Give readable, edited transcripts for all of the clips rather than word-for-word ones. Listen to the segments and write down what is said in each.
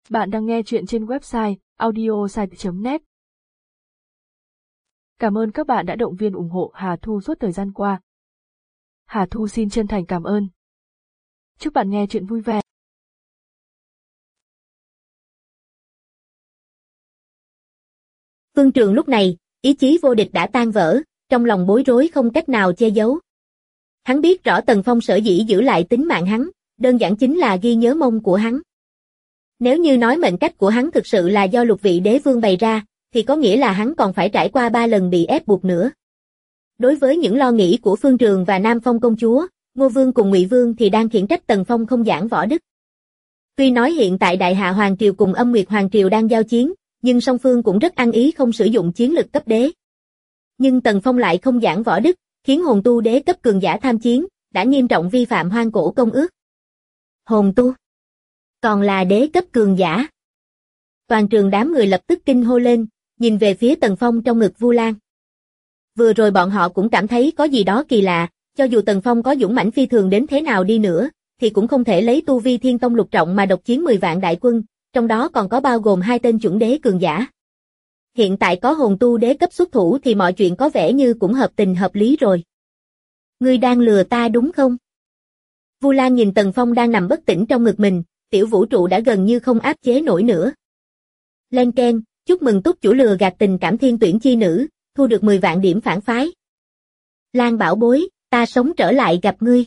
Bạn đang nghe chuyện trên website audiosite.net. Cảm ơn các bạn đã động viên ủng hộ Hà Thu suốt thời gian qua. Hà Thu xin chân thành cảm ơn. Chúc bạn nghe chuyện vui vẻ. Phương Trường lúc này, ý chí vô địch đã tan vỡ, trong lòng bối rối không cách nào che giấu. Hắn biết rõ Tần Phong sở dĩ giữ lại tính mạng hắn, đơn giản chính là ghi nhớ mông của hắn. Nếu như nói mệnh cách của hắn thực sự là do Lục Vị Đế Vương bày ra, thì có nghĩa là hắn còn phải trải qua 3 lần bị ép buộc nữa. Đối với những lo nghĩ của Phương Trường và Nam Phong công chúa, Ngô Vương cùng Ngụy Vương thì đang khiển trách Tần Phong không giảng võ đức. Tuy nói hiện tại Đại Hạ Hoàng Triều cùng Âm Nguyệt Hoàng Triều đang giao chiến, nhưng song phương cũng rất ăn ý không sử dụng chiến lực cấp đế. Nhưng Tần Phong lại không giảng võ đức, khiến hồn tu đế cấp cường giả tham chiến, đã nghiêm trọng vi phạm Hoang Cổ Công ước. Hồn tu, còn là đế cấp cường giả. Toàn trường đám người lập tức kinh hô lên, nhìn về phía Tần Phong trong ngực Vu Lan. Vừa rồi bọn họ cũng cảm thấy có gì đó kỳ lạ, cho dù Tần Phong có dũng mãnh phi thường đến thế nào đi nữa, thì cũng không thể lấy tu vi Thiên Tông lục trọng mà độc chiến 10 vạn đại quân, trong đó còn có bao gồm 2 tên chuẩn đế cường giả. Hiện tại có hồn tu đế cấp xuất thủ thì mọi chuyện có vẻ như cũng hợp tình hợp lý rồi. Ngươi đang lừa ta đúng không? Vu Lan nhìn Tần Phong đang nằm bất tỉnh trong ngực mình, tiểu vũ trụ đã gần như không áp chế nổi nữa. Len keng, chúc mừng túc chủ lừa gạt tình cảm thiên tuyển chi nữ, thu được 10 vạn điểm phản phái. Lan bảo bối, ta sống trở lại gặp ngươi.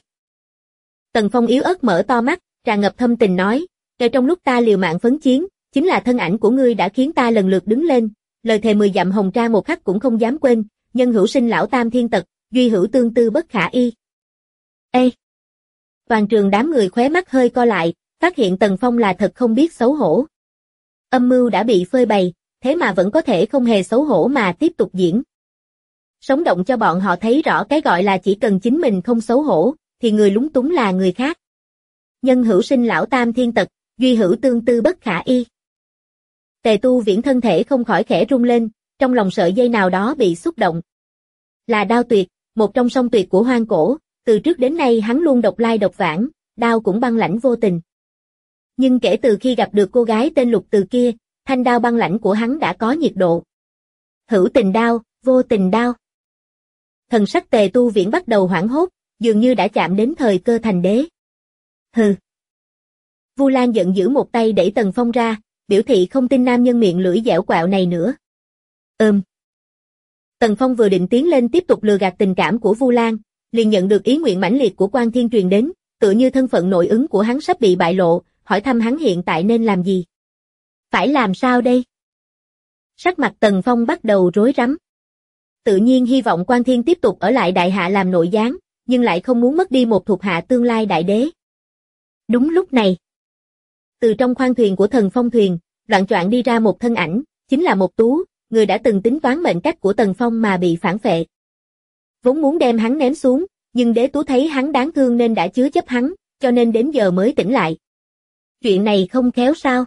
Tần Phong yếu ớt mở to mắt, tràn ngập thâm tình nói, kể trong lúc ta liều mạng phấn chiến, chính là thân ảnh của ngươi đã khiến ta lần lượt đứng lên, lời thề 10 dặm hồng tra một khắc cũng không dám quên, nhân hữu sinh lão tam thiên tật, duy hữu tương tư bất khả y. Ê! Toàn trường đám người khóe mắt hơi co lại, phát hiện Tần Phong là thật không biết xấu hổ. Âm mưu đã bị phơi bày, thế mà vẫn có thể không hề xấu hổ mà tiếp tục diễn. Sống động cho bọn họ thấy rõ cái gọi là chỉ cần chính mình không xấu hổ, thì người lúng túng là người khác. Nhân hữu sinh lão tam thiên tật, duy hữu tương tư bất khả y. Tề Tu Viễn thân thể không khỏi khẽ rung lên, trong lòng sợi dây nào đó bị xúc động. Là đao tuyệt, một trong song tuyệt của hoang cổ, từ trước đến nay hắn luôn độc lai độc vãng, đao cũng băng lãnh vô tình. Nhưng kể từ khi gặp được cô gái tên Lục Từ kia, thanh đao băng lãnh của hắn đã có nhiệt độ. Hữu tình đao, vô tình đao. Thần sắc Tề Tu Viễn bắt đầu hoảng hốt, dường như đã chạm đến thời cơ thành đế. Hừ. Vu Lan giận dữ một tay đẩy Tần Phong ra, biểu thị không tin nam nhân miệng lưỡi dẻo quạo này nữa. Tần Phong vừa định tiến lên tiếp tục lừa gạt tình cảm của Vu Lan, liền nhận được ý nguyện mãnh liệt của Quan Thiên truyền đến, tựa như thân phận nội ứng của hắn sắp bị bại lộ, hỏi thăm hắn hiện tại nên làm gì. Phải làm sao đây? Sắc mặt Tần Phong bắt đầu rối rắm. Tự nhiên hy vọng Quan Thiên tiếp tục ở lại Đại Hạ làm nội gián, nhưng lại không muốn mất đi một thuộc hạ tương lai đại đế. Đúng lúc này, từ trong khoang thuyền của Thần Phong thuyền, loạng choạng đi ra một thân ảnh, chính là Mộc Tú, người đã từng tính toán mệnh cách của Tần Phong mà bị phản phệ. Vốn muốn đem hắn ném xuống, nhưng Đế Tú thấy hắn đáng thương nên đã chứa chấp hắn, cho nên đến giờ mới tỉnh lại. Chuyện này không khéo sao?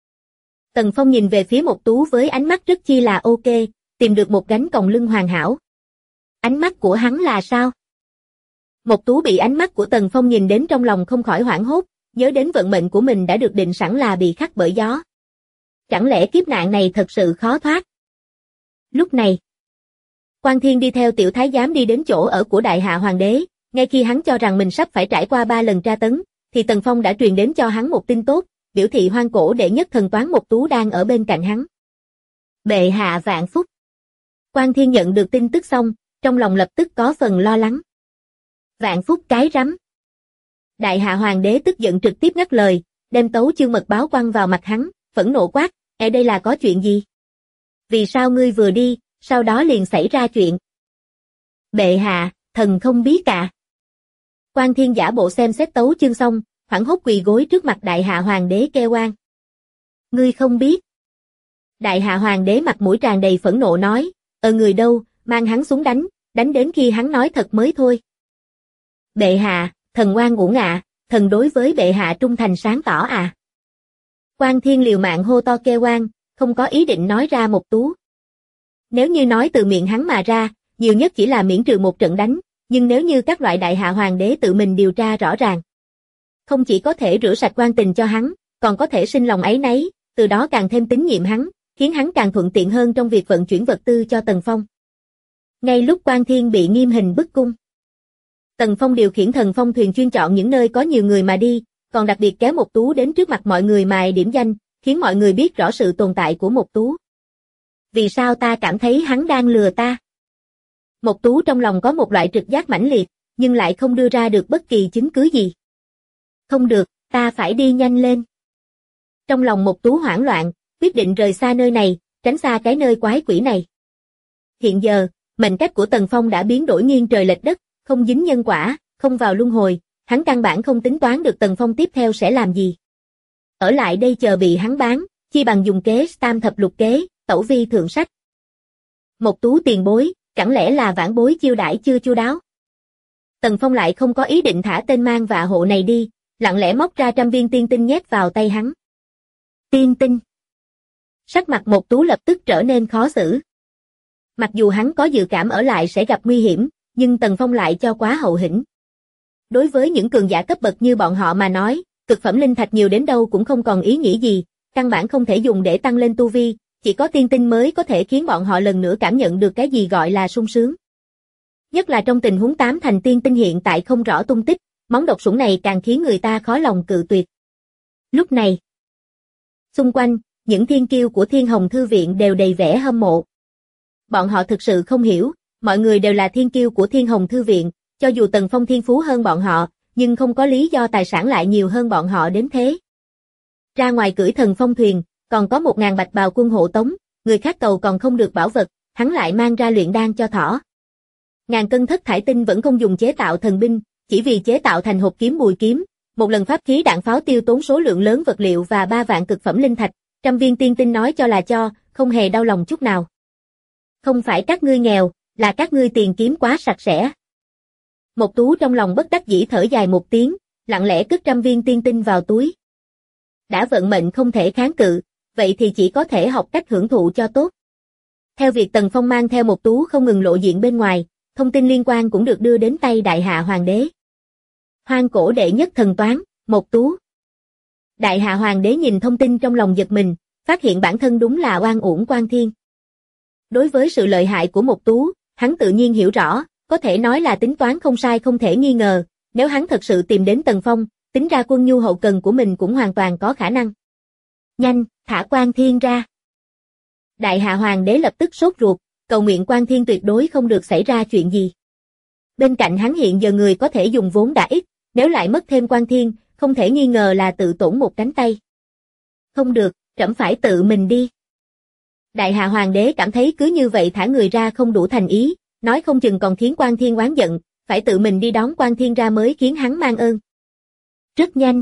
Tần Phong nhìn về phía Mộc Tú với ánh mắt rất chi là ok, tìm được một gánh còng lưng hoàn hảo. Ánh mắt của hắn là sao? Mộc Tú bị ánh mắt của Tần Phong nhìn đến trong lòng không khỏi hoảng hốt, nhớ đến vận mệnh của mình đã được định sẵn là bị khắc bởi gió. Chẳng lẽ kiếp nạn này thật sự khó thoát? Lúc này, Quan Thiên đi theo tiểu thái giám đi đến chỗ ở của Đại Hạ Hoàng đế, ngay khi hắn cho rằng mình sắp phải trải qua 3 lần tra tấn, thì Tần Phong đã truyền đến cho hắn một tin tốt, biểu thị hoang cổ đệ nhất thần toán Mộc Tú đang ở bên cạnh hắn. Bệ hạ vạn phúc. Quan Thiên nhận được tin tức xong, trong lòng lập tức có phần lo lắng. Vạn phúc cái rắm. Đại Hạ Hoàng đế tức giận trực tiếp ngắt lời, đem tấu chương mật báo quăng vào mặt hắn, phẫn nộ quát, ở đây là có chuyện gì? Vì sao ngươi vừa đi, sau đó liền xảy ra chuyện? Bệ hạ, thần không biết ạ. Quan Thiên giả bộ xem xét tấu chương xong, hoảng hốt quỳ gối trước mặt Đại Hạ Hoàng đế kêu oan. Ngươi không biết? Đại Hạ Hoàng đế mặt mũi tràn đầy phẫn nộ nói, người đâu, mang hắn xuống đánh đến khi hắn nói thật mới thôi. Bệ hạ, thần oan uổng ạ, thần đối với bệ hạ trung thành sáng tỏ à. Quan Thiên liều mạng hô to kêu oan, không có ý định nói ra Mộc Tú. Nếu như nói từ miệng hắn mà ra, nhiều nhất chỉ là miễn trừ một trận đánh, nhưng nếu như các loại Đại Hạ Hoàng đế tự mình điều tra rõ ràng, không chỉ có thể rửa sạch oan tình cho hắn, còn có thể sinh lòng áy náy, từ đó càng thêm tín nhiệm hắn, khiến hắn càng thuận tiện hơn trong việc vận chuyển vật tư cho Tần Phong. Ngay lúc Quan Thiên bị nghiêm hình bức cung, Tần Phong điều khiển Thần Phong thuyền chuyên chọn những nơi có nhiều người mà đi, còn đặc biệt kéo Mộc Tú đến trước mặt mọi người mài điểm danh, khiến mọi người biết rõ sự tồn tại của Mộc Tú. Vì sao ta cảm thấy hắn đang lừa ta? Mộc Tú trong lòng có một loại trực giác mãnh liệt, nhưng lại không đưa ra được bất kỳ chứng cứ gì. Không được, ta phải đi nhanh lên. Trong lòng Mộc Tú hoảng loạn, quyết định rời xa nơi này, tránh xa cái nơi quái quỷ này. Hiện giờ, mệnh cách của Tần Phong đã biến đổi nghiêng trời lệch đất, không dính nhân quả, không vào luân hồi, hắn căn bản không tính toán được Tần Phong tiếp theo sẽ làm gì. Ở lại đây chờ bị hắn bán, chi bằng dùng kế tam thập lục kế, tẩu vi thượng sách. Mộc Tú tiền bối, chẳng lẽ là vãn bối chiêu đãi chưa chu đáo? Tần Phong lại không có ý định thả tên mang vạ hộ này đi, lặng lẽ móc ra 100 viên tiên tinh nhét vào tay hắn. Tiên tinh. Sắc mặt Mộc Tú lập tức trở nên khó xử. Mặc dù hắn có dự cảm ở lại sẽ gặp nguy hiểm, nhưng Tần Phong lại cho quá hậu hĩnh. Đối với những cường giả cấp bậc như bọn họ mà nói, cực phẩm linh thạch nhiều đến đâu cũng không còn ý nghĩa gì, căn bản không thể dùng để tăng lên tu vi, chỉ có tiên tinh mới có thể khiến bọn họ lần nữa cảm nhận được cái gì gọi là sung sướng. Nhất là trong tình huống 8 thành tiên tinh hiện tại không rõ tung tích, món độc sủng này càng khiến người ta khó lòng cự tuyệt. Lúc này, xung quanh, những thiên kiêu của Thiên Hồng Thư Viện đều đầy vẻ hâm mộ. Bọn họ thực sự không hiểu, mọi người đều là thiên kiêu của Thiên Hồng Thư Viện, cho dù Tần Phong thiên phú hơn bọn họ, nhưng không có lý do tài sản lại nhiều hơn bọn họ đến thế. Ra ngoài cưỡi Thần Phong thuyền, còn có 1000 bạch bào quân hộ tống, người khác cầu còn không được bảo vật, hắn lại mang ra luyện đan cho thỏ. Ngàn cân thất thải tinh vẫn không dùng chế tạo thần binh, chỉ vì chế tạo thành hộp kiếm bùi kiếm, một lần pháp khí đạn pháo tiêu tốn số lượng lớn vật liệu và 3 vạn cực phẩm linh thạch, 100 viên tiên tinh nói cho là cho, không hề đau lòng chút nào. Không phải các ngươi nghèo, là các ngươi tiền kiếm quá sạch sẽ. Mộc Tú trong lòng bất đắc dĩ thở dài một tiếng, lặng lẽ cất 100 viên tiên tinh vào túi. Đã vận mệnh không thể kháng cự, vậy thì chỉ có thể học cách hưởng thụ cho tốt. Theo việc Tần Phong mang theo Mộc Tú không ngừng lộ diện bên ngoài, thông tin liên quan cũng được đưa đến tay Đại Hạ Hoàng đế. Hoang cổ đệ nhất thần toán, Mộc Tú. Đại Hạ Hoàng đế nhìn thông tin trong lòng giật mình, phát hiện bản thân đúng là oan uổng Quan Thiên. Đối với sự lợi hại của Mộc Tú, hắn tự nhiên hiểu rõ, có thể nói là tính toán không sai không thể nghi ngờ, nếu hắn thật sự tìm đến Tần Phong, tính ra quân nhu hậu cần của mình cũng hoàn toàn có khả năng. Nhanh, thả Quan Thiên ra. Đại Hạ Hoàng đế lập tức sốt ruột, cầu nguyện Quan Thiên tuyệt đối không được xảy ra chuyện gì. Bên cạnh hắn hiện giờ người có thể dùng vốn đã ít, nếu lại mất thêm Quan Thiên, không thể nghi ngờ là tự tổn một cánh tay. Không được, trẫm phải tự mình đi. Đại Hạ Hoàng đế cảm thấy cứ như vậy thả người ra không đủ thành ý, nói không chừng còn khiến Quan Thiên oán giận, phải tự mình đi đón Quan Thiên ra mới khiến hắn mang ơn. Rất nhanh.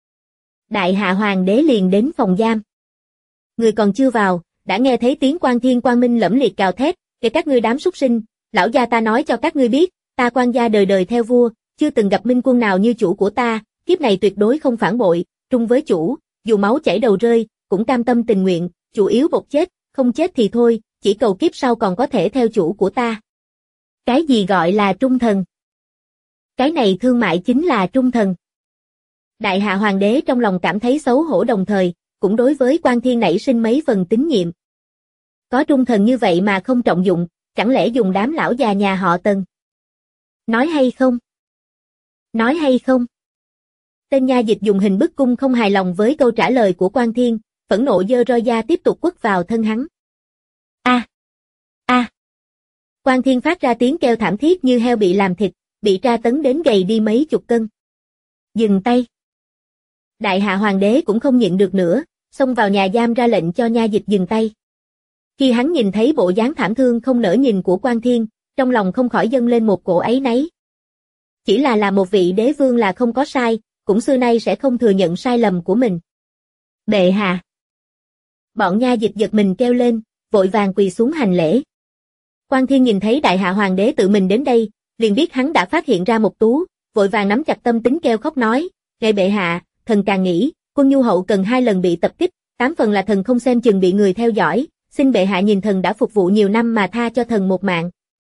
Đại Hạ Hoàng đế liền đến phòng giam. Người còn chưa vào, đã nghe thấy tiếng Quan Thiên quang minh lẫm liệt cào thét, kể các ngươi đám súc sinh, lão gia ta nói cho các ngươi biết, ta Quan gia đời đời theo vua, chưa từng gặp minh quân nào như chủ của ta, kiếp này tuyệt đối không phản bội, trung với chủ, dù máu chảy đầu rơi, cũng cam tâm tình nguyện, chủ yếu bột chết, không chết thì thôi, chỉ cầu kiếp sau còn có thể theo chủ của ta. Cái gì gọi là trung thần? Cái này thương mại chính là trung thần. Đại Hạ Hoàng đế trong lòng cảm thấy xấu hổ đồng thời, cũng đối với Quan Thiên nảy sinh mấy phần tín nhiệm. Có trung thần như vậy mà không trọng dụng, chẳng lẽ dùng đám lão già nhà họ Tần? Nói hay không? Nói hay không? Tên nha dịch dùng hình bức cung không hài lòng với câu trả lời của Quan Thiên, phẫn nộ giơ roi da tiếp tục quất vào thân hắn. A! A! Quan Thiên phát ra tiếng kêu thảm thiết như heo bị làm thịt, bị tra tấn đến gầy đi mấy chục cân. Dừng tay! Đại Hạ Hoàng đế cũng không nhịn được nữa, xông vào nhà giam ra lệnh cho nha dịch dừng tay. Khi hắn nhìn thấy bộ dáng thảm thương không nỡ nhìn của Quan Thiên, trong lòng không khỏi dâng lên một cỗ áy náy. Chỉ là một vị đế vương là không có sai, cũng xưa nay sẽ không thừa nhận sai lầm của mình. Bệ hạ! Bọn nha dịch giật mình kêu lên, vội vàng quỳ xuống hành lễ. Quan Thiên nhìn thấy Đại Hạ Hoàng đế tự mình đến đây, liền biết hắn đã phát hiện ra Mộc Tú, vội vàng nắm chặt tâm tính kêu khóc nói, ngài bệ hạ, thần càng nghĩ, quân nhu hậu cần 2 lần bị tập kích, 8 phần là thần không xem chừng bị người theo dõi, xin bệ hạ nhìn thần đã phục vụ nhiều năm mà tha cho thần một mạng.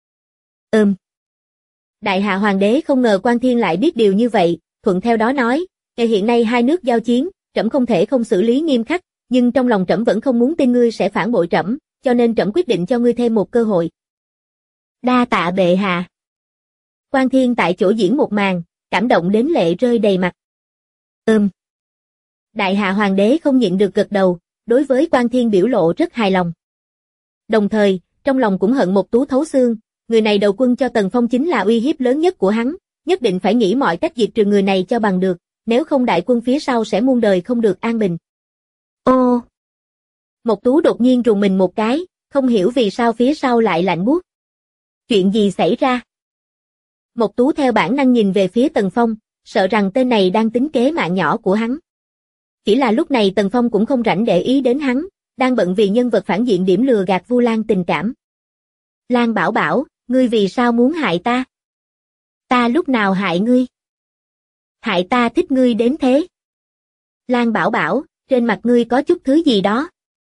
Đại Hạ Hoàng đế không ngờ Quan Thiên lại biết điều như vậy, thuận theo đó nói, ngày hiện nay hai nước giao chiến, trẫm không thể không xử lý nghiêm khắc, nhưng trong lòng trẫm vẫn không muốn tin ngươi sẽ phản bội trẫm, cho nên trẫm quyết định cho ngươi thêm một cơ hội. Đa tạ bệ hạ. Quan Thiên tại chỗ diễn một màn, cảm động đến lệ rơi đầy mặt. Đại hạ hoàng đế không nhịn được gật đầu, đối với Quan Thiên biểu lộ rất hài lòng. Đồng thời, trong lòng cũng hận Mộc Tú thấu xương, người này đầu quân cho Tần Phong chính là uy hiếp lớn nhất của hắn, nhất định phải nghĩ mọi cách diệt trừ người này cho bằng được, nếu không đại quân phía sau sẽ muôn đời không được an bình. Ô! Mộc Tú đột nhiên rùng mình một cái, không hiểu vì sao phía sau lại lạnh buốt. Chuyện gì xảy ra? Mộc Tú theo bản năng nhìn về phía Tần Phong, sợ rằng tên này đang tính kế mạng nhỏ của hắn. Chỉ là lúc này Tần Phong cũng không rảnh để ý đến hắn, đang bận vì nhân vật phản diện điểm lừa gạt Vu Lan tình cảm. Lan Bảo Bảo, ngươi vì sao muốn hại ta? Ta lúc nào hại ngươi? Hại ta thích ngươi đến thế. Lan Bảo Bảo, trên mặt ngươi có chút thứ gì đó.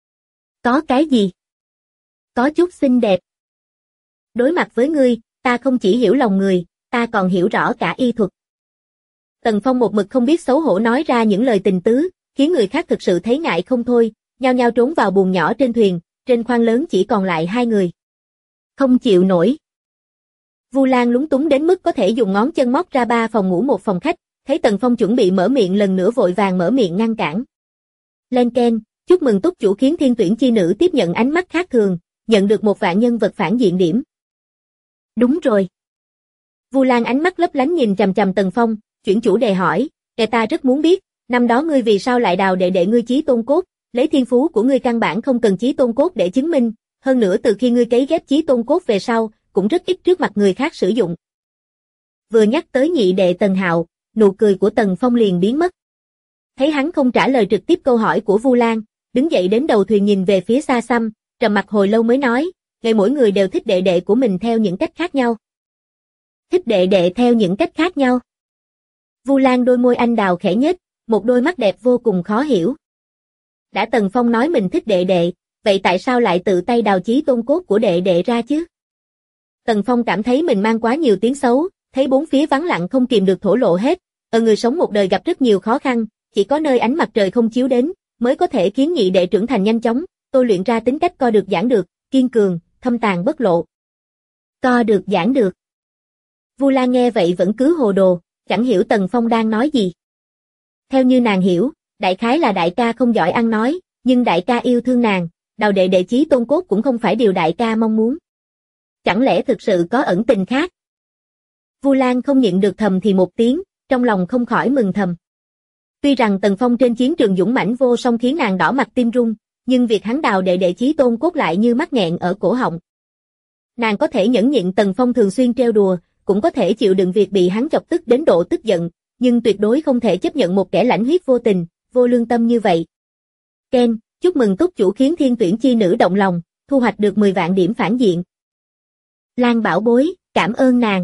Có cái gì? Có chút xinh đẹp. Đối mặt với ngươi, ta không chỉ hiểu lòng người, ta còn hiểu rõ cả y thuật. Tần Phong một mực không biết xấu hổ nói ra những lời tình tứ, khiến người khác thực sự thấy ngại không thôi, nhao nhao trốn vào buồng nhỏ trên thuyền, trên khoang lớn chỉ còn lại hai người. Không chịu nổi. Vu Lan lúng túng đến mức có thể dùng ngón chân móc ra 3 phòng ngủ một phòng khách, thấy Tần Phong chuẩn bị mở miệng lần nữa vội vàng mở miệng ngăn cản. Lên Ken, chúc mừng túc chủ khiến Thiên Tuyển chi nữ tiếp nhận ánh mắt khác thường, nhận được 1 vạn nhân vật phản diện điểm. Đúng rồi. Vu Lan ánh mắt lấp lánh nhìn chằm chằm Tần Phong, chuyển chủ đề hỏi, ta rất muốn biết, năm đó ngươi vì sao lại đào đệ đệ ngươi chí tôn cốt, lấy thiên phú của ngươi căn bản không cần chí tôn cốt để chứng minh, hơn nữa từ khi ngươi cấy ghép chí tôn cốt về sau, cũng rất ít trước mặt người khác sử dụng. Vừa nhắc tới nhị đệ Tần Hạo, nụ cười của Tần Phong liền biến mất. Thấy hắn không trả lời trực tiếp câu hỏi của Vu Lan, đứng dậy đến đầu thuyền nhìn về phía xa xăm, trầm mặc hồi lâu mới nói, ngày mỗi người đều thích đệ đệ của mình theo những cách khác nhau. Thích đệ đệ theo những cách khác nhau. Vu Lan đôi môi anh đào khẽ nhếch, một đôi mắt đẹp vô cùng khó hiểu. Đã Tần Phong nói mình thích đệ đệ, vậy tại sao lại tự tay đào chí tôn cốt của đệ đệ ra chứ? Tần Phong cảm thấy mình mang quá nhiều tiếng xấu, thấy bốn phía vắng lặng không kìm được thổ lộ hết, người sống một đời gặp rất nhiều khó khăn, chỉ có nơi ánh mặt trời không chiếu đến, mới có thể khiến nhị đệ trưởng thành nhanh chóng, tôi luyện ra tính cách co được giãn được, kiên cường, thâm tàng bất lộ. Co được giãn được. Vu Lan nghe vậy vẫn cứ hồ đồ, chẳng hiểu Tần Phong đang nói gì. Theo như nàng hiểu, đại khái là đại ca không giỏi ăn nói, nhưng đại ca yêu thương nàng, đào đệ đệ chí tôn cốt cũng không phải điều đại ca mong muốn. Chẳng lẽ thực sự có ẩn tình khác? Vu Lan không nhịn được thầm thì một tiếng, trong lòng không khỏi mừng thầm. Tuy rằng Tần Phong trên chiến trường dũng mãnh vô song khiến nàng đỏ mặt tim run, nhưng việc hắn đào đệ đệ chí tôn cốt lại như mắc nghẹn ở cổ họng. Nàng có thể nhẫn nhịn Tần Phong thường xuyên trêu đùa, cũng có thể chịu đựng việc bị hắn chọc tức đến độ tức giận, nhưng tuyệt đối không thể chấp nhận một kẻ lãnh huyết vô tình, vô lương tâm như vậy. Ken, chúc mừng túc chủ khiến Thiên Tuyển chi nữ động lòng, thu hoạch được 10 vạn điểm phản diện. Lan Bảo bối, cảm ơn nàng.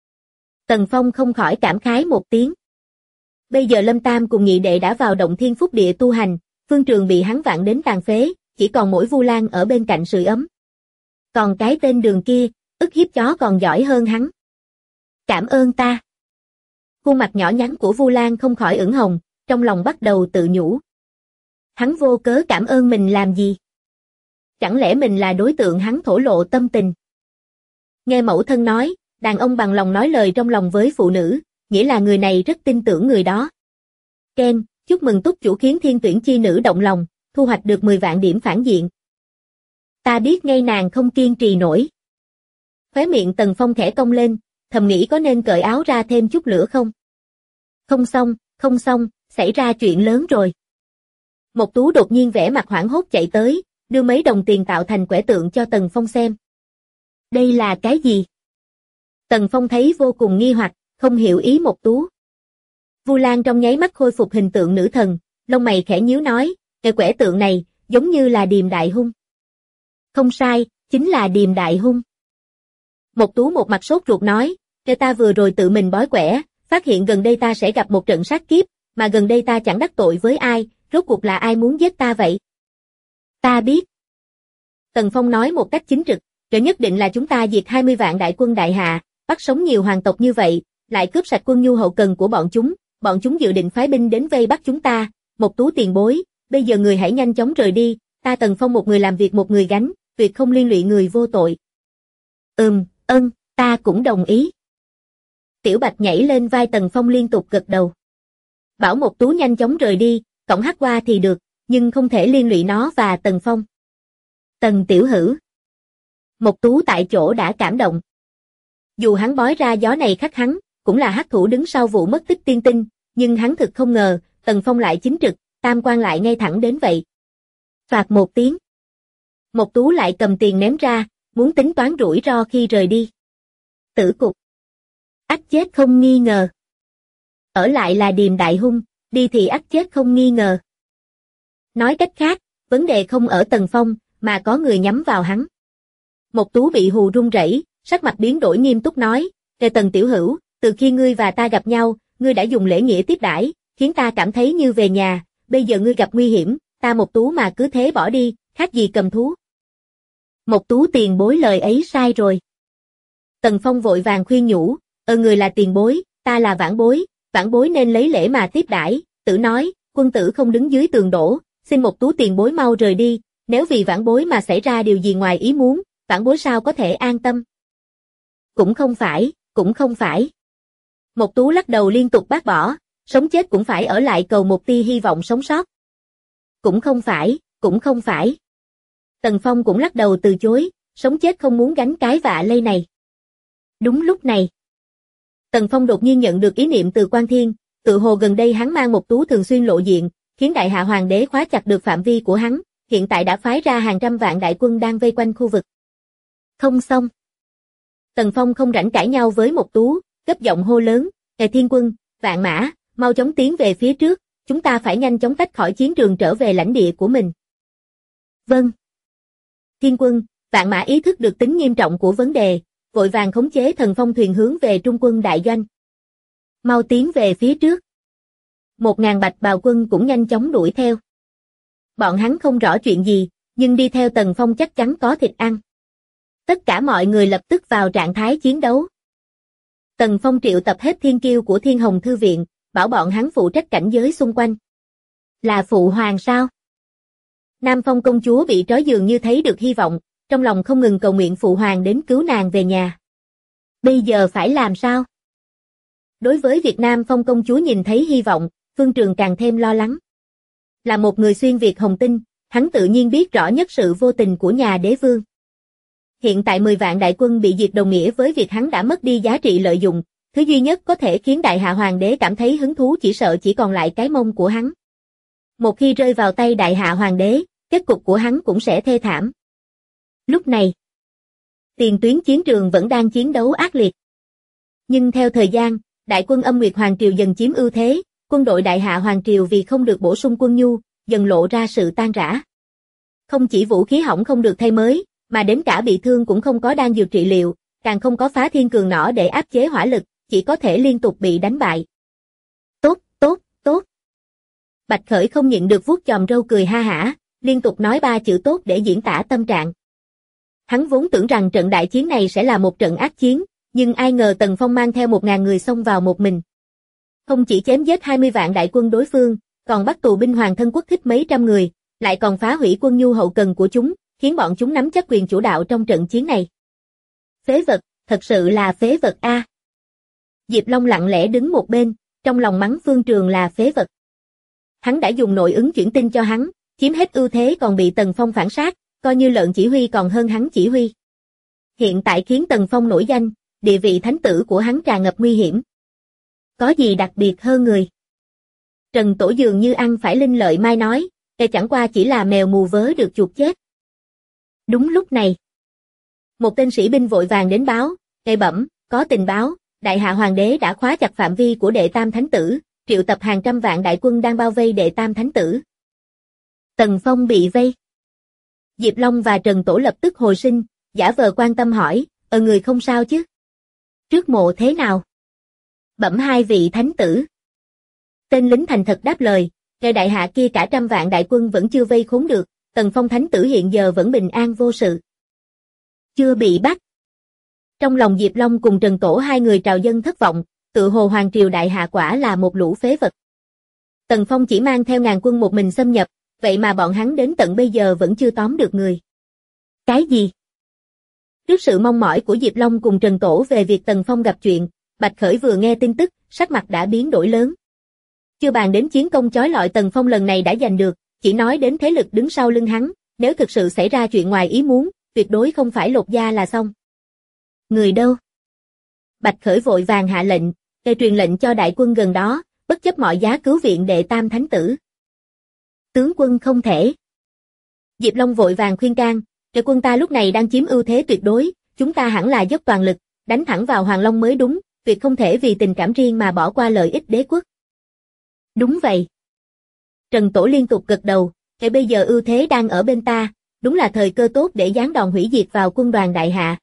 Tần Phong không khỏi cảm khái một tiếng. Bây giờ Lâm Tam cùng nhị đệ đã vào động thiên phúc địa tu hành, phương trường bị hắn vạn đến tàn phế, chỉ còn mỗi Vu Lan ở bên cạnh sưởi ấm. Còn cái tên Đường kia, ức hiếp chó còn giỏi hơn hắn. Cảm ơn ta. Khuôn mặt nhỏ nhắn của Vu Lan không khỏi ửng hồng, trong lòng bắt đầu tự nhủ. Hắn vô cớ cảm ơn mình làm gì? Chẳng lẽ mình là đối tượng hắn thổ lộ tâm tình? Nghe mẫu thân nói, đàn ông bằng lòng nói lời trong lòng với phụ nữ, nghĩa là người này rất tin tưởng người đó. Ken, chúc mừng túc chủ khiến Thiên Tuyển chi nữ động lòng, thu hoạch được 10 vạn điểm phản diện. Ta biết ngay nàng không kiên trì nổi. Khóe miệng Tần Phong khẽ cong lên, thầm nghĩ có nên cởi áo ra thêm chút lửa không? Không xong, xảy ra chuyện lớn rồi. Mộc Tú đột nhiên vẻ mặt hoảng hốt chạy tới, đưa mấy đồng tiền tạo thành quẻ tượng cho Tần Phong xem. Đây là cái gì? Tần Phong thấy vô cùng nghi hoặc, không hiểu ý Mộc Tú. Vu Lan trong nháy mắt khôi phục hình tượng nữ thần, lông mày khẽ nhíu nói, cái quẻ tượng này, giống như là Điềm Đại Hung. Không sai, chính là Điềm Đại Hung. Mộc Tú một mặt sốt ruột nói, ta vừa rồi tự mình bói quẻ, phát hiện gần đây ta sẽ gặp một trận sát kiếp, mà gần đây ta chẳng đắc tội với ai, rốt cuộc là ai muốn giết ta vậy? Ta biết. Tần Phong nói một cách chính trực, nhất định là chúng ta diệt 20 vạn đại quân đại hạ, bắt sống nhiều hoàng tộc như vậy, lại cướp sạch quân nhu hậu cần của bọn chúng dự định phái binh đến vây bắt chúng ta, Mộc Tú tiền bối, bây giờ người hãy nhanh chóng rời đi, ta Tần Phong một người làm việc một người gánh, tuyệt không liên lụy người vô tội. Ta cũng đồng ý. Tiểu Bạch nhảy lên vai Tần Phong liên tục gật đầu. Bảo Mộc Tú nhanh chóng rời đi, cổng hắc qua thì được, nhưng không thể liên lụy nó và Tần Phong. Tần tiểu hữu. Mộc Tú tại chỗ đã cảm động. Dù hắn bói ra gió này khắc hắn, cũng là hắc thủ đứng sau vụ mất tích tiên tinh, nhưng hắn thực không ngờ, Tần Phong lại chính trực, tam quan lại ngay thẳng đến vậy. Phạt một tiếng. Mộc Tú lại cầm tiền ném ra, muốn tính toán rủi ro khi rời đi. Tử cục. Ắt chết không nghi ngờ. Ở lại là điềm đại hung, đi thì ắt chết không nghi ngờ. Nói cách khác, vấn đề không ở Tần Phong, mà có người nhắm vào hắn. Mộc Tú bị hù run rẩy, sắc mặt biến đổi nghiêm túc nói, "Kề Tần tiểu hữu, từ khi ngươi và ta gặp nhau, ngươi đã dùng lễ nghĩa tiếp đãi, khiến ta cảm thấy như về nhà, bây giờ ngươi gặp nguy hiểm, ta Mộc Tú mà cứ thế bỏ đi, khác gì cầm thú." Mộc Tú tiền bối lời ấy sai rồi. Tần Phong vội vàng khuyên nhủ, người là tiền bối, ta là vãn bối nên lấy lễ mà tiếp đãi, tử nói, quân tử không đứng dưới tường đổ, xin Mộc Tú tiền bối mau rời đi, nếu vì vãn bối mà xảy ra điều gì ngoài ý muốn, vãn bối sao có thể an tâm. Cũng không phải. Mộc Tú lắc đầu liên tục bác bỏ, sống chết cũng phải ở lại cầu một tia hy vọng sống sót. Cũng không phải. Tần Phong cũng lắc đầu từ chối, sống chết không muốn gánh cái vạ lây này. Đúng lúc này, Tần Phong đột nhiên nhận được ý niệm từ Quan Thiên, tự hồ gần đây hắn mang Mộc Tú thường xuyên lộ diện, khiến Đại Hạ Hoàng đế khóa chặt được phạm vi của hắn, hiện tại đã phái ra hàng trăm vạn đại quân đang vây quanh khu vực. Không xong. Tần Phong không rảnh cãi nhau với Mộc Tú, gấp giọng hô lớn, Thiên quân, Vạn Mã, mau chóng tiến về phía trước, chúng ta phải nhanh chóng tách khỏi chiến trường trở về lãnh địa của mình. Vâng. Thiên quân, Vạn Mã ý thức được tính nghiêm trọng của vấn đề, vội vàng khống chế thần phong thuyền hướng về Trung quân đại doanh. Mau tiến về phía trước. 1000 bạch bào quân cũng nhanh chóng đuổi theo. Bọn hắn không rõ chuyện gì, nhưng đi theo Tần Phong chắc chắn có thịt ăn. Tất cả mọi người lập tức vào trạng thái chiến đấu. Tần Phong triệu tập hết thiên kiêu của Thiên Hồng Thư viện, bảo bọn hắn phụ trách cảnh giới xung quanh. Là phụ hoàng sao? Nam Phong công chúa bị trói dường như thấy được hy vọng, trong lòng không ngừng cầu nguyện phụ hoàng đến cứu nàng về nhà. Bây giờ phải làm sao? Đối với việc Nam Phong công chúa nhìn thấy hy vọng, Phương Trường càng thêm lo lắng. Là một người xuyên Việt Hồng Tinh, hắn tự nhiên biết rõ nhất sự vô tình của nhà đế vương. Hiện tại 10 vạn đại quân bị diệt đồng nghĩa với việc hắn đã mất đi giá trị lợi dụng, thứ duy nhất có thể khiến Đại Hạ Hoàng đế cảm thấy hứng thú chỉ sợ chỉ còn lại cái mông của hắn. Một khi rơi vào tay Đại Hạ Hoàng đế, kết cục của hắn cũng sẽ thê thảm. Lúc này, tiền tuyến chiến trường vẫn đang chiến đấu ác liệt. Nhưng theo thời gian, đại quân Âm Nguyệt Hoàng Triều dần chiếm ưu thế, quân đội Đại Hạ Hoàng Triều vì không được bổ sung quân nhu, dần lộ ra sự tan rã. Không chỉ vũ khí hỏng không được thay mới, mà đến cả bị thương cũng không có đan dược trị liệu, càng không có phá thiên cường nỏ để áp chế hỏa lực, chỉ có thể liên tục bị đánh bại. Tốt. Bạch Khởi không nhịn được vuốt chòm râu cười ha hả, liên tục nói 3 chữ tốt để diễn tả tâm trạng. Hắn vốn tưởng rằng trận đại chiến này sẽ là một trận ác chiến, nhưng ai ngờ Tần Phong mang theo 1000 người xông vào một mình. Không chỉ chém giết 20 vạn đại quân đối phương, còn bắt tù binh hoàng thân quốc thích mấy trăm người, lại còn phá hủy quân nhu hậu cần của chúng, khiến bọn chúng nắm chắc quyền chủ đạo trong trận chiến này. Phế vật, thật sự là phế vật a. Diệp Long lặng lẽ đứng một bên, trong lòng mắng Phương Trường là phế vật. Hắn đã dùng nội ứng chuyển tinh cho hắn, chiếm hết ưu thế còn bị Tần Phong phản sát, coi như lợn chỉ huy còn hơn hắn chỉ huy. Hiện tại khiến Tần Phong nổi danh, địa vị thánh tử của hắn tràn ngập nguy hiểm. Có gì đặc biệt hơn người? Trần Tổ dường như ăn phải linh lợi mai nói, chẳng qua chỉ là mèo mù vớ được chuột chết. Đúng lúc này, một tên sĩ binh vội vàng đến báo, bẩm, có tình báo, Đại Hạ Hoàng đế đã khóa chặt phạm vi của Đệ Tam Thánh Tử, triệu tập hàng trăm vạn đại quân đang bao vây Đệ Tam Thánh Tử. Tần Phong bị vây. Diệp Long và Trần Tổ lập tức hồi sinh, giả vờ quan tâm hỏi, người không sao chứ? Trước mộ thế nào? Bẩm 2 vị thánh tử. Tên lính thành thật đáp lời, Đại Hạ kia cả trăm vạn đại quân vẫn chưa vây khốn được, Tần Phong thánh tử hiện giờ vẫn bình an vô sự. Chưa bị bắt. Trong lòng Diệp Long cùng Trần Tổ hai người trào dâng thất vọng, tự hồ Hoàng Triều Đại Hạ quả là một lũ phế vật. Tần Phong chỉ mang theo 1000 quân một mình xâm nhập, vậy mà bọn hắn đến tận bây giờ vẫn chưa tóm được người. Cái gì? Trước sự mong mỏi của Diệp Long cùng Trần Tổ về việc Tần Phong gặp chuyện, Bạch Khởi vừa nghe tin tức, sắc mặt đã biến đổi lớn. Chưa bàn đến chiến công chói lọi Tần Phong lần này đã giành được, chỉ nói đến thế lực đứng sau lưng hắn, nếu thực sự xảy ra chuyện ngoài ý muốn, tuyệt đối không phải lột da là xong. Người đâu? Bạch Khởi vội vàng hạ lệnh, để truyền lệnh cho đại quân gần đó, bất chấp mọi giá cứu viện đệ tam thánh tử. Tướng quân không thể. Diệp Long vội vàng khuyên can, để quân ta lúc này đang chiếm ưu thế tuyệt đối, chúng ta hẳn là dốc toàn lực, đánh thẳng vào Hoàng Long mới đúng, tuyệt không thể vì tình cảm riêng mà bỏ qua lợi ích đế quốc. Đúng vậy. Trần Tổ liên tục gật đầu, để bây giờ ưu thế đang ở bên ta, đúng là thời cơ tốt để giáng đòn hủy diệt vào quân đoàn đại hạ.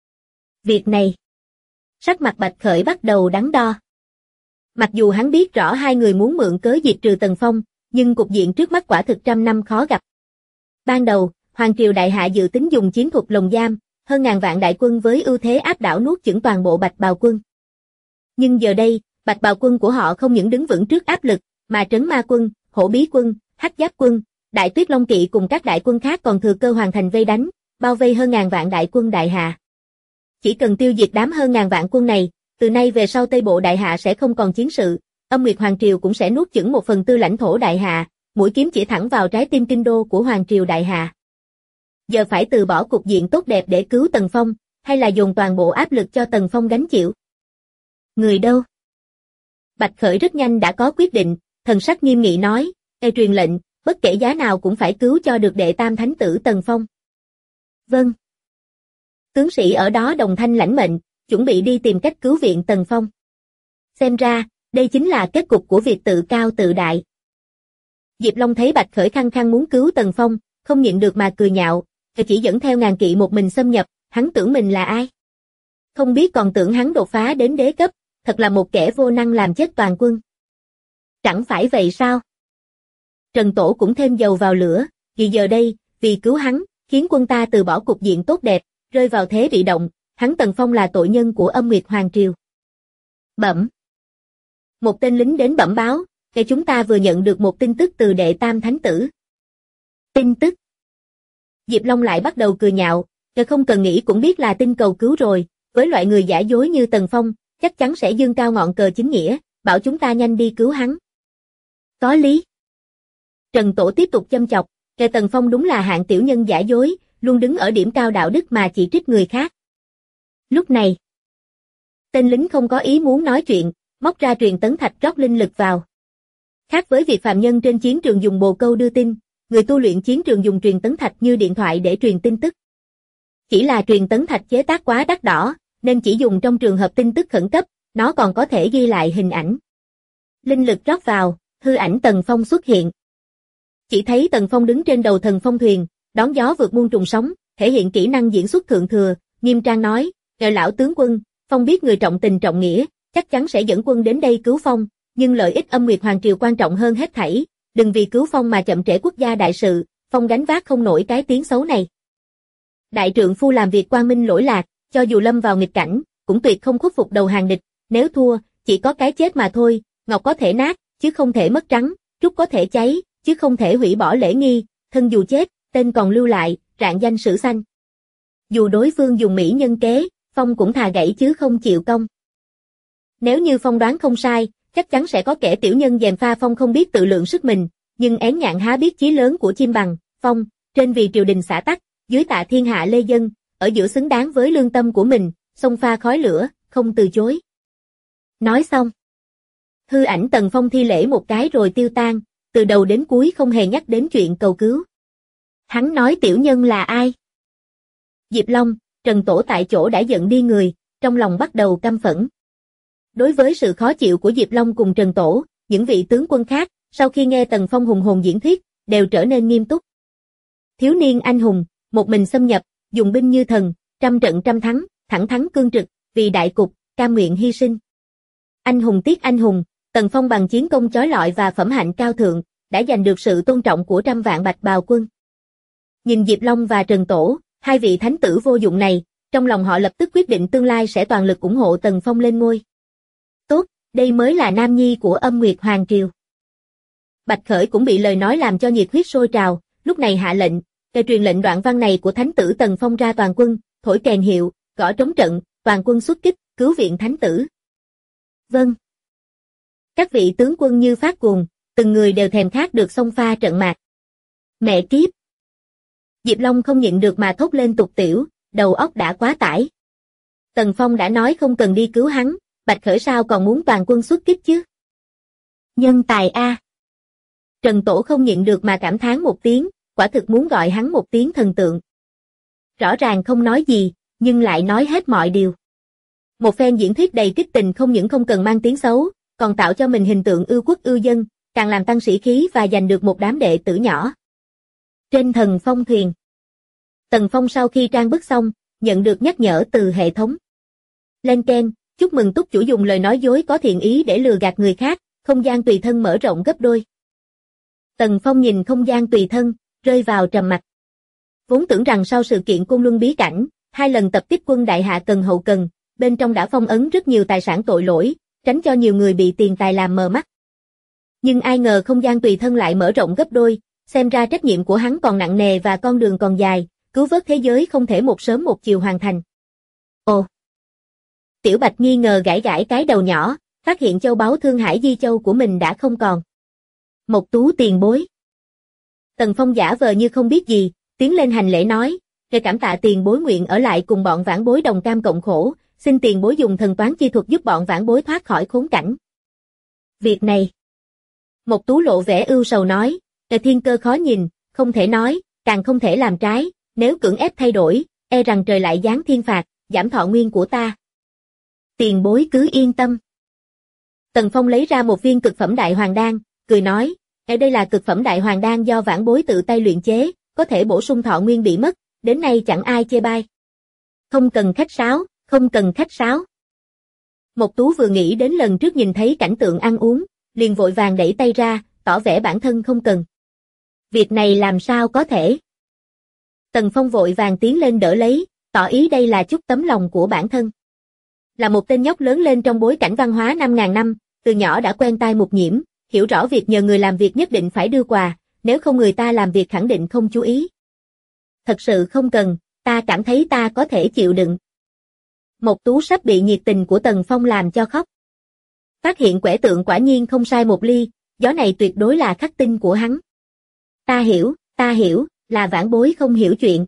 Việc này, sắc mặt Bạch Khởi bắt đầu đắn đo. Mặc dù hắn biết rõ hai người muốn mượn cớ diệt trừ Tần Phong, nhưng cục diện trước mắt quả thực trăm năm khó gặp. Ban đầu, Hoàng triều đại hạ dự tính dùng chiến thuật lồng giam, hơn ngàn vạn đại quân với ưu thế áp đảo nuốt chửng toàn bộ Bạch Bào quân. Nhưng giờ đây, Bạch Bào quân của họ không những đứng vững trước áp lực, mà Trấn Ma quân, Hổ Bí quân, Hắc Giáp quân, Đại Tuyết Long kỵ cùng các đại quân khác còn thừa cơ hoàn thành vây đánh, bao vây hơn ngàn vạn đại quân đại hạ. Chỉ cần tiêu diệt đám hơn ngàn vạn quân này, từ nay về sau Tây Bộ đại hạ sẽ không còn chiến sự, Âm Nguyệt Hoàng triều cũng sẽ nuốt chửng 1/4 lãnh thổ đại hạ, mũi kiếm chỉ thẳng vào trái tim kinh đô của Hoàng triều đại hạ. Giờ phải từ bỏ cục diện tốt đẹp để cứu Tần Phong, hay là dồn toàn bộ áp lực cho Tần Phong gánh chịu? Người đâu? Bạch Khởi rất nhanh đã có quyết định, thần sắc nghiêm nghị nói, truyền lệnh, bất kể giá nào cũng phải cứu cho được đệ tam thánh tử Tần Phong. Vâng. Tướng sĩ ở đó đồng thanh lãnh mệnh, chuẩn bị đi tìm cách cứu viện Tần Phong. Xem ra, đây chính là kết cục của việc tự cao tự đại. Diệp Long thấy Bạch Khởi khăng khăng muốn cứu Tần Phong, không nhịn được mà cười nhạo, chỉ dẫn theo ngàn kỵ một mình xâm nhập, hắn tưởng mình là ai? Không biết còn tưởng hắn đột phá đến đế cấp, thật là một kẻ vô năng làm chết toàn quân. Chẳng phải vậy sao? Trần Tổ cũng thêm dầu vào lửa, vì giờ đây, vì cứu hắn, khiến quân ta từ bỏ cục diện tốt đẹp, rơi vào thế bị động, hắn Tần Phong là tội nhân của Âm Nguyệt Hoàng triều. Bẩm. Một tên lính đến bẩm báo, chúng ta vừa nhận được một tin tức từ đệ tam thánh tử. Tin tức? Diệp Long lại bắt đầu cười nhạo, không cần nghĩ cũng biết là tin cầu cứu rồi, với loại người giả dối như Tần Phong, chắc chắn sẽ giương cao ngọn cờ chính nghĩa, bảo chúng ta nhanh đi cứu hắn. Có lý. Trần Tổ tiếp tục châm chọc, Tần Phong đúng là hạng tiểu nhân giả dối, luôn đứng ở điểm cao đạo đức mà chỉ trích người khác. Lúc này, tên lính không có ý muốn nói chuyện, móc ra truyền tấn thạch rót linh lực vào. Khác với việc phàm nhân trên chiến trường dùng bồ câu đưa tin, người tu luyện chiến trường dùng truyền tấn thạch như điện thoại để truyền tin tức. Chỉ là truyền tấn thạch chế tác quá đắt đỏ, nên chỉ dùng trong trường hợp tin tức khẩn cấp, nó còn có thể ghi lại hình ảnh. Linh lực rót vào, hư ảnh Tần Phong xuất hiện. Chỉ thấy Tần Phong đứng trên đầu thần phong thuyền, đón gió vượt muôn trùng sóng, thể hiện kỹ năng diễn xuất thượng thừa, nghiêm trang nói, lão tướng quân, Phong biết người trọng tình trọng nghĩa, chắc chắn sẽ dẫn quân đến đây cứu Phong, nhưng lợi ích Âm Nguyệt Hoàng triều quan trọng hơn hết thảy, đừng vì cứu Phong mà chậm trễ quốc gia đại sự, Phong gánh vác không nổi cái tiếng xấu này. Đại trượng phu làm việc quang minh lỗi lạc, cho dù lâm vào nghịch cảnh, cũng tuyệt không khuất phục đầu hàng địch, nếu thua, chỉ có cái chết mà thôi, ngọc có thể nát, chứ không thể mất trắng, trúc có thể cháy, chứ không thể hủy bỏ lễ nghi, thân dù chết, tên còn lưu lại, rạng danh sử xanh. Dù đối phương dùng mỹ nhân kế, Phong cũng thà gãy chứ không chịu công. Nếu như Phong đoán không sai, chắc chắn sẽ có kẻ tiểu nhân gièm pha Phong không biết tự lượng sức mình, nhưng én nhạn há biết chí lớn của chim bằng, Phong, trên vì triều đình xã tắc, dưới tạ thiên hạ lê dân, ở giữa xứng đáng với lương tâm của mình, xông pha khói lửa, không từ chối. Nói xong, hư ảnh Tần Phong thi lễ một cái rồi tiêu tan, từ đầu đến cuối không hề nhắc đến chuyện cầu cứu. Hắn nói tiểu nhân là ai? Diệp Long, Trần Tổ tại chỗ đã giận đi người, trong lòng bắt đầu căm phẫn. Đối với sự khó chịu của Diệp Long cùng Trần Tổ, những vị tướng quân khác, sau khi nghe Tần Phong hùng hồn diễn thuyết, đều trở nên nghiêm túc. Thiếu niên anh hùng, một mình xâm nhập, dùng binh như thần, trăm trận trăm thắng, thẳng thắn cương trực, vì đại cục, cam nguyện hy sinh. Anh hùng tiếc anh hùng, Tần Phong bằng chiến công chói lọi và phẩm hạnh cao thượng, đã giành được sự tôn trọng của trăm vạn Bạch Bào quân. Nhìn Diệp Long và Trần Tổ, hai vị thánh tử vô dụng này, trong lòng họ lập tức quyết định tương lai sẽ toàn lực ủng hộ Tần Phong lên ngôi. Tốt, đây mới là nam nhi của Âm Nguyệt Hoàng triều. Bạch Khởi cũng bị lời nói làm cho nhiệt huyết sôi trào, lúc này hạ lệnh, để truyền lệnh đoạn văn này của thánh tử Tần Phong ra toàn quân, thổi kèn hiệu, gõ trống trận, toàn quân xuất kích, cứu viện thánh tử. Vâng. Các vị tướng quân như phát cuồng, từng người đều thèm khát được xông pha trận mạc. Mẹ kiếp! Diệp Long không nhịn được mà thốt lên tục tiểu, đầu óc đã quá tải. Tần Phong đã nói không cần đi cứu hắn, Bạch Khởi sao còn muốn toàn quân xuất kích chứ? Nhân tài a. Trần Tổ không nhịn được mà cảm thán một tiếng, quả thực muốn gọi hắn một tiếng thần tượng. Rõ ràng không nói gì, nhưng lại nói hết mọi điều. Một phen diễn thuyết đầy kích tình không những không cần mang tiếng xấu, còn tạo cho mình hình tượng ưu quốc ưu dân, càng làm tăng sĩ khí và giành được một đám đệ tử nhỏ. Trên Thần Phong thuyền, Tần Phong sau khi trang bức xong, nhận được nhắc nhở từ hệ thống. Lên keng, chúc mừng túc chủ dùng lời nói dối có thiện ý để lừa gạt người khác, không gian tùy thân mở rộng gấp đôi. Tần Phong nhìn không gian tùy thân, rơi vào trầm mặc. Vốn tưởng rằng sau sự kiện Côn Luân bí cảnh, 2 lần tập kích quân đại hạ cần hậu cần, bên trong đã phong ấn rất nhiều tài sản tội lỗi, tránh cho nhiều người bị tiền tài làm mờ mắt. Nhưng ai ngờ không gian tùy thân lại mở rộng gấp đôi, xem ra trách nhiệm của hắn còn nặng nề và con đường còn dài, cứu vớt thế giới không thể một sớm một chiều hoàn thành. Ồ! Tiểu Bạch nghi ngờ gãi gãi cái đầu nhỏ, phát hiện châu báu Thương Hải Di Châu của mình đã không còn. Mộc Tú tiền bối. Tần Phong giả vờ như không biết gì, tiến lên hành lễ nói, để cảm tạ tiền bối nguyện ở lại cùng bọn vãn bối đồng cam cộng khổ, xin tiền bối dùng thần toán chi thuật giúp bọn vãn bối thoát khỏi khốn cảnh. Việc này. Mộc Tú lộ vẻ ưu sầu nói, thiên cơ khó nhìn, không thể nói, càng không thể làm trái, nếu cưỡng ép thay đổi, e rằng trời lại giáng thiên phạt, giảm thọ nguyên của ta. Tiền bối cứ yên tâm. Tần Phong lấy ra một viên cực phẩm đại hoàng đan, cười nói, đây là cực phẩm đại hoàng đan do vãn bối tự tay luyện chế, có thể bổ sung thọ nguyên bị mất, đến nay chẳng ai chê bai. Không cần khách sáo, không cần khách sáo. Mộc Tú vừa nghĩ đến lần trước nhìn thấy cảnh tượng ăn uống, liền vội vàng đẩy tay ra, tỏ vẻ bản thân không cần. Việc này làm sao có thể? Tần Phong vội vàng tiến lên đỡ lấy, tỏ ý đây là chút tấm lòng của bản thân. Là một tên nhóc lớn lên trong bối cảnh văn hóa 5.000 năm, từ nhỏ đã quen tai mục nhiễm, hiểu rõ việc nhờ người làm việc nhất định phải đưa quà, nếu không người ta làm việc khẳng định không chú ý. Thật sự không cần, ta cảm thấy ta có thể chịu đựng. Mộc Tú sắp bị nhiệt tình của Tần Phong làm cho khóc. Phát hiện quẻ tượng quả nhiên không sai một ly, gió này tuyệt đối là khắc tinh của hắn. Ta hiểu, là vãn bối không hiểu chuyện.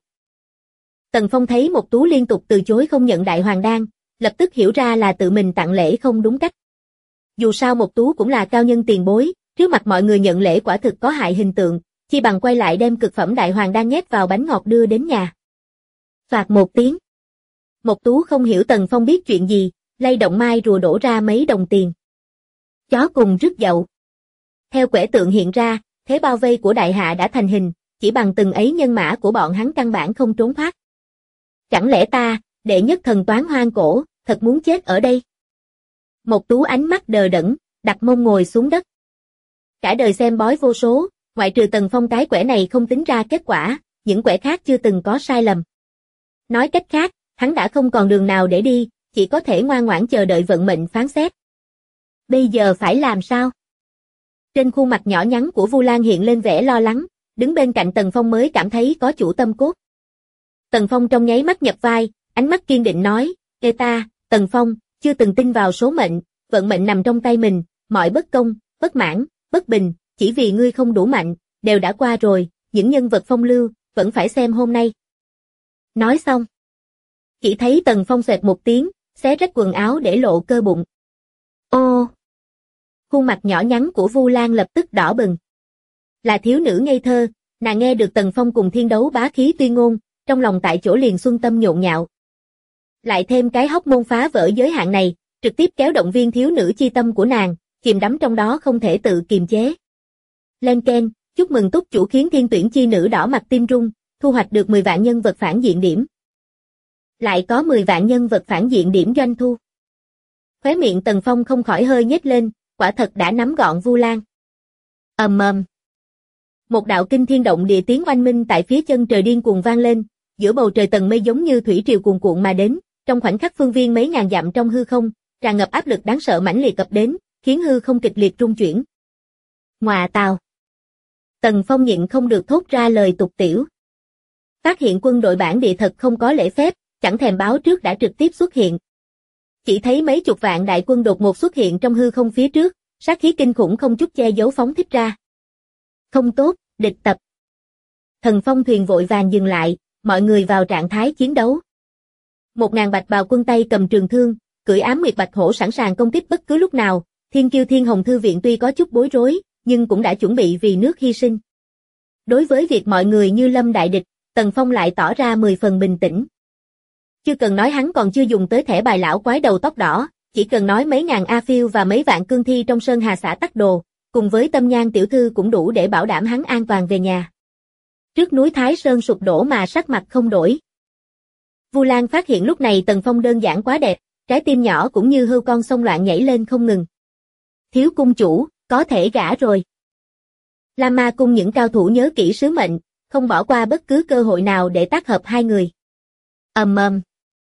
Tần Phong thấy Mộc Tú liên tục từ chối không nhận đại hoàng đan, lập tức hiểu ra là tự mình tặng lễ không đúng cách. Dù sao Mộc Tú cũng là cao nhân tiền bối, trước mặt mọi người nhận lễ quả thực có hại hình tượng, chi bằng quay lại đem cực phẩm đại hoàng đan nhét vào bánh ngọt đưa đến nhà. Phạt một tiếng. Mộc Tú không hiểu Tần Phong biết chuyện gì, lay động mai rùa đổ ra mấy đồng tiền. Chó cùng rứt dậu. Theo quẻ tượng hiện ra, thế bao vây của đại hạ đã thành hình, chỉ bằng từng ấy nhân mã của bọn hắn căn bản không trốn thoát. Chẳng lẽ ta, đệ nhất thần toán hoang cổ, thật muốn chết ở đây? Mộc Tú ánh mắt đờ đẫn, đặt mông ngồi xuống đất. Cả đời xem bói vô số, ngoại trừ Tần Phong cái quẻ này không tính ra kết quả, những quẻ khác chưa từng có sai lầm. Nói cách khác, hắn đã không còn đường nào để đi, chỉ có thể ngoan ngoãn chờ đợi vận mệnh phán xét. Bây giờ phải làm sao? Trên khuôn mặt nhỏ nhắn của Vu Lan hiện lên vẻ lo lắng, đứng bên cạnh Tần Phong mới cảm thấy có chủ tâm cốt. Tần Phong trong nháy mắt nhập vai, ánh mắt kiên định nói, ta, Tần Phong, chưa từng tin vào số mệnh, vận mệnh nằm trong tay mình, mọi bất công, bất mãn, bất bình, chỉ vì ngươi không đủ mạnh, đều đã qua rồi, những nhân vật phong lưu, vẫn phải xem hôm nay. Nói xong, chỉ thấy Tần Phong xoẹt một tiếng, xé rách quần áo để lộ cơ bụng. Ô! Khuôn mặt nhỏ nhắn của Vu Lan lập tức đỏ bừng. Là thiếu nữ ngây thơ, nàng nghe được Tần Phong cùng thiên đấu bá khí tuyên ngôn, trong lòng tại chỗ liền xuân tâm nhộn nhạo. Lại thêm cái hóc môn phá vỡ giới hạn này, trực tiếp kéo động viên thiếu nữ chi tâm của nàng, chìm đắm trong đó không thể tự kiềm chế. Lên keng, chúc mừng túc chủ khiến thiên tuyển chi nữ đỏ mặt tim rung, thu hoạch được 10 vạn nhân vật phản diện điểm. Lại có 10 vạn nhân vật phản diện điểm doanh thu. Khóe miệng Tần Phong không khỏi hơi nhếch lên, quả thật đã nắm gọn Vu Lan. Ầm ầm. Một đạo kinh thiên động địa tiếng oanh minh tại phía chân trời điên cuồng vang lên, giữa bầu trời tầng mây giống như thủy triều cuồn cuộn mà đến, trong khoảnh khắc phương viên mấy ngàn dặm trong hư không, tràn ngập áp lực đáng sợ mãnh liệt ập đến, khiến hư không kịch liệt rung chuyển. Ngoà tào. Tần Phong nhịn không được thốt ra lời tục tĩu. Phát hiện quân đội bản địa thật không có lễ phép, chẳng thèm báo trước đã trực tiếp xuất hiện. Chỉ thấy mấy chục vạn đại quân đột ngột xuất hiện trong hư không phía trước, sát khí kinh khủng không chút che giấu phóng thích ra. Không tốt, địch tập. Thần phong thuyền vội vàng dừng lại, mọi người vào trạng thái chiến đấu. 1000 bạch bào quân Tây cầm trường thương, cưỡi ám nguyệt bạch hổ sẵn sàng công kích bất cứ lúc nào. Thiên Kiêu Thiên Hồng Thư viện tuy có chút bối rối, nhưng cũng đã chuẩn bị vì nước hy sinh. Đối với việc mọi người như lâm đại địch, Tần Phong lại tỏ ra 10 phần bình tĩnh. Chưa cần nói hắn còn chưa dùng tới thẻ bài lão quái đầu tóc đỏ, chỉ cần nói mấy ngàn A Phiêu và mấy vạn cương thi trong Sơn Hà xã Tắc Đồ, cùng với Tâm Nhan tiểu thư cũng đủ để bảo đảm hắn an toàn về nhà. Trước núi Thái Sơn sụp đổ mà sắc mặt không đổi. Vu Lan phát hiện lúc này Tần Phong đơn giản quá đẹp, trái tim nhỏ cũng như hươu con xông loạn nhảy lên không ngừng. Thiếu cung chủ, có thể gả rồi. Lam Ma cung những cao thủ nhớ kỹ sứ mệnh, không bỏ qua bất cứ cơ hội nào để tác hợp hai người. Ầm ầm.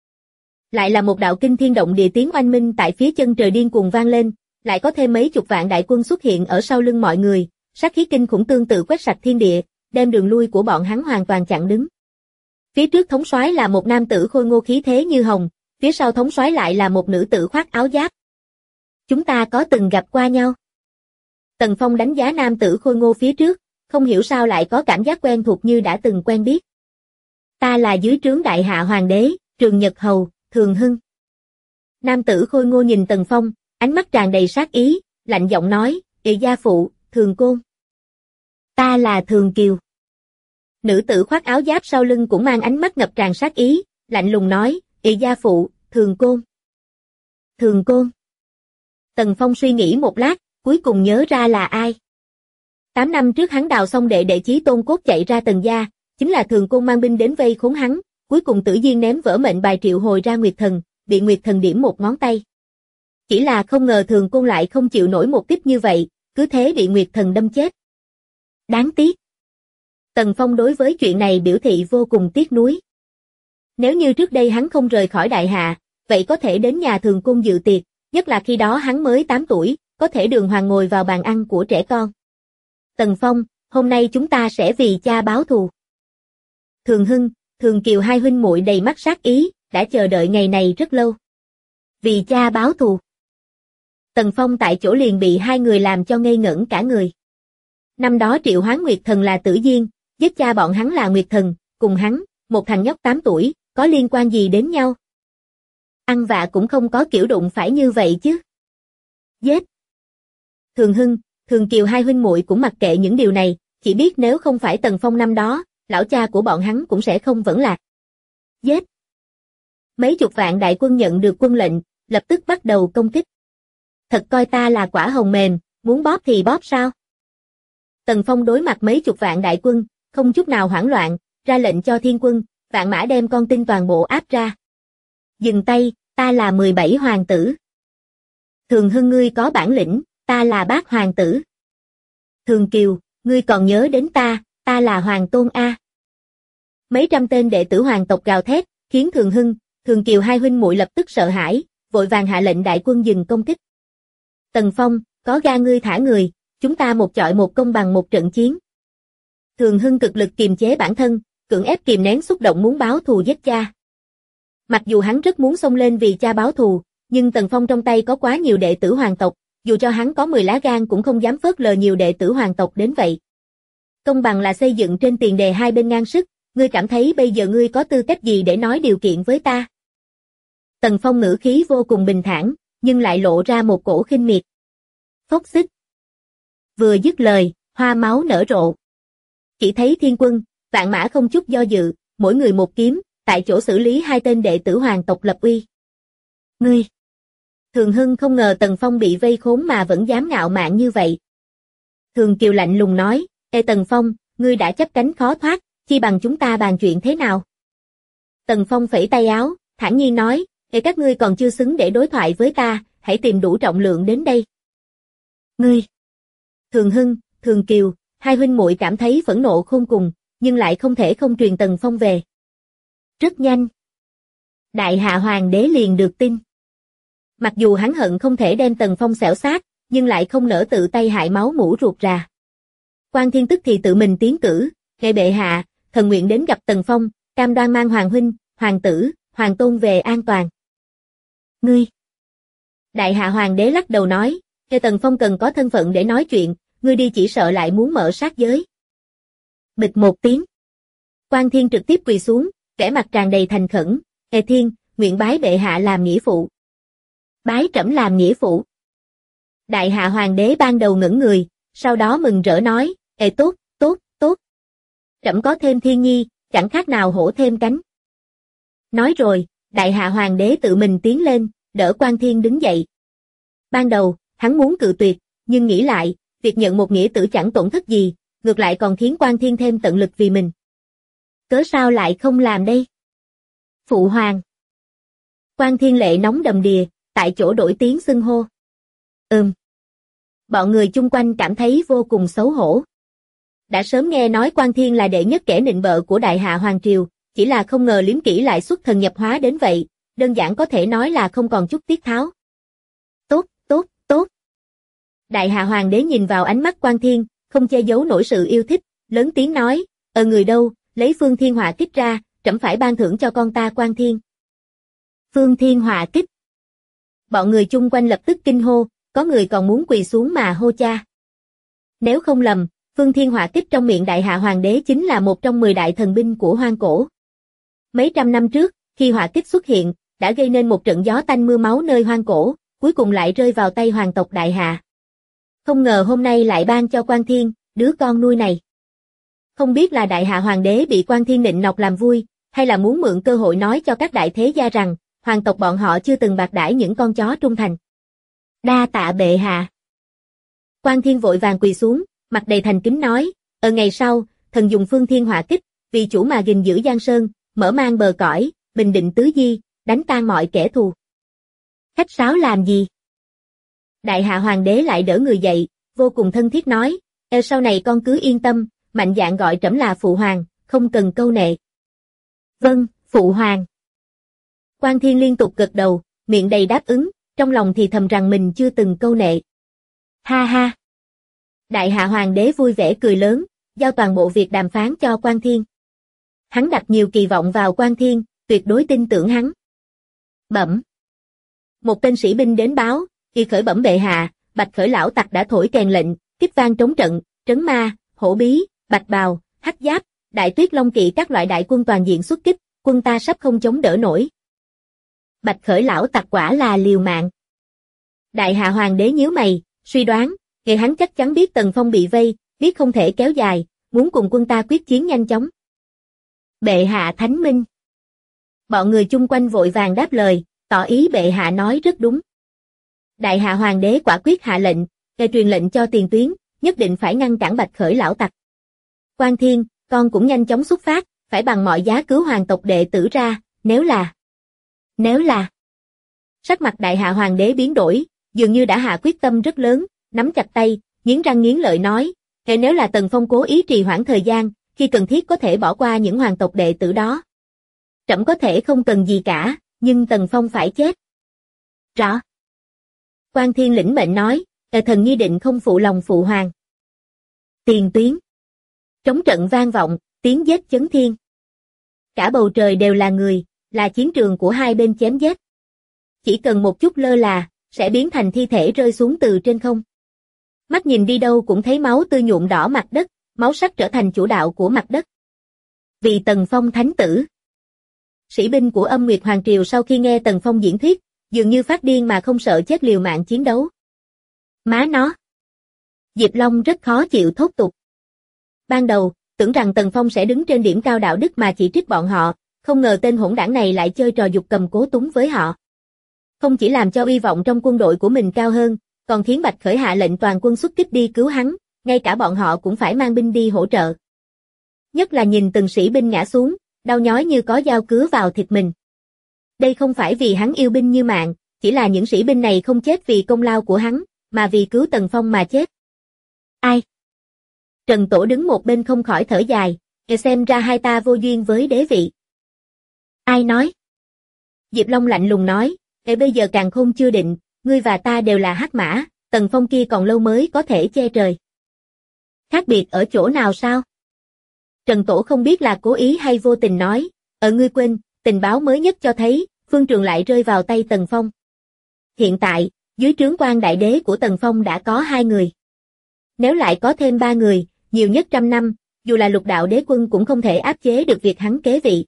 Lại là một đạo kinh thiên động địa tiếng oanh minh tại phía chân trời điên cuồng vang lên, lại có thêm mấy chục vạn đại quân xuất hiện ở sau lưng mọi người, sát khí kinh khủng tương tự quét sạch thiên địa, đem đường lui của bọn hắn hoàn toàn chặn đứng. Phía trước thống soái là một nam tử khôi ngô khí thế như hồng, phía sau thống soái lại là một nữ tử khoác áo giáp. Chúng ta có từng gặp qua nhau. Tần Phong đánh giá nam tử khôi ngô phía trước, không hiểu sao lại có cảm giác quen thuộc như đã từng quen biết. Ta là dưới trướng đại hạ hoàng đế, Trường Nhật Hầu, Thường Hưng. Nam tử khôi ngô nhìn Tần Phong, ánh mắt tràn đầy sát ý, lạnh giọng nói, Ị gia phụ, Thường Côn. Ta là Thường Kiều. Nữ tử khoác áo giáp sau lưng cũng mang ánh mắt ngập tràn sát ý, lạnh lùng nói, Ị gia phụ, Thường Côn. Thường Côn. Tần Phong suy nghĩ một lát, cuối cùng nhớ ra là ai. 8 năm trước hắn đào xong đệ chí tôn cốt chạy ra Tần gia, chính là Thường Côn mang binh đến vây khốn hắn, cuối cùng Tử Diên ném vỡ mệnh bài triệu hồi ra Nguyệt Thần, bị Nguyệt Thần điểm một ngón tay. Chỉ là không ngờ Thường Côn lại không chịu nổi một kích như vậy, cứ thế bị Nguyệt Thần đâm chết. Đáng tiếc. Tần Phong đối với chuyện này biểu thị vô cùng tiếc nuối. Nếu như trước đây hắn không rời khỏi đại hạ, vậy có thể đến nhà Thường Côn dự tiệc, nhất là khi đó hắn mới 8 tuổi, có thể đường hoàng ngồi vào bàn ăn của trẻ con. Tần Phong, hôm nay chúng ta sẽ vì cha báo thù. Thường Hưng, Thường Kiều hai huynh muội đầy mắt sát ý, đã chờ đợi ngày này rất lâu. Vì cha báo thù. Tần Phong tại chỗ liền bị hai người làm cho ngây ngẩn cả người. Năm đó triệu hoán Nguyệt Thần là Tử Diên, giết cha bọn hắn là Nguyệt Thần, cùng hắn, một thằng nhóc 8 tuổi, có liên quan gì đến nhau? Ăn vạ cũng không có kiểu đụng phải như vậy chứ. Giết. Thường Hưng, Thường Kiều hai huynh muội cũng mặc kệ những điều này, chỉ biết nếu không phải Tần Phong năm đó, lão cha của bọn hắn cũng sẽ không vẫn lạc. Giết. Mấy chục vạn đại quân nhận được quân lệnh, lập tức bắt đầu công kích. Thật coi ta là quả hồng mềm, muốn bóp thì bóp sao? Tần Phong đối mặt mấy chục vạn đại quân, không chút nào hoảng loạn, ra lệnh cho thiên quân, vạn mã đem con tin toàn bộ áp ra. Dừng tay, ta là 17 hoàng tử. Thường Hưng ngươi có bản lĩnh, ta là bát hoàng tử. Thường Kiều, ngươi còn nhớ đến ta là Hoàng Tôn A. Mấy trăm tên đệ tử hoàng tộc gào thét, khiến Thường Hưng, Thường Kiều hai huynh muội lập tức sợ hãi, vội vàng hạ lệnh đại quân dừng công kích. Tần Phong, có gan ngươi thả người, chúng ta một chọi một công bằng một trận chiến. Thường Hưng cực lực kiềm chế bản thân, cưỡng ép kìm nén xúc động muốn báo thù giết cha. Mặc dù hắn rất muốn xông lên vì cha báo thù, nhưng Tần Phong trong tay có quá nhiều đệ tử hoàng tộc, dù cho hắn có 10 lá gan cũng không dám phớt lờ nhiều đệ tử hoàng tộc đến vậy. Công bằng là xây dựng trên tiền đề hai bên ngang sức, ngươi cảm thấy bây giờ ngươi có tư cách gì để nói điều kiện với ta? Tần Phong ngữ khí vô cùng bình thản, nhưng lại lộ ra một cổ khinh miệt. Phốc xích. Vừa dứt lời, hoa máu nở rộ. Chỉ thấy thiên quân, vạn mã không chút do dự, mỗi người một kiếm, tại chỗ xử lý hai tên đệ tử hoàng tộc lập uy. Ngươi! Thường Hưng không ngờ Tần Phong bị vây khốn mà vẫn dám ngạo mạn như vậy. Thường Kiều lạnh lùng nói, Ê Tần Phong, ngươi đã chấp cánh khó thoát, chi bằng chúng ta bàn chuyện thế nào? Tần Phong phẩy tay áo, thản nhiên nói, Ê các ngươi còn chưa xứng để đối thoại với ta, hãy tìm đủ trọng lượng đến đây. Ngươi! Thường Hưng, Thường Kiều, hai huynh muội cảm thấy phẫn nộ khôn cùng, nhưng lại không thể không truyền Tần Phong về. Rất nhanh. Đại hạ hoàng đế liền được tin. Mặc dù hắn hận không thể đem Tần Phong xẻo xác, nhưng lại không nỡ tự tay hại máu mủ ruột rà. Quan Thiên tức thì tự mình tiến cử, "Ngài bệ hạ, thần nguyện đến gặp Tần Phong, cam đoan mang hoàng huynh, hoàng tử, hoàng tôn về an toàn." "Ngươi?" Đại hạ hoàng đế lắc đầu nói, "Nghe Tần Phong cần có thân phận để nói chuyện, ngươi đi chỉ sợ lại muốn mở sát giới." Bịch một tiếng. Quan Thiên trực tiếp quỳ xuống, vẻ mặt tràn đầy thành khẩn, "Ê Thiên, nguyện bái bệ hạ làm nghĩa phụ." "Bái trẫm làm nghĩa phụ." Đại hạ hoàng đế ban đầu ngẩn người, sau đó mừng rỡ nói, "Ê tốt, tốt, tốt. Trẫm có thêm Thiên nhi, chẳng khác nào hổ thêm cánh." Nói rồi, đại hạ hoàng đế tự mình tiến lên, đỡ Quan Thiên đứng dậy. Ban đầu, hắn muốn cự tuyệt, nhưng nghĩ lại, việc nhận một nghĩa tử chẳng tổn thất gì, ngược lại còn khiến Quan Thiên thêm tận lực vì mình. Cớ sao lại không làm đây? Phụ hoàng. Quan Thiên lệ nóng đầm đìa, tại chỗ đổi tiếng xưng hô. Bọn người chung quanh cảm thấy vô cùng xấu hổ. Đã sớm nghe nói Quan Thiên là đệ nhất kẻ nịnh bợ của Đại Hạ Hoàng Triều, chỉ là không ngờ liếm kỹ lại xuất thần nhập hóa đến vậy, đơn giản có thể nói là không còn chút tiết tháo. Tốt, tốt, tốt. Đại Hạ Hoàng đế nhìn vào ánh mắt Quan Thiên, không che giấu nổi sự yêu thích, lớn tiếng nói, người đâu, lấy Phương Thiên Hỏa Kích ra, trẫm phải ban thưởng cho con ta Quan Thiên. Phương Thiên Hỏa Kích. Bọn người chung quanh lập tức kinh hô, có người còn muốn quỳ xuống mà hô cha. Nếu không lầm, Phương Thiên Hỏa Kích trong miệng Đại Hạ Hoàng đế chính là một trong 10 đại thần binh của hoang cổ. Mấy trăm năm trước, khi hỏa kích xuất hiện, đã gây nên một trận gió tanh mưa máu nơi hoang cổ, cuối cùng lại rơi vào tay hoàng tộc Đại Hạ. Không ngờ hôm nay lại ban cho Quan Thiên, đứa con nuôi này. Không biết là Đại Hạ Hoàng đế bị Quan Thiên nịnh nọt làm vui, hay là muốn mượn cơ hội nói cho các đại thế gia rằng, hoàng tộc bọn họ chưa từng bạc đãi những con chó trung thành. Đa tạ bệ hạ. Quan Thiên vội vàng quỳ xuống, mặt đầy thành kính nói, ngày sau, thần dùng Phương Thiên Hỏa Kích, vì chủ mà gìn giữ Giang Sơn, mở mang bờ cõi, bình định tứ di, đánh tan mọi kẻ thù. Khách sáo làm gì? Đại Hạ Hoàng đế lại đỡ người dậy, vô cùng thân thiết nói, sau này con cứ yên tâm, mạnh dạn gọi trẫm là phụ hoàng, không cần câu nệ. Vâng, phụ hoàng. Quan Thiên liên tục gật đầu, miệng đầy đáp ứng, trong lòng thì thầm rằng mình chưa từng câu nệ. Ha ha. Đại Hạ Hoàng đế vui vẻ cười lớn, giao toàn bộ việc đàm phán cho Quan Thiên. Hắn đặt nhiều kỳ vọng vào Quan Thiên, tuyệt đối tin tưởng hắn. Bẩm. Một tên sĩ binh đến báo, khi khởi bẩm bệ hạ, Bạch Khởi lão tặc đã thổi kèn lệnh, kích vang trống trận, trấn ma, hổ bí, bạch bào, hắc giáp, đại tuyết long kỵ các loại đại quân toàn diện xuất kích, quân ta sắp không chống đỡ nổi. Bạch Khởi lão tặc quả là liều mạng. Đại Hạ Hoàng đế nhíu mày, suy đoán, ngày hắn chắc chắn biết Tần Phong bị vây, biết không thể kéo dài, muốn cùng quân ta quyết chiến nhanh chóng. Bệ hạ thánh minh. Bọn người chung quanh vội vàng đáp lời, tỏ ý bệ hạ nói rất đúng. Đại Hạ Hoàng đế quả quyết hạ lệnh, truyền lệnh cho tiền tuyến, nhất định phải ngăn cản Bạch Khởi lão tặc. Quan Thiên, con cũng nhanh chóng xuất phát, phải bằng mọi giá cứu hoàng tộc đệ tử ra, nếu là. Sắc mặt Đại Hạ Hoàng đế biến đổi, dường như đã hạ quyết tâm rất lớn, nắm chặt tay, nghiến răng nghiến lợi nói, nếu là Tần Phong cố ý trì hoãn thời gian, khi cần thiết có thể bỏ qua những hoàng tộc đệ tử đó. Trẫm có thể không cần gì cả, nhưng Tần Phong phải chết. Rõ. Quan Thiên lĩnh mệnh nói, thần nhi định không phụ lòng phụ hoàng. Tiền tuyến. Trống trận vang vọng, tiếng giết chấn thiên. Cả bầu trời đều là người, là chiến trường của hai bên chém giết. Chỉ cần một chút lơ là, sẽ biến thành thi thể rơi xuống từ trên không. Mắt nhìn đi đâu cũng thấy máu tươi nhuộm đỏ mặt đất, máu sắc trở thành chủ đạo của mặt đất. Vì Tần Phong thánh tử. Sĩ binh của Âm Nguyệt Hoàng Triều sau khi nghe Tần Phong diễn thuyết, dường như phát điên mà không sợ chết liều mạng chiến đấu. Má nó. Diệp Long rất khó chịu thốt tục. Ban đầu, tưởng rằng Tần Phong sẽ đứng trên điểm cao đạo đức mà chỉ trích bọn họ, không ngờ tên hỗn đảng này lại chơi trò giục cầm cố túng với họ. Không chỉ làm cho uy vọng trong quân đội của mình cao hơn, còn khiến Bạch Khởi hạ lệnh toàn quân xuất kích đi cứu hắn, ngay cả bọn họ cũng phải mang binh đi hỗ trợ. Nhất là nhìn từng sĩ binh ngã xuống, đau nhói như có dao cứa vào thịt mình. Đây không phải vì hắn yêu binh như mạng, chỉ là những sĩ binh này không chết vì công lao của hắn, mà vì cứu Tần Phong mà chết. Ai? Trần Tổ đứng một bên không khỏi thở dài, xem ra hai ta vô duyên với đế vị. Ai nói? Diệp Long lạnh lùng nói, bây giờ càn khôn chưa định, ngươi và ta đều là hắc mã, Tần Phong kia còn lâu mới có thể che trời. Khác biệt ở chỗ nào sao? Trần Tổ không biết là cố ý hay vô tình nói, ngươi quên, tình báo mới nhất cho thấy, Phương Trường lại rơi vào tay Tần Phong. Hiện tại, dưới trướng quan đại đế của Tần Phong đã có 2 người. Nếu lại có thêm 3 người, nhiều nhất 100 năm, dù là lục đạo đế quân cũng không thể áp chế được việc hắn kế vị.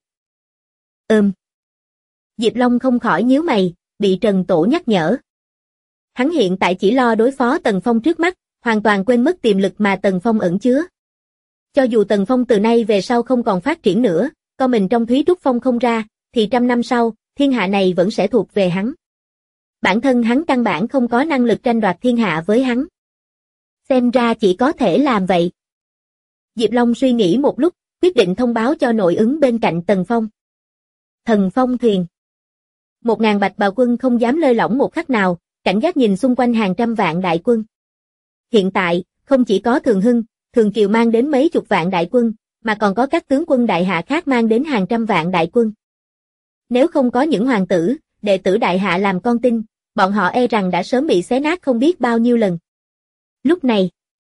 Diệp Long không khỏi nhíu mày, bị Trần Tổ nhắc nhở. Hắn hiện tại chỉ lo đối phó Tần Phong trước mắt, hoàn toàn quên mất tiềm lực mà Tần Phong ẩn chứa. Cho dù Tần Phong từ nay về sau không còn phát triển nữa, co mình trong Thúy Trúc Phong không ra, thì 100 năm sau, thiên hạ này vẫn sẽ thuộc về hắn. Bản thân hắn căn bản không có năng lực tranh đoạt thiên hạ với hắn. Xem ra chỉ có thể làm vậy. Diệp Long suy nghĩ một lúc, quyết định thông báo cho nội ứng bên cạnh Tần Phong. Thần Phong thuyền. 1000 bạch bào quân không dám lơi lỏng một khắc nào, cảnh giác nhìn xung quanh hàng trăm vạn đại quân. Hiện tại, không chỉ có Thường Hưng, Thường Kiều mang đến mấy chục vạn đại quân, mà còn có các tướng quân đại hạ khác mang đến hàng trăm vạn đại quân. Nếu không có những hoàng tử, đệ tử đại hạ làm con tin, bọn họ e rằng đã sớm bị xé nát không biết bao nhiêu lần. Lúc này,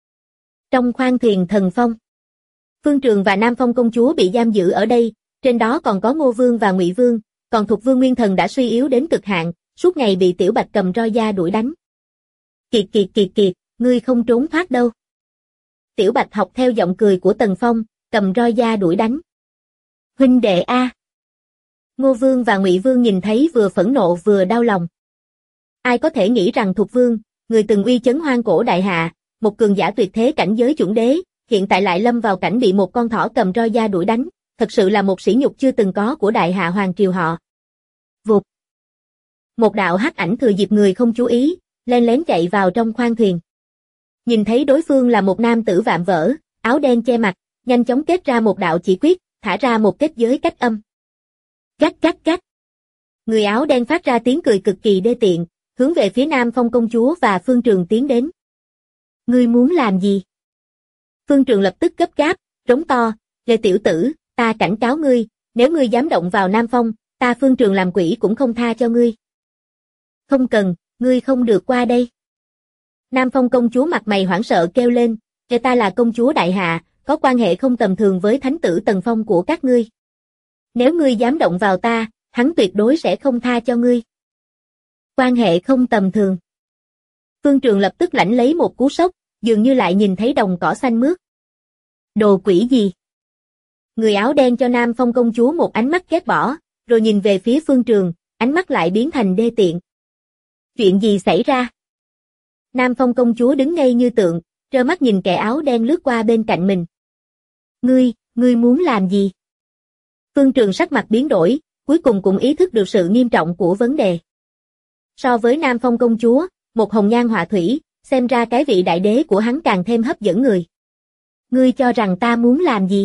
trong khoang thuyền Thần Phong, Phương Trường và Nam Phong công chúa bị giam giữ ở đây, trên đó còn có Ngô Vương và Ngụy Vương, còn Thục Vương Nguyên Thần đã suy yếu đến cực hạn, suốt ngày bị Tiểu Bạch cầm roi da đuổi đánh. Kiệt kiệt kiệt kiệt, ngươi không trốn thoát đâu. Tiểu Bạch học theo giọng cười của Tần Phong, cầm roi da đuổi đánh. Huynh đệ a. Ngô Vương và Ngụy Vương nhìn thấy vừa phẫn nộ vừa đau lòng. Ai có thể nghĩ rằng Thục Vương, người từng uy chấn hoang cổ đại hạ, một cường giả tuyệt thế cảnh giới chuẩn đế, hiện tại lại lâm vào cảnh bị một con thỏ cầm roi da đuổi đánh, thật sự là một sỉ nhục chưa từng có của đại hạ hoàng triều họ. Vụt. Một đạo hắc ảnh thừa dịp người không chú ý, len lén chạy vào trong khoang thuyền. Nhìn thấy đối phương là một nam tử vạm vỡ, áo đen che mặt, nhanh chóng kết ra một đạo chỉ quyết, thả ra một kết giới cách âm. Gắt gắt gắt. Người áo đen phát ra tiếng cười cực kỳ đê tiện, hướng về phía Nam Phong công chúa và Phương Trường tiến đến. Ngươi muốn làm gì? Phương Trường lập tức gấp gáp, rống to, Lê tiểu tử, ta cảnh cáo ngươi, nếu ngươi dám động vào Nam Phong, ta Phương Trường làm quỷ cũng không tha cho ngươi. Không cần, ngươi không được qua đây. Nam Phong công chúa mặt mày hoảng sợ kêu lên, ta là công chúa đại hạ, có quan hệ không tầm thường với thánh tử Tần Phong của các ngươi. Nếu ngươi dám động vào ta, hắn tuyệt đối sẽ không tha cho ngươi. Quan hệ không tầm thường. Phương Trường lập tức lãnh lấy một cú sốc, dường như lại nhìn thấy đồng cỏ xanh mướt. Đồ quỷ gì? Người áo đen cho Nam Phong công chúa một ánh mắt ghét bỏ, rồi nhìn về phía Phương Trường, ánh mắt lại biến thành đê tiện. Chuyện gì xảy ra? Nam Phong công chúa đứng ngây như tượng, trơ mắt nhìn kẻ áo đen lướt qua bên cạnh mình. Ngươi muốn làm gì? Phương Trường sắc mặt biến đổi, cuối cùng cũng ý thức được sự nghiêm trọng của vấn đề. So với Nam Phong công chúa, một hồng nhan họa thủy, xem ra cái vị đại đế của hắn càng thêm hấp dẫn người. Ngươi cho rằng ta muốn làm gì?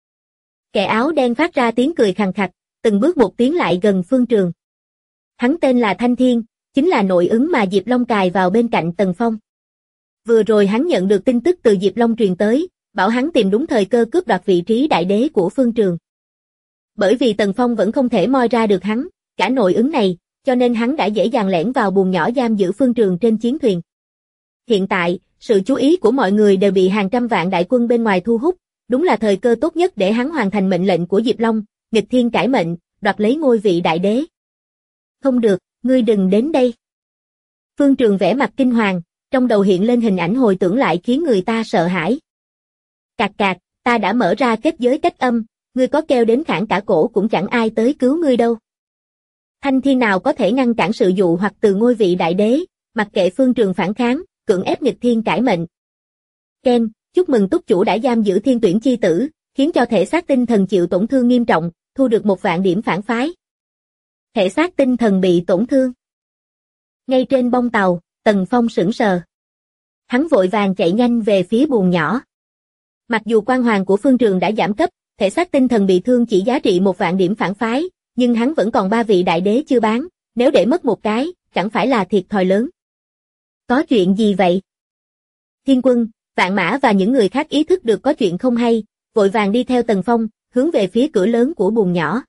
Kẻ áo đen phát ra tiếng cười khàn khặt, từng bước một tiến lại gần Phương Trường. Hắn tên là Thanh Thiên, chính là nội ứng mà Diệp Long cài vào bên cạnh Tần Phong. Vừa rồi hắn nhận được tin tức từ Diệp Long truyền tới, bảo hắn tìm đúng thời cơ cướp đoạt vị trí đại đế của Phương Trường. Bởi vì Tần Phong vẫn không thể moi ra được hắn, cả nội ứng này, cho nên hắn đã dễ dàng lẻn vào buồng nhỏ giam giữ Phương Trường trên chiến thuyền. Hiện tại, sự chú ý của mọi người đều bị hàng trăm vạn đại quân bên ngoài thu hút, đúng là thời cơ tốt nhất để hắn hoàn thành mệnh lệnh của Diệp Long, nghịch thiên cải mệnh, đoạt lấy ngôi vị đại đế. Không được, ngươi đừng đến đây. Phương Trường vẻ mặt kinh hoàng, trong đầu hiện lên hình ảnh hồi tưởng lại khiến người ta sợ hãi. Cạc cạc, ta đã mở ra kết giới cách âm, ngươi có kêu đến khản cả cổ cũng chẳng ai tới cứu ngươi đâu. Thanh Thiên nào có thể ngăn cản sự dụ hoặc từ ngôi vị đại đế, mặc kệ Phương Trường phản kháng, cưỡng ép nghịch thiên cải mệnh. Ken, chúc mừng túc chủ đã giam giữ thiên tuyển chi tử, khiến cho thể xác tinh thần chịu tổn thương nghiêm trọng, thu được 1.000 điểm phản phái. Thể xác tinh thần bị tổn thương. Ngay trên bông tàu, Tần Phong sững sờ. Hắn vội vàng chạy nhanh về phía buồng nhỏ. Mặc dù quan hoàng của Phương Trường đã giảm cấp, thể xác tinh thần bị thương chỉ giá trị 1.000 điểm phản phái, nhưng hắn vẫn còn 3 vị đại đế chưa bán, nếu để mất một cái, chẳng phải là thiệt thòi lớn. Có chuyện gì vậy? Thiên Quân, Vạn Mã và những người khác ý thức được có chuyện không hay, vội vàng đi theo Tần Phong, hướng về phía cửa lớn của buồng nhỏ.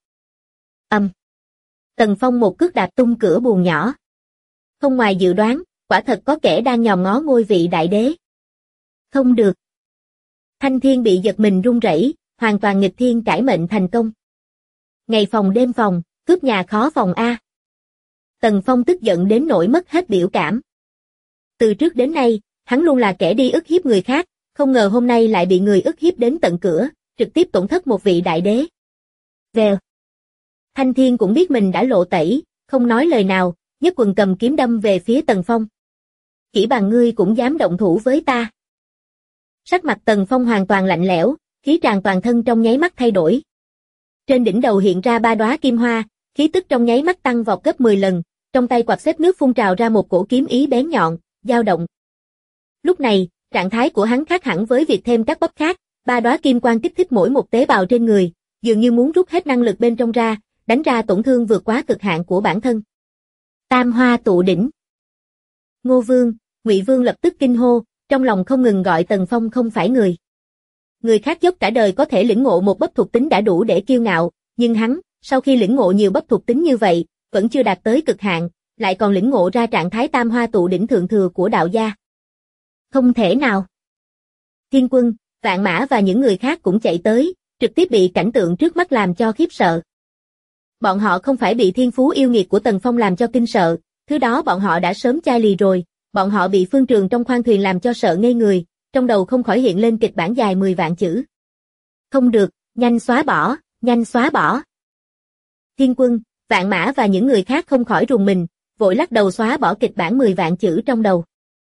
Tần Phong một cước đạp tung cửa buồng nhỏ. Không ngoài dự đoán, quả thật có kẻ đang nhòm ngó ngôi vị đại đế. Không được. Thanh Thiên bị giật mình run rẩy, hoàn toàn nghịch thiên cải mệnh thành công. Ngày phòng đêm phòng, cướp nhà khó phòng a. Tần Phong tức giận đến nỗi mất hết biểu cảm. Từ trước đến nay, hắn luôn là kẻ đi ức hiếp người khác, không ngờ hôm nay lại bị người ức hiếp đến tận cửa, trực tiếp tổn thất một vị đại đế. Vèo. Thanh Thiên cũng biết mình đã lộ tẩy, không nói lời nào, nhấc quần cầm kiếm đâm về phía Tần Phong. Chỉ bằng ngươi cũng dám động thủ với ta. Sắc mặt Tần Phong hoàn toàn lạnh lẽo, khí tràn toàn thân trong nháy mắt thay đổi. Trên đỉnh đầu hiện ra 3 đóa kim hoa, khí tức trong nháy mắt tăng vọt gấp 10 lần, trong tay quạt xếp nước phun trào ra một cổ kiếm ý bén nhọn, dao động. Lúc này, trạng thái của hắn khác hẳn với việc thêm các bắp khác, 3 đóa kim quang kích thích mỗi một tế bào trên người, dường như muốn rút hết năng lực bên trong ra, đánh ra tổn thương vượt quá cực hạn của bản thân. Tam hoa tụ đỉnh. Ngô Vương, Ngụy Vương lập tức kinh hô, trong lòng không ngừng gọi Tần Phong không phải người. Người khác dốc cả đời có thể lĩnh ngộ một bắp thuộc tính đã đủ để kiêu ngạo, nhưng hắn, sau khi lĩnh ngộ nhiều bắp thuộc tính như vậy, vẫn chưa đạt tới cực hạn, lại còn lĩnh ngộ ra trạng thái tam hoa tụ đỉnh thượng thừa của đạo gia. Không thể nào. Thiên Quân, Vạn Mã và những người khác cũng chạy tới, trực tiếp bị cảnh tượng trước mắt làm cho khiếp sợ. Bọn họ không phải bị thiên phú yêu nghiệt của Tần Phong làm cho kinh sợ, thứ đó bọn họ đã sớm chai lì rồi, bọn họ bị Phương Trường trong khoang thuyền làm cho sợ ngây người, trong đầu không khỏi hiện lên kịch bản dài 10 vạn chữ. Không được, nhanh xóa bỏ, nhanh xóa bỏ. Thiên Quân, Vạn Mã và những người khác không khỏi rùng mình, vội lắc đầu xóa bỏ kịch bản 10 vạn chữ trong đầu.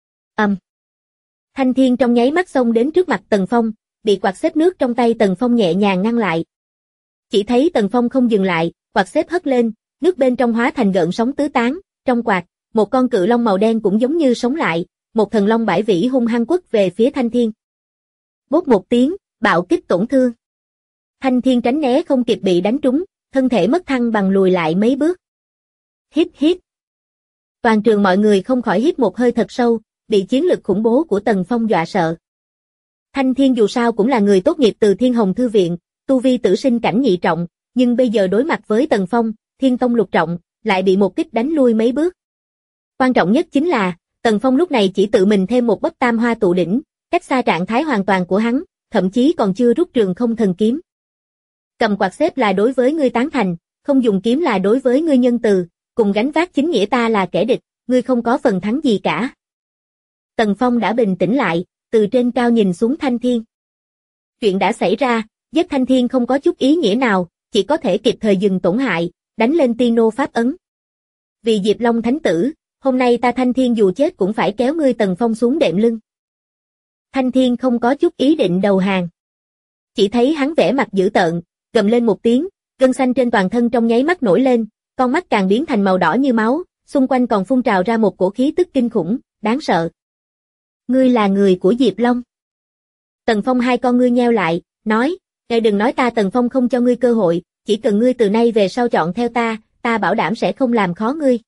Thanh Thiên trong nháy mắt xông đến trước mặt Tần Phong, bị quạt xếp nước trong tay Tần Phong nhẹ nhàng ngăn lại. Chỉ thấy Tần Phong không dừng lại, quạt xếp hất lên, nước bên trong hóa thành gợn sóng tứ tán, trong quạt, một con cự long màu đen cũng giống như sống lại, một thần long bãi vĩ hung hăng quất về phía Thanh Thiên. Bốp một tiếng, bạo kích tổn thương. Thanh Thiên tránh né không kịp bị đánh trúng, thân thể mất thăng bằng lùi lại mấy bước. Hít hít. Toàn trường mọi người không khỏi hít một hơi thật sâu, bị chiến lực khủng bố của Tần Phong dọa sợ. Thanh Thiên dù sao cũng là người tốt nghiệp từ Thiên Hồng Thư Viện, tu vi tử sinh cảnh nhị trọng, nhưng bây giờ đối mặt với Tần Phong, Thiên Tông lục trọng, lại bị một kích đánh lui mấy bước. Quan trọng nhất chính là, Tần Phong lúc này chỉ tự mình thêm một bắp tam hoa tụ đỉnh, cách xa trạng thái hoàn toàn của hắn, thậm chí còn chưa rút trường không thần kiếm. Cầm quạt xếp là đối với ngươi tán thành, không dùng kiếm là đối với ngươi nhân từ, cùng gánh vác chính nghĩa ta là kẻ địch, ngươi không có phần thắng gì cả. Tần Phong đã bình tĩnh lại, từ trên cao nhìn xuống Thanh Thiên. Chuyện đã xảy ra, giết Thanh Thiên không có chút ý nghĩa nào, chỉ có thể kịp thời dừng tổn hại, đánh lên tiên nô pháp ấn. Vì Diệp Long Thánh Tử, hôm nay ta Thanh Thiên dù chết cũng phải kéo ngươi Tần Phong xuống đệm lưng. Thanh Thiên không có chút ý định đầu hàng. Chỉ thấy hắn vẻ mặt dữ tợn, gầm lên một tiếng, gân xanh trên toàn thân trong nháy mắt nổi lên, con mắt càng biến thành màu đỏ như máu, xung quanh còn phun trào ra một cổ khí tức kinh khủng, đáng sợ. Ngươi là người của Diệp Long. Tần Phong hai con ngươi nheo lại, nói, ngài đừng nói ta Tần Phong không cho ngươi cơ hội, chỉ cần ngươi từ nay về sau chọn theo ta, ta bảo đảm sẽ không làm khó ngươi.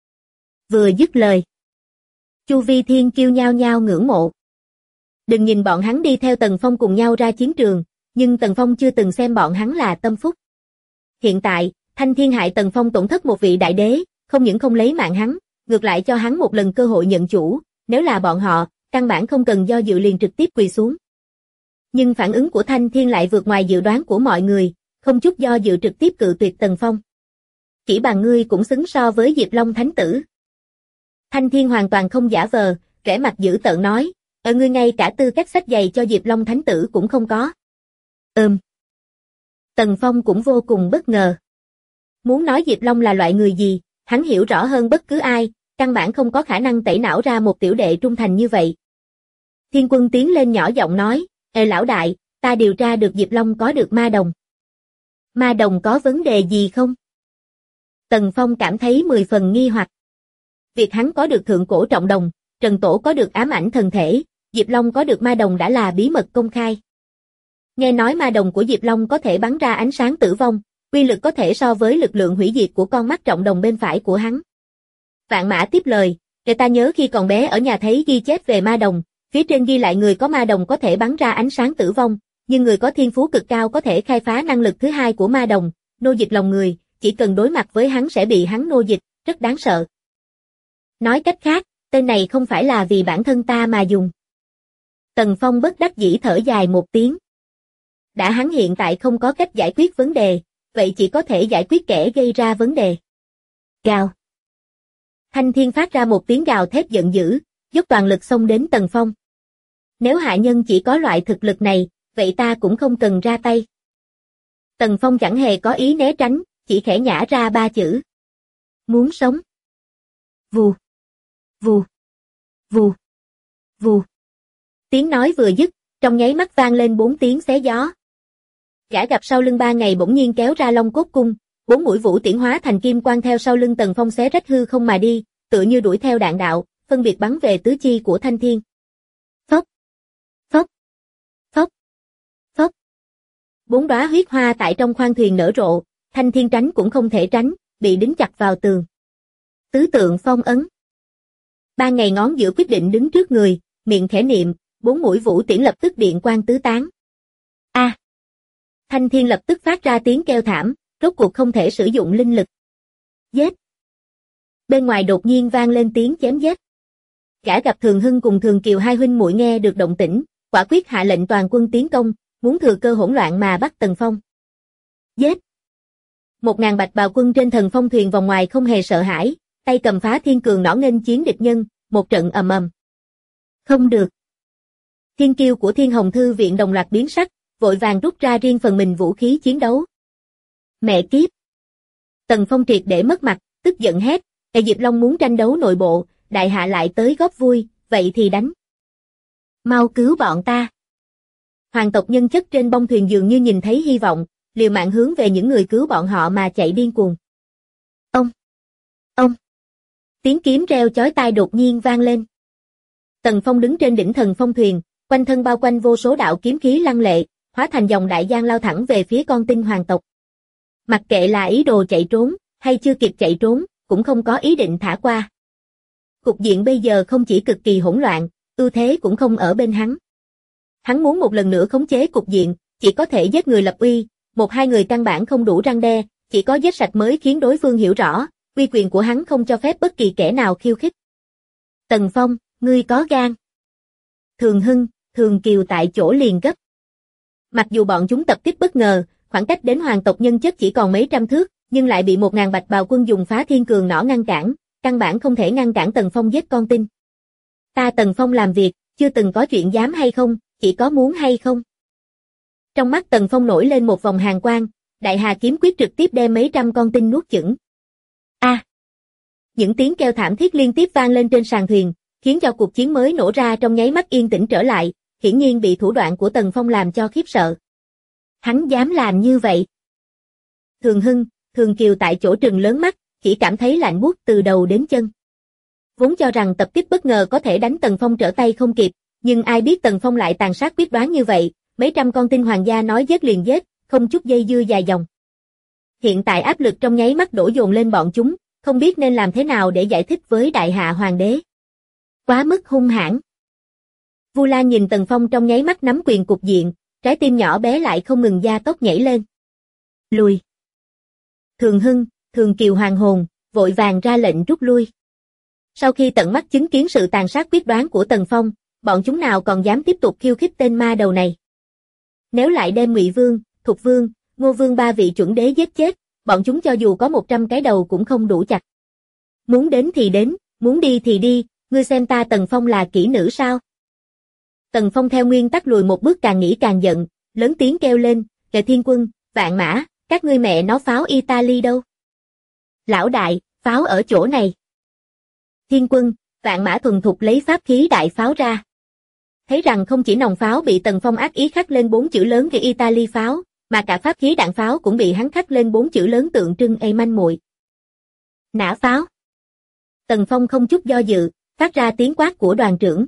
Vừa dứt lời, Chu Vi Thiên Kiêu nhao nhao ngưỡng mộ. Đừng nhìn bọn hắn đi theo Tần Phong cùng nhau ra chiến trường, nhưng Tần Phong chưa từng xem bọn hắn là tâm phúc. Hiện tại, Thanh Thiên hại Tần Phong tổn thất một vị đại đế, không những không lấy mạng hắn, ngược lại cho hắn một lần cơ hội nhận chủ, nếu là bọn họ, căn bản không cần do dự liền trực tiếp quỳ xuống. Nhưng phản ứng của Thanh Thiên lại vượt ngoài dự đoán của mọi người, không chút do dự trực tiếp cự tuyệt Tần Phong. Chỉ bằng ngươi cũng xứng so với Diệp Long Thánh Tử. Thanh Thiên hoàn toàn không giả vờ, vẻ mặt dữ tợn nói, ngươi ngay cả tư cách xách giày cho Diệp Long Thánh Tử cũng không có. Tần Phong cũng vô cùng bất ngờ. Muốn nói Diệp Long là loại người gì, hắn hiểu rõ hơn bất cứ ai, căn bản không có khả năng tẩy não ra một tiểu đệ trung thành như vậy. Thiên Quân tiến lên nhỏ giọng nói, lão đại, ta điều tra được Diệp Long có được ma đồng. Ma đồng có vấn đề gì không? Tần Phong cảm thấy 10 phần nghi hoặc. Việc hắn có được thượng cổ trọng đồng, Trần Tổ có được ám ảnh thần thể, Diệp Long có được ma đồng đã là bí mật công khai. Nghe nói ma đồng của Diệp Long có thể bắn ra ánh sáng tử vong, uy lực có thể so với lực lượng hủy diệt của con mắt trọng đồng bên phải của hắn. Vạn Mã tiếp lời, người ta nhớ khi còn bé ở nhà thấy ghi chép về ma đồng, phía trên ghi lại người có ma đồng có thể bắn ra ánh sáng tử vong, nhưng người có thiên phú cực cao có thể khai phá năng lực thứ hai của ma đồng, nô dịch lòng người, chỉ cần đối mặt với hắn sẽ bị hắn nô dịch, rất đáng sợ. Nói cách khác, tên này không phải là vì bản thân ta mà dùng. Tần Phong bất đắc dĩ thở dài một tiếng. Đã hắn hiện tại không có cách giải quyết vấn đề, vậy chỉ có thể giải quyết kẻ gây ra vấn đề. Gào. Thanh Thiên phát ra một tiếng gào thét giận dữ, dốc toàn lực xông đến Tần Phong. Nếu hạ nhân chỉ có loại thực lực này, vậy ta cũng không cần ra tay. Tần Phong chẳng hề có ý né tránh, chỉ khẽ nhả ra 3 chữ. Muốn sống. Vù. Vù. Vù. Vù. Tiếng nói vừa dứt, trong nháy mắt vang lên 4 tiếng xé gió. Gã gặp sau lưng 3 ngày bỗng nhiên kéo ra Long Cốt Cung, 4 mũi vũ tiễn hóa thành kim quang theo sau lưng Tần Phong xé rách hư không mà đi, tựa như đuổi theo đạn đạo, phân biệt bắn về tứ chi của Thanh Thiên. Phốc. Phốc. Phốc. Phốc. 4 đóa huyết hoa tại trong khoang thuyền nở rộ, Thanh Thiên tránh cũng không thể tránh, bị đính chặt vào tường. Tứ tượng phong ấn. 3 ngày ngón giữa quyết định đứng trước người, miệng khẽ niệm, 4 mũi vũ tiễn lập tức điện quang tứ tán. A! Thanh Thiên lập tức phát ra tiếng kêu thảm, rốt cuộc không thể sử dụng linh lực. Giết! Bên ngoài đột nhiên vang lên tiếng chém giết. Gã gặp Thường Hưng cùng Thường Kiều hai huynh muội nghe được động tĩnh, quả quyết hạ lệnh toàn quân tiến công, muốn thừa cơ hỗn loạn mà bắt Tần Phong. Giết! 1000 bạch bào quân trên Thần Phong thuyền vòng ngoài không hề sợ hãi, tay cầm phá thiên cường nỏ nghênh chiến địch nhân, một trận ầm ầm. Không được. Thiên kiêu của Thiên Hồng Thư viện đồng loạt biến sắc, vội vàng rút ra riêng phần mình vũ khí chiến đấu. Mẹ kiếp! Tần Phong triệt để mất mặt, tức giận hét, Diệp Long muốn tranh đấu nội bộ, đại hạ lại tới góp vui, vậy thì đánh. Mau cứu bọn ta! Hoàng tộc nhân chất trên bông thuyền dường như nhìn thấy hy vọng, liều mạng hướng về những người cứu bọn họ mà chạy điên cuồng. Ông! Ông! Tiếng kiếm reo chói tai đột nhiên vang lên. Tần Phong đứng trên đỉnh Thần Phong thuyền, quanh thân bao quanh vô số đạo kiếm khí lăng lệ, hóa thành dòng đại giang lao thẳng về phía con tinh hoàng tộc. Mặc kệ là ý đồ chạy trốn, hay chưa kịp chạy trốn, cũng không có ý định thả qua. Cục diện bây giờ không chỉ cực kỳ hỗn loạn, ưu thế cũng không ở bên hắn. Hắn muốn một lần nữa khống chế cục diện, chỉ có thể giết người lập uy, 1-2 người căn bản không đủ răn đe, chỉ có giết sạch mới khiến đối phương hiểu rõ, uy quyền của hắn không cho phép bất kỳ kẻ nào khiêu khích. Tần Phong, ngươi có gan. Thường Hưng, Thường Kiều tại chỗ liền gấp. Mặc dù bọn chúng tập kích bất ngờ, khoảng cách đến hoàng tộc nhân chất chỉ còn mấy trăm thước, nhưng lại bị 1000 bạch bào quân dùng phá thiên cường nỏ ngăn cản, căn bản không thể ngăn cản Tần Phong giết con tin. Ta Tần Phong làm việc, chưa từng có chuyện dám hay không, chỉ có muốn hay không. Trong mắt Tần Phong nổi lên một vòng hàn quang, đại hà kiếm quyết trực tiếp đem mấy trăm con tin nuốt chửng. A! Những tiếng kêu thảm thiết liên tiếp vang lên trên sàn thuyền, khiến cho cuộc chiến mới nổ ra trong nháy mắt yên tĩnh trở lại, hiển nhiên bị thủ đoạn của Tần Phong làm cho khiếp sợ. Hắn dám làm như vậy. Thường Hưng, Thường Kiều tại chỗ trừng lớn mắt, chỉ cảm thấy lạnh buốt từ đầu đến chân. Vốn cho rằng tập kích bất ngờ có thể đánh Tần Phong trở tay không kịp, nhưng ai biết Tần Phong lại tàn sát quyết đoán như vậy, mấy trăm con tinh hoàng gia nói giết liền giết, không chút dây dưa dài dòng. Hiện tại áp lực trong nháy mắt đổ dồn lên bọn chúng, không biết nên làm thế nào để giải thích với đại hạ hoàng đế. Quá mức hung hãn. Vu Lan nhìn Tần Phong trong nháy mắt nắm quyền cục diện, trái tim nhỏ bé lại không ngừng gia tốc nhảy lên. Lùi. Thường Hưng, Thường Kiều hoàng hồn, vội vàng ra lệnh rút lui. Sau khi tận mắt chứng kiến sự tàn sát quyết đoán của Tần Phong, bọn chúng nào còn dám tiếp tục khiêu khích tên ma đầu này. Nếu lại đem Ngụy Vương, Thục Vương, Ngô Vương 3 vị chuẩn đế giết chết, bọn chúng cho dù có 100 cái đầu cũng không đủ chặt. Muốn đến thì đến, muốn đi thì đi, ngươi xem ta Tần Phong là kỹ nữ sao? Tần Phong theo nguyên tắc lùi một bước càng nghĩ càng giận, lớn tiếng kêu lên, Kệ Thiên Quân, Vạn Mã, các ngươi mẹ nó pháo Italy đâu? Lão đại, pháo ở chỗ này. Thiên Quân, Vạn Mã thuần thục lấy pháp khí đại pháo ra. Thấy rằng không chỉ nòng pháo bị Tần Phong ác ý khắc lên 4 chữ lớn cái Italy pháo, mà cả pháp khí đạn pháo cũng bị hắn khắc lên 4 chữ lớn tượng trưng ê manh muội. Nã pháo. Tần Phong không chút do dự, phát ra tiếng quát của đoàn trưởng.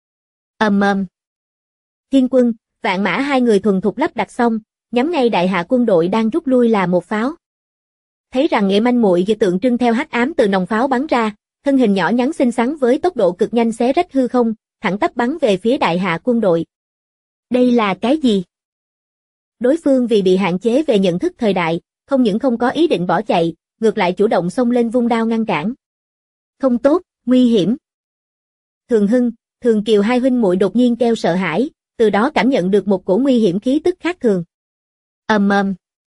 Ầm ầm. Thiên Quân, Vạn Mã hai người thuần thục lắp đặt xong, nhắm ngay đại hạ quân đội đang rút lui là một pháo. Thấy rằng ê manh muội tượng trưng theo hắc ám từ nòng pháo bắn ra, thân hình nhỏ nhắn xinh xắn với tốc độ cực nhanh xé rách hư không, thẳng tắp bắn về phía đại hạ quân đội. Đây là cái gì? Đối phương vì bị hạn chế về nhận thức thời đại, không những không có ý định bỏ chạy, ngược lại chủ động xông lên vung đao ngăn cản. Không tốt, nguy hiểm. Thường Hưng, Thường Kiều hai huynh muội đột nhiên kêu sợ hãi, từ đó cảm nhận được một cổ nguy hiểm khí tức khác thường. Ầm ầm.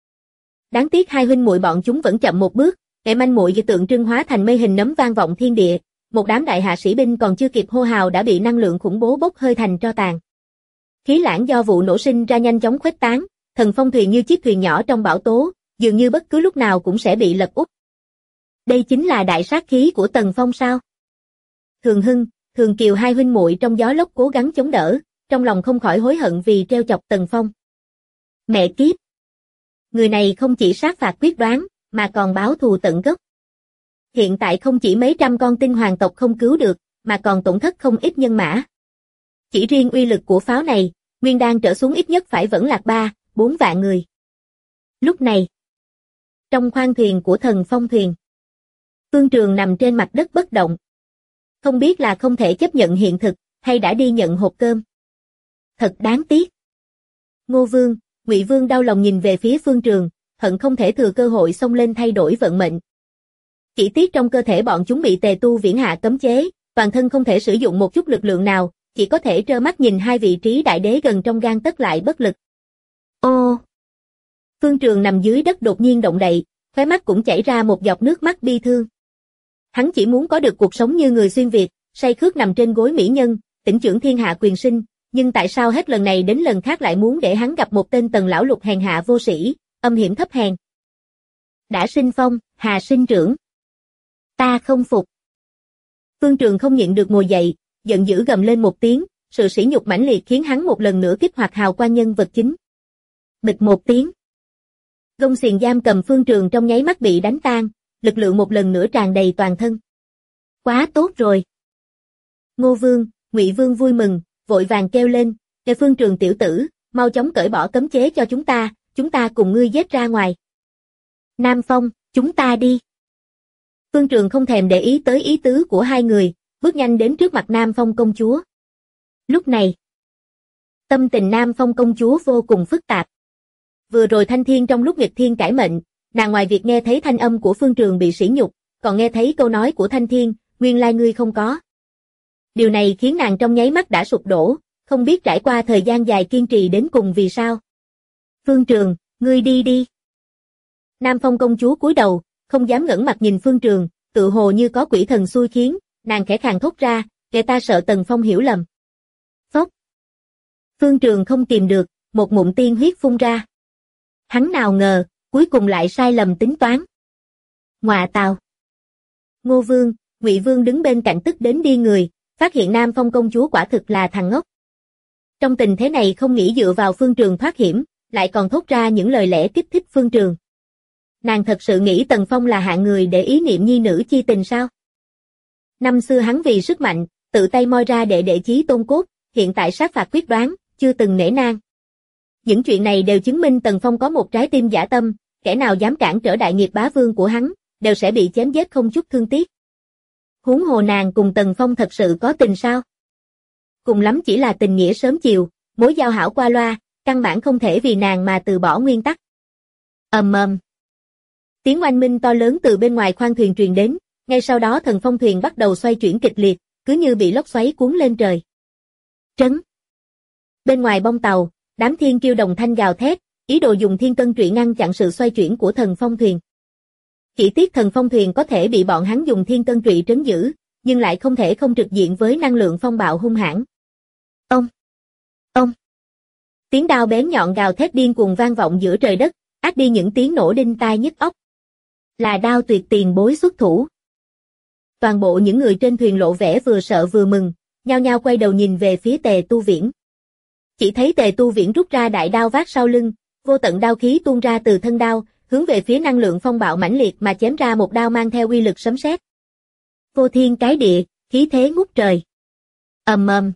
Đáng tiếc hai huynh muội bọn chúng vẫn chậm một bước, kẻ manh muội như tượng trưng hóa thành mây hình nấm vang vọng thiên địa, một đám đại hạ sĩ binh còn chưa kịp hô hào đã bị năng lượng khủng bố bốc hơi thành tro tàn. Khí lãng do vụ nổ sinh ra nhanh chóng khuếch tán, Thần Phong thuyền như chiếc thuyền nhỏ trong bão tố, dường như bất cứ lúc nào cũng sẽ bị lật úp. Đây chính là đại sát khí của Tần Phong sao? Thường Hưng, Thường Kiều hai huynh muội trong gió lốc cố gắng chống đỡ, trong lòng không khỏi hối hận vì treo chọc Tần Phong. Mẹ kiếp! Người này không chỉ sát phạt quyết đoán, mà còn báo thù tận gốc. Hiện tại không chỉ mấy trăm con tinh hoàng tộc không cứu được, mà còn tổn thất không ít nhân mã. Chỉ riêng uy lực của pháo này, Nguyên Đan trở xuống ít nhất phải vẫn lạc 3-4 vạn người. Lúc này, trong khoang thuyền của Thần Phong thuyền, Phương Trường nằm trên mặt đất bất động. Không biết là không thể chấp nhận hiện thực, hay đã đi nhận hộp cơm. Thật đáng tiếc. Ngô Vương, Ngụy Vương đau lòng nhìn về phía Phương Trường, hận không thể thừa cơ hội xông lên thay đổi vận mệnh. Chỉ tiếc trong cơ thể bọn chúng bị Tề Tu Viễn hạ cấm chế, toàn thân không thể sử dụng một chút lực lượng nào, chỉ có thể trơ mắt nhìn hai vị trí đại đế gần trong gang tấc lại bất lực. Ô! Phương Trường nằm dưới đất đột nhiên động đậy, khóe mắt cũng chảy ra một giọt nước mắt bi thương. Hắn chỉ muốn có được cuộc sống như người xuyên Việt, say khướt nằm trên gối mỹ nhân, tĩnh trưởng thiên hạ quyền sinh, nhưng tại sao hết lần này đến lần khác lại muốn để hắn gặp một tên Tần lão lục hèn hạ vô sĩ, âm hiểm thấp hèn. Đã sinh phong, hà sinh trưởng. Ta không phục. Phương Trường không nhịn được ngồi dậy, giận dữ gầm lên một tiếng, sự sỉ nhục mãnh liệt khiến hắn một lần nữa kích hoạt hào quang nhân vật chính. Bịch một tiếng. Gông xiềng giam cầm Phương Trường trong nháy mắt bị đánh tan, lực lượng một lần nữa tràn đầy toàn thân. Quá tốt rồi. Ngô Vương, Ngụy Vương vui mừng, vội vàng kêu lên, "Kẻ Phương Trường tiểu tử, mau chóng cởi bỏ cấm chế cho chúng ta cùng ngươi giết ra ngoài." Nam Phong, chúng ta đi. Phương Trường không thèm để ý tới ý tứ của hai người, bước nhanh đến trước mặt Nam Phong công chúa. Lúc này, tâm tình Nam Phong công chúa vô cùng phức tạp. Vừa rồi Thanh Thiên trong lúc nghịch thiên cải mệnh, nàng ngoài việc nghe thấy thanh âm của Phương Trường bị sỉ nhục, còn nghe thấy câu nói của Thanh Thiên, nguyên lai ngươi không có. Điều này khiến nàng trong nháy mắt đã sụp đổ, không biết trải qua thời gian dài kiên trì đến cùng vì sao. Phương Trường, ngươi đi đi. Nam Phong công chúa cúi đầu, không dám ngẩng mặt nhìn Phương Trường, tự hồ như có quỷ thần xui khiến, nàng khẽ khàng thốt ra, "Kẻ ta sợ Tần Phong hiểu lầm." Phốc. Phương Trường không kìm được, một ngụm tiên huyết phun ra. Hắn nào ngờ, cuối cùng lại sai lầm tính toán. Ngọa tào. Ngô Vương, Ngụy Vương đứng bên cạnh tức đến điên người, phát hiện Nam Phong công chúa quả thực là thằng ngốc. Trong tình thế này không nghĩ dựa vào Phương Trường thoát hiểm, lại còn thốt ra những lời lẽ kích thích Phương Trường. Nàng thật sự nghĩ Tần Phong là hạng người để ý niệm nhi nữ chi tình sao? Năm xưa hắn vì sức mạnh, tự tay moi ra đệ chí tôn cốt, hiện tại sát phạt quyết đoán, chưa từng nể nang. Những chuyện này đều chứng minh Tần Phong có một trái tim dã tâm, kẻ nào dám cản trở đại nghiệp bá vương của hắn, đều sẽ bị chém giết không chút thương tiếc. Huống hồ nàng cùng Tần Phong thật sự có tình sao? Cùng lắm chỉ là tình nghĩa sớm chiều, mối giao hảo qua loa, căn bản không thể vì nàng mà từ bỏ nguyên tắc. Ầm ầm. Tiếng oanh minh to lớn từ bên ngoài khoang thuyền truyền đến, ngay sau đó Thần Phong thuyền bắt đầu xoay chuyển kịch liệt, cứ như bị lốc xoáy cuốn lên trời. Trấn. Bên ngoài bông tàu, đám thiên kiêu đồng thanh gào thét, ý đồ dùng thiên cân trụy ngăn chặn sự xoay chuyển của Thần Phong thuyền. Chỉ tiếc Thần Phong thuyền có thể bị bọn hắn dùng thiên cân trụy trấn giữ, nhưng lại không thể không trực diện với năng lượng phong bạo hung hãn. Ông! Ông! Tiếng đao bén nhọn gào thét điên cuồng vang vọng giữa trời đất, át đi những tiếng nổ đinh tai nhức óc. Là đao tuyệt tiền bối xuất thủ. Toàn bộ những người trên thuyền lộ vẻ vừa sợ vừa mừng, nhao nhao quay đầu nhìn về phía Tề Tu Viễn. Chỉ thấy Tề Tu Viễn rút ra đại đao vác sau lưng, vô tận đao khí tuôn ra từ thân đao, hướng về phía năng lượng phong bạo mãnh liệt mà chém ra một đao mang theo uy lực sấm sét. Vô thiên cái địa, khí thế ngút trời. Ầm ầm.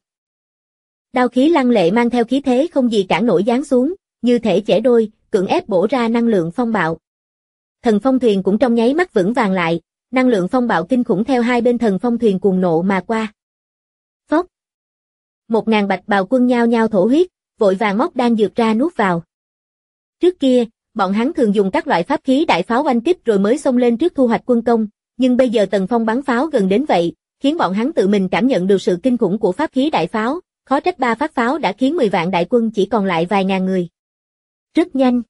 Đao khí lăng lệ mang theo khí thế không gì cản nổi giáng xuống, như thể chẻ đôi, cưỡng ép bổ ra năng lượng phong bạo. Thần Phong thuyền cũng trong nháy mắt vững vàng lại, năng lượng phong bạo kinh khủng theo hai bên Thần Phong thuyền cuồng nộ mà qua. Phốc. 1000 bạch bào quân nhao nhao thổ huyết, vội vàng móc đan dược ra nuốt vào. Trước kia, bọn hắn thường dùng các loại pháp khí đại pháo oanh kích rồi mới xông lên trước thu hoạch quân công, nhưng bây giờ Tần Phong bắn pháo gần đến vậy, khiến bọn hắn tự mình cảm nhận được sự kinh khủng của pháp khí đại pháo, khó trách 3 phát pháo đã khiến 10 vạn đại quân chỉ còn lại vài ngàn người. Rất nhanh.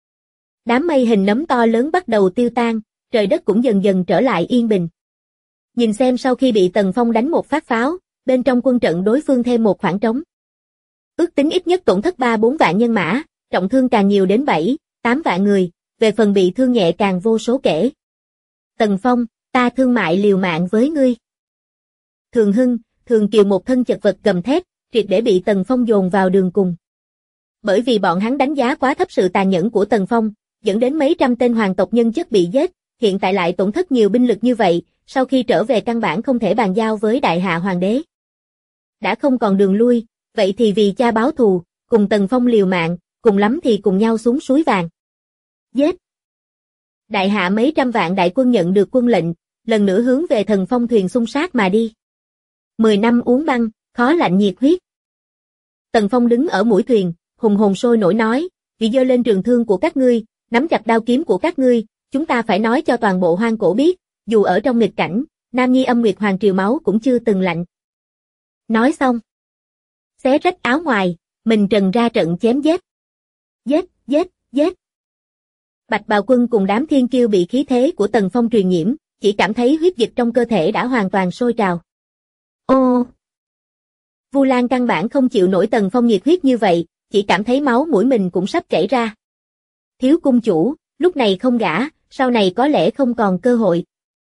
Đám mây hình nấm to lớn bắt đầu tiêu tan, trời đất cũng dần dần trở lại yên bình. Nhìn xem sau khi bị Tần Phong đánh một phát pháo, bên trong quân trận đối phương thêm một khoảng trống. Ước tính ít nhất tổn thất 3-4 vạn nhân mã, trọng thương càng nhiều đến 7-8 vạn người, về phần bị thương nhẹ càng vô số kể. Tần Phong, ta thương mại liều mạng với ngươi. Thường Hưng, Thường Kiều một thân chật vật gầm thét, triệt để bị Tần Phong dồn vào đường cùng. Bởi vì bọn hắn đánh giá quá thấp sự tàn nhẫn của Tần Phong, dẫn đến mấy trăm tên hoàng tộc nhân chất bị giết, hiện tại lại tổn thất nhiều binh lực như vậy, sau khi trở về căn bản không thể bàn giao với đại hạ hoàng đế. Đã không còn đường lui, vậy thì vì cha báo thù, cùng Tần Phong liều mạng, cùng lắm thì cùng nhau xuống suối vàng. Giết! Đại hạ mấy trăm vạn đại quân nhận được quân lệnh, lần nữa hướng về Thần Phong thuyền xung sát mà đi. 10 năm uống băng, khó lạnh nhiệt huyết. Tần Phong đứng ở mũi thuyền, hùng hồn sôi nổi nói, vì giơ lên trường thương của các ngươi, nắm chặt đao kiếm của các ngươi, chúng ta phải nói cho toàn bộ hoang cổ biết, dù ở trong nghịch cảnh, Nam Nhi âm nguyệt hoàng triều máu cũng chưa từng lạnh. Nói xong, xé rách áo ngoài, mình trần ra trận chém giết. Giết, giết, giết. Bạch Bào Quân cùng đám thiên kiêu bị khí thế của Tần Phong truyền nhiễm, chỉ cảm thấy huyết dịch trong cơ thể đã hoàn toàn sôi trào. Ô! Vu Lan căn bản không chịu nổi Tần Phong nhiệt huyết như vậy, chỉ cảm thấy máu mũi mình cũng sắp chảy ra. Thiếu cung chủ, lúc này không gả, sau này có lẽ không còn cơ hội.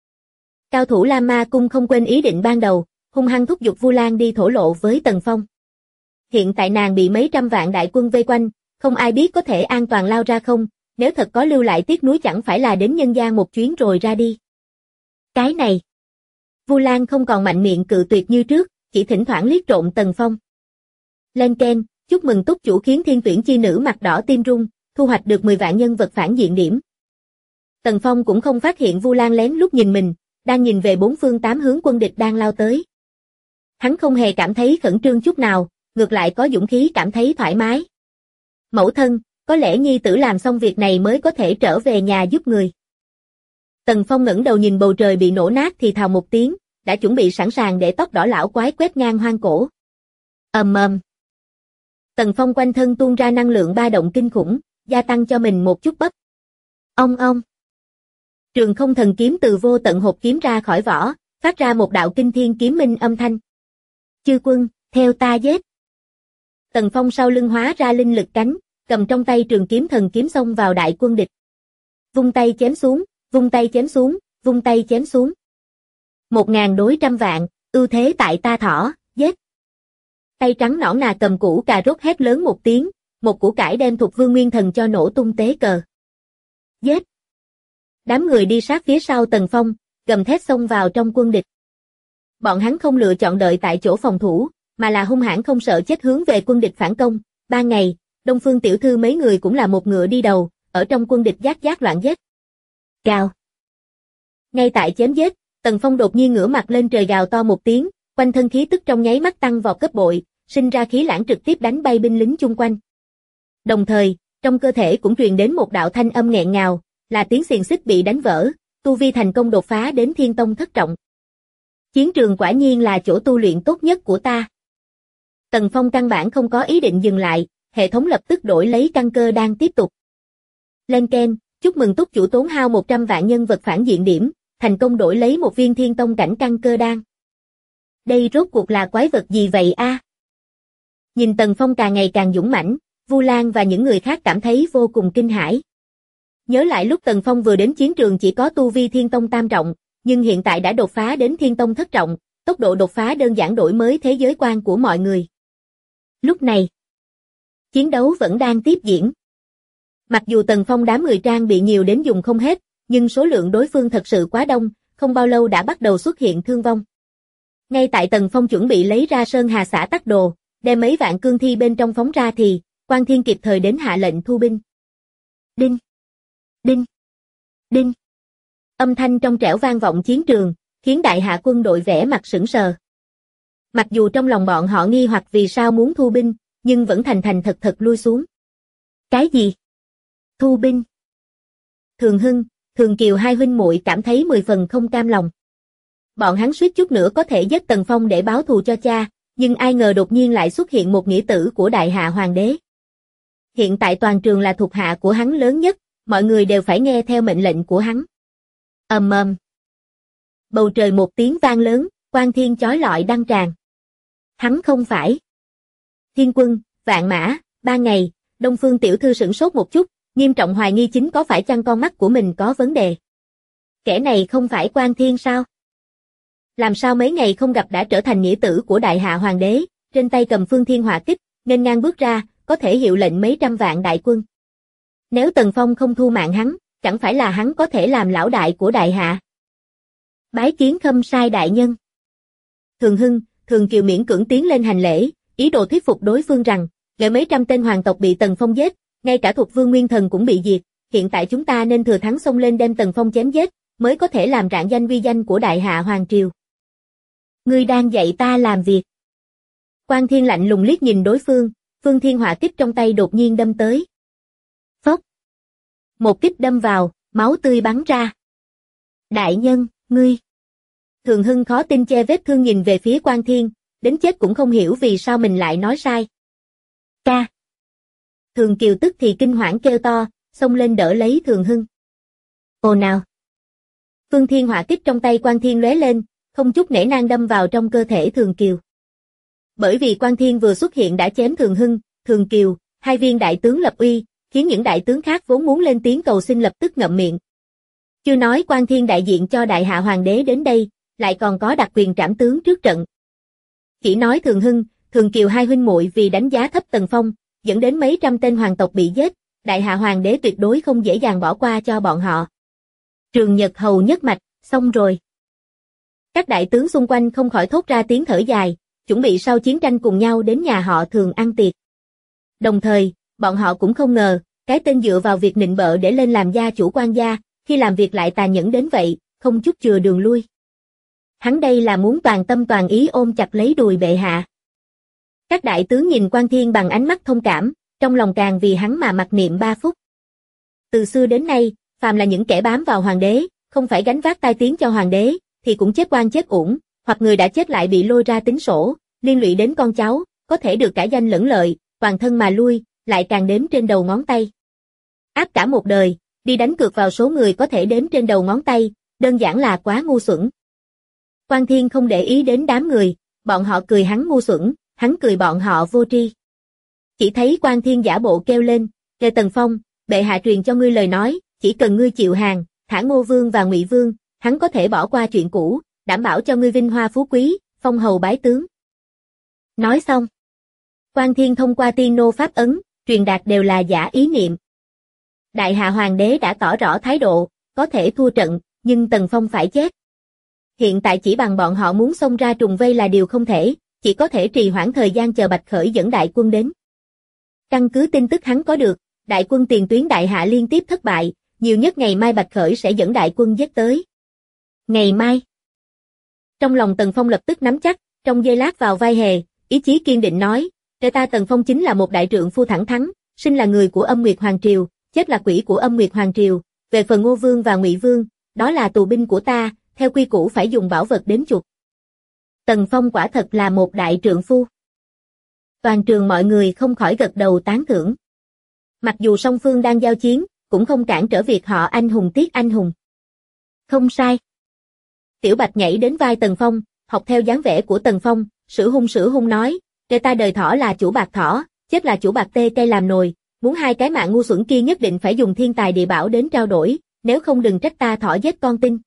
Cao thủ Lam Ma Cung không quên ý định ban đầu, hung hăng thúc giục Vu Lan đi thổ lộ với Tần Phong. Hiện tại nàng bị mấy trăm vạn đại quân vây quanh, không ai biết có thể an toàn lao ra không, nếu thật có lưu lại tiếc nuối chẳng phải là đến nhân gian một chuyến rồi ra đi. Cái này. Vu Lan không còn mạnh miệng cự tuyệt như trước, chỉ thỉnh thoảng liếc trộm Tần Phong. Lên keng, chúc mừng túc chủ khiến thiên tuyển chi nữ mặt đỏ tim rung, thu hoạch được 10 vạn nhân vật phản diện điểm. Tần Phong cũng không phát hiện Vu Lan lén lút nhìn mình, đang nhìn về 4 phương 8 hướng quân địch đang lao tới. Hắn không hề cảm thấy khẩn trương chút nào, ngược lại có dũng khí cảm thấy thoải mái. Mẫu thân, có lẽ nhi tử làm xong việc này mới có thể trở về nhà giúp người. Tần Phong ngẩng đầu nhìn bầu trời bị nổ nát thì thào một tiếng, đã chuẩn bị sẵn sàng để tóc đỏ lão quái quét ngang hoang cổ. Ầm ầm. Tần Phong quanh thân tuôn ra năng lượng ba động kinh khủng, gia tăng cho mình một chút bắp. Ong ong. Trường không thần kiếm từ vô tận hộp kiếm ra khỏi vỏ, phát ra một đạo kinh thiên kiếm minh âm thanh. Chư quân, theo ta giết. Tần Phong sau lưng hóa ra linh lực cánh, cầm trong tay trường kiếm thần kiếm xông vào đại quân địch. Vung tay chém xuống, vung tay chém xuống, vung tay chém xuống. 1000 đối trăm vạn, ưu thế tại ta thỏ, giết. Tay trắng nõn nà cầm củ cà rốt hét lớn một tiếng, một củ cải đem Thục Vương Nguyên Thần cho nổ tung tế cờ. Giết. Đám người đi sát phía sau Tần Phong, gầm thét xông vào trong quân địch. Bọn hắn không lựa chọn đợi tại chỗ phòng thủ, mà là hung hãn không sợ chết hướng về quân địch phản công. 3 ngày, Đông Phương tiểu thư mấy người cũng là một ngựa đi đầu, ở trong quân địch giác giác loạn giết. Gào. Ngay tại chém giết, Tần Phong đột nhiên ngửa mặt lên trời gào to một tiếng, quanh thân khí tức trong nháy mắt tăng vọt gấp bội, sinh ra khí lãng trực tiếp đánh bay binh lính chung quanh. Đồng thời, trong cơ thể cũng truyền đến một đạo thanh âm nghẹn ngào, là tiếng xiềng xích bị đánh vỡ, tu vi thành công đột phá đến thiên tông thất trọng. Chiến trường quả nhiên là chỗ tu luyện tốt nhất của ta. Tần Phong căn bản không có ý định dừng lại, hệ thống lập tức đổi lấy căn cơ đang tiếp tục. Lên keng, chúc mừng túc chủ tốn hao 100 vạn nhân vật phản diện điểm, thành công đổi lấy một viên thiên tông cảnh căn cơ đan. Đây rốt cuộc là quái vật gì vậy a? Nhìn Tần Phong càng ngày càng dũng mãnh, Vu Lan và những người khác cảm thấy vô cùng kinh hãi. Nhớ lại lúc Tần Phong vừa đến chiến trường chỉ có tu vi thiên tông tam trọng, nhưng hiện tại đã đột phá đến thiên tông thất trọng, tốc độ đột phá đơn giản đổi mới thế giới quan của mọi người. Lúc này, chiến đấu vẫn đang tiếp diễn. Mặc dù Tần Phong đám người trang bị nhiều đến dùng không hết, nhưng số lượng đối phương thật sự quá đông, không bao lâu đã bắt đầu xuất hiện thương vong. Ngay tại Tần Phong chuẩn bị lấy ra Sơn Hà Xã Tắc Đồ, đem mấy vạn cương thi bên trong phóng ra thì, Quan Thiên kịp thời đến hạ lệnh thu binh. Đinh! Đinh! Đinh! Âm thanh trong trẻo vang vọng chiến trường, khiến đại hạ quân đội vẻ mặt sững sờ. Mặc dù trong lòng bọn họ nghi hoặc vì sao muốn thu binh, nhưng vẫn thành thành thật thật lui xuống. Cái gì? Thu binh? Thường Hưng, Thường Kiều hai huynh muội cảm thấy 10 phần không cam lòng. Bọn hắn suýt chút nữa có thể giết Tần Phong để báo thù cho cha, nhưng ai ngờ đột nhiên lại xuất hiện một nghĩa tử của Đại Hạ Hoàng đế. Hiện tại toàn trường là thuộc hạ của hắn lớn nhất, mọi người đều phải nghe theo mệnh lệnh của hắn. Ầm ầm. Bầu trời một tiếng vang lớn, quang thiên chói lọi đăng tràn. Hắn không phải. Thiên Quân, Vạn Mã, Ban Ngày, Đông Phương tiểu thư sửng sốt một chút, nghiêm trọng hoài nghi chính có phải chăng con mắt của mình có vấn đề. Kẻ này không phải Quan Thiên sao? Làm sao mấy ngày không gặp đã trở thành nghĩa tử của Đại Hạ Hoàng đế, trên tay cầm Phương Thiên Hỏa Kích, nghênh ngang bước ra, có thể hiệu lệnh mấy trăm vạn đại quân. Nếu Tần Phong không thu mạng hắn, chẳng phải là hắn có thể làm lão đại của Đại Hạ. Bái kiến Khâm Sai đại nhân. Thường Hưng, Thường Kiều miễn cưỡng tiến lên hành lễ, ý đồ thuyết phục đối phương rằng, gợi mấy trăm tên hoàng tộc bị Tần Phong giết, ngay cả Thuộc Vương Nguyên Thần cũng bị diệt, hiện tại chúng ta nên thừa thắng xông lên đem Tần Phong chém giết, mới có thể làm rạng danh uy danh của Đại Hạ Hoàng triều. Ngươi đang dạy ta làm việc. Quan Thiên lạnh lùng liếc nhìn đối phương, Phương Thiên Hỏa Kích trong tay đột nhiên đâm tới. Phốc. Một kích đâm vào, máu tươi bắn ra. Đại nhân, ngươi. Thường Hưng khó tin che vết thương nhìn về phía Quan Thiên, đến chết cũng không hiểu vì sao mình lại nói sai. Ca. Thường Kiều tức thì kinh hoảng kêu to, xông lên đỡ lấy Thường Hưng. Ồ nào. Phương Thiên Hỏa Kích trong tay Quan Thiên lóe lên, không chút nể nang đâm vào trong cơ thể Thường Kiều. Bởi vì Quan Thiên vừa xuất hiện đã chém Thường Hưng, Thường Kiều, hai viên đại tướng lập uy, khiến những đại tướng khác vốn muốn lên tiếng cầu xin lập tức ngậm miệng. Chưa nói Quan Thiên đại diện cho Đại Hạ Hoàng đế đến đây, lại còn có đặc quyền trảm tướng trước trận. Chỉ nói Thường Hưng, Thường Kiều hai huynh muội vì đánh giá thấp Tần Phong, dẫn đến mấy trăm tên hoàng tộc bị giết, Đại Hạ Hoàng đế tuyệt đối không dễ dàng bỏ qua cho bọn họ. Trường Nhật Hầu nhất mạch, xong rồi. Các đại tướng xung quanh không khỏi thốt ra tiếng thở dài, chuẩn bị sau chiến tranh cùng nhau đến nhà họ Thường ăn tiệc. Đồng thời, bọn họ cũng không ngờ, cái tên dựa vào việc nịnh bợ để lên làm gia chủ Quan gia, khi làm việc lại tàn nhẫn đến vậy, không chút chừa đường lui. Hắn đây là muốn toàn tâm toàn ý ôm chặt lấy đùi bệ hạ. Các đại tướng nhìn Quan Thiên bằng ánh mắt thông cảm, trong lòng càng vì hắn mà mặc niệm 3 phút. Từ xưa đến nay, phàm là những kẻ bám vào hoàng đế, không phải gánh vác tai tiếng cho hoàng đế, thì cũng chết oan chết uổng, hoặc người đã chết lại bị lôi ra tính sổ, liên lụy đến con cháu, có thể được cả danh lẫn lợi, toàn thân mà lui, lại càng đếm trên đầu ngón tay. Áp cả một đời, đi đánh cược vào số người có thể đếm trên đầu ngón tay, đơn giản là quá ngu xuẩn. Quan Thiên không để ý đến đám người, bọn họ cười hắn ngu xuẩn, hắn cười bọn họ vô tri. Chỉ thấy Quan Thiên giả bộ kêu lên, "Kề Tần Phong, bệ hạ truyền cho ngươi lời nói, chỉ cần ngươi chịu hàng, thả Ngô Vương và Ngụy Vương, hắn có thể bỏ qua chuyện cũ, đảm bảo cho ngươi vinh hoa phú quý, phong hầu bái tướng." Nói xong, Quan Thiên thông qua tiên nô pháp ấn, truyền đạt đều là giả ý niệm. Đại Hạ Hoàng đế đã tỏ rõ thái độ, có thể thua trận, nhưng Tần Phong phải chết. Hiện tại chỉ bằng bọn họ muốn xông ra trùng vây là điều không thể, chỉ có thể trì hoãn thời gian chờ Bạch Khởi dẫn đại quân đến. Căn cứ tin tức hắn có được, đại quân tiền tuyến Đại Hạ liên tiếp thất bại, nhiều nhất ngày mai Bạch Khởi sẽ dẫn đại quân giết tới. Ngày mai. Trong lòng Tần Phong lập tức nắm chắc, trong giây lát vào vai hề, ý chí kiên định nói, "Kẻ ta Tần Phong chính là một đại trượng phu thẳng thắn, sinh là người của Âm Nguyệt Hoàng triều, chết là quỷ của Âm Nguyệt Hoàng triều, về phần Ngô Vương và Ngụy Vương, đó là tù binh của ta, theo quy củ phải dùng bảo vật đến chuộc." Tần Phong quả thật là một đại trượng phu. Toàn trường mọi người không khỏi gật đầu tán thưởng. Mặc dù song phương đang giao chiến, cũng không cản trở việc họ anh hùng tiếc anh hùng. Không sai. Tiểu Bạch nhảy đến vai Tần Phong, học theo dáng vẻ của Tần Phong, sử hung nói, "Kẻ ta đời thỏ là chủ bạc thỏ, chết là chủ bạc tê cây làm nồi, muốn hai cái mạng ngu xuẩn kia nhất định phải dùng thiên tài địa bảo đến trao đổi, nếu không đừng trách ta thỏ giết con tin."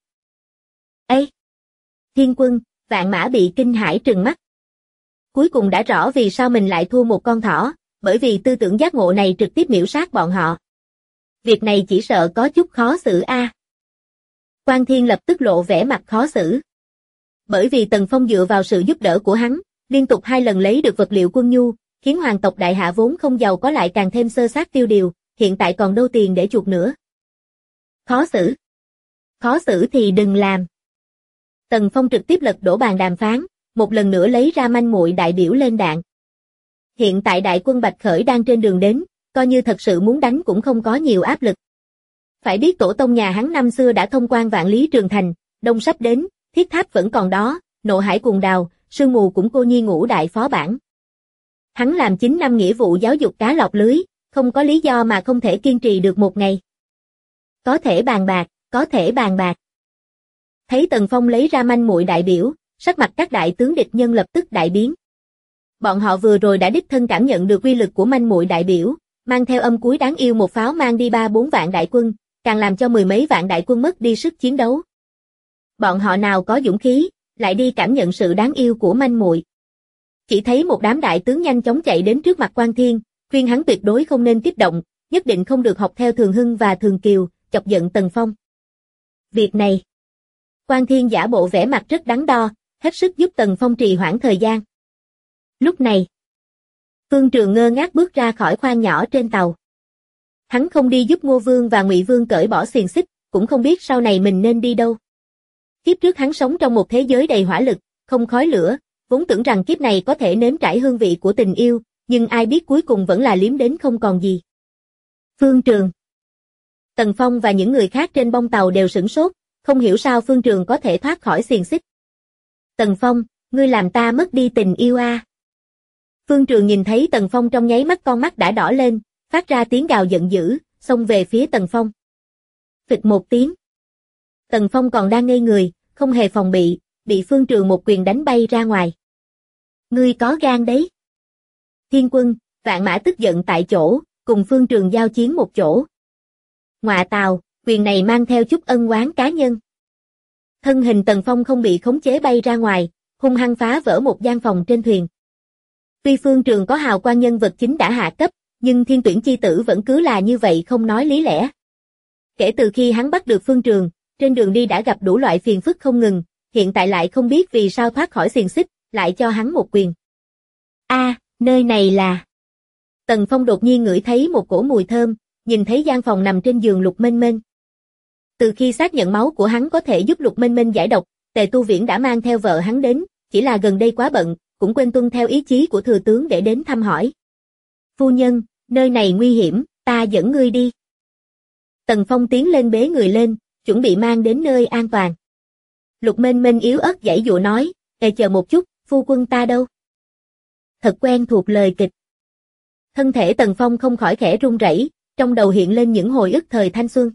Ê! Thiên Quân, Vạn Mã bị kinh hãi trừng mắt. Cuối cùng đã rõ vì sao mình lại thua một con thỏ, bởi vì tư tưởng giác ngộ này trực tiếp miểu sát bọn họ. Việc này chỉ sợ có chút khó xử a. Quan Thiên lập tức lộ vẻ mặt khó xử. Bởi vì Tần Phong dựa vào sự giúp đỡ của hắn, liên tục 2 lần lấy được vật liệu quân nhu, khiến hoàng tộc Đại Hạ vốn không giàu có lại càng thêm xơ xác tiêu điều, hiện tại còn đâu tiền để chuộc nữa. Khó xử. Khó xử thì đừng làm. Tần Phong trực tiếp lật đổ bàn đàm phán, một lần nữa lấy ra manh muội đại biểu lên đạn. Hiện tại đại quân Bạch Khởi đang trên đường đến, coi như thật sự muốn đánh cũng không có nhiều áp lực. Phải biết tổ tông nhà hắn năm xưa đã thông quan vạn lý trường thành, đông sắp đến, thiết tháp vẫn còn đó, nộ hải cuồng đào, sương mù cũng cô nhi ngũ đại phó bản. Hắn làm 9 năm nghĩa vụ giáo dục cá lọt lưới, không có lý do mà không thể kiên trì được một ngày. Có thể bàn bạc, có thể bàn bạc. Thấy Tần Phong lấy ra manh muội đại biểu, sắc mặt các đại tướng địch nhân lập tức đại biến. Bọn họ vừa rồi đã đích thân cảm nhận được uy lực của manh muội đại biểu, mang theo âm cuối đáng yêu một pháo mang đi 3-4 vạn đại quân, càng làm cho mười mấy vạn đại quân mất đi sức chiến đấu. Bọn họ nào có dũng khí, lại đi cảm nhận sự đáng yêu của manh muội. Chỉ thấy một đám đại tướng nhanh chóng chạy đến trước mặt Quan Thiên, khuyên hắn tuyệt đối không nên kích động, nhất định không được học theo Thường Hưng và Thường Kiều, chọc giận Tần Phong. Việc này, Quan Thiên giả bộ vẻ mặt rất đắn đo, hết sức giúp Tần Phong trì hoãn thời gian. Lúc này, Phương Trường ngơ ngác bước ra khỏi khoang nhỏ trên tàu. Hắn không đi giúp Ngô Vương và Ngụy Vương cởi bỏ xiềng xích, cũng không biết sau này mình nên đi đâu. Kiếp trước hắn sống trong một thế giới đầy hỏa lực, không khói lửa, vốn tưởng rằng kiếp này có thể nếm trải hương vị của tình yêu, nhưng ai biết cuối cùng vẫn là liếm đến không còn gì. Phương Trường. Tần Phong và những người khác trên bông tàu đều sửng sốt, không hiểu sao Phương Trường có thể thoát khỏi xiềng xích. Tần Phong, ngươi làm ta mất đi tình yêu a. Phương Trường nhìn thấy Tần Phong trong nháy mắt con mắt đã đỏ lên, phát ra tiếng gào giận dữ, xông về phía Tần Phong. Phịch một tiếng. Tần Phong còn đang ngây người, không hề phòng bị Phương Trường một quyền đánh bay ra ngoài. Ngươi có gan đấy. Thiên Quân, Vạn Mã tức giận tại chỗ, cùng Phương Trường giao chiến một chỗ. Ngọa tào, quyền này mang theo chút ân oán cá nhân. Thân hình Tần Phong không bị khống chế bay ra ngoài, hung hăng phá vỡ một gian phòng trên thuyền. Tuy Phương Trường có hào quang nhân vật chính đã hạ cấp, nhưng thiên tuyển chi tử vẫn cứ là như vậy không nói lý lẽ. Kể từ khi hắn bắt được Phương Trường, trên đường đi đã gặp đủ loại phiền phức không ngừng, hiện tại lại không biết vì sao thoát khỏi xiềng xích, lại cho hắn một quyền. Nơi này là... Tần Phong đột nhiên ngửi thấy một cổ mùi thơm, nhìn thấy gian phòng nằm trên giường Lục Mênh Mênh. Từ khi xác nhận máu của hắn có thể giúp Lục Mênh Mênh giải độc, Tề Tu Viễn đã mang theo vợ hắn đến, chỉ là gần đây quá bận, cũng quên tuân theo ý chí của thừa tướng để đến thăm hỏi. Phu nhân, nơi này nguy hiểm, ta dẫn ngươi đi. Tần Phong tiến lên bế người lên, chuẩn bị mang đến nơi an toàn. Lục Mênh Mênh yếu ớt giãy dụa nói, chờ một chút, phu quân ta đâu? Thật quen thuộc lời kịch. Thân thể Tần Phong không khỏi khẽ run rẩy, trong đầu hiện lên những hồi ức thời thanh xuân.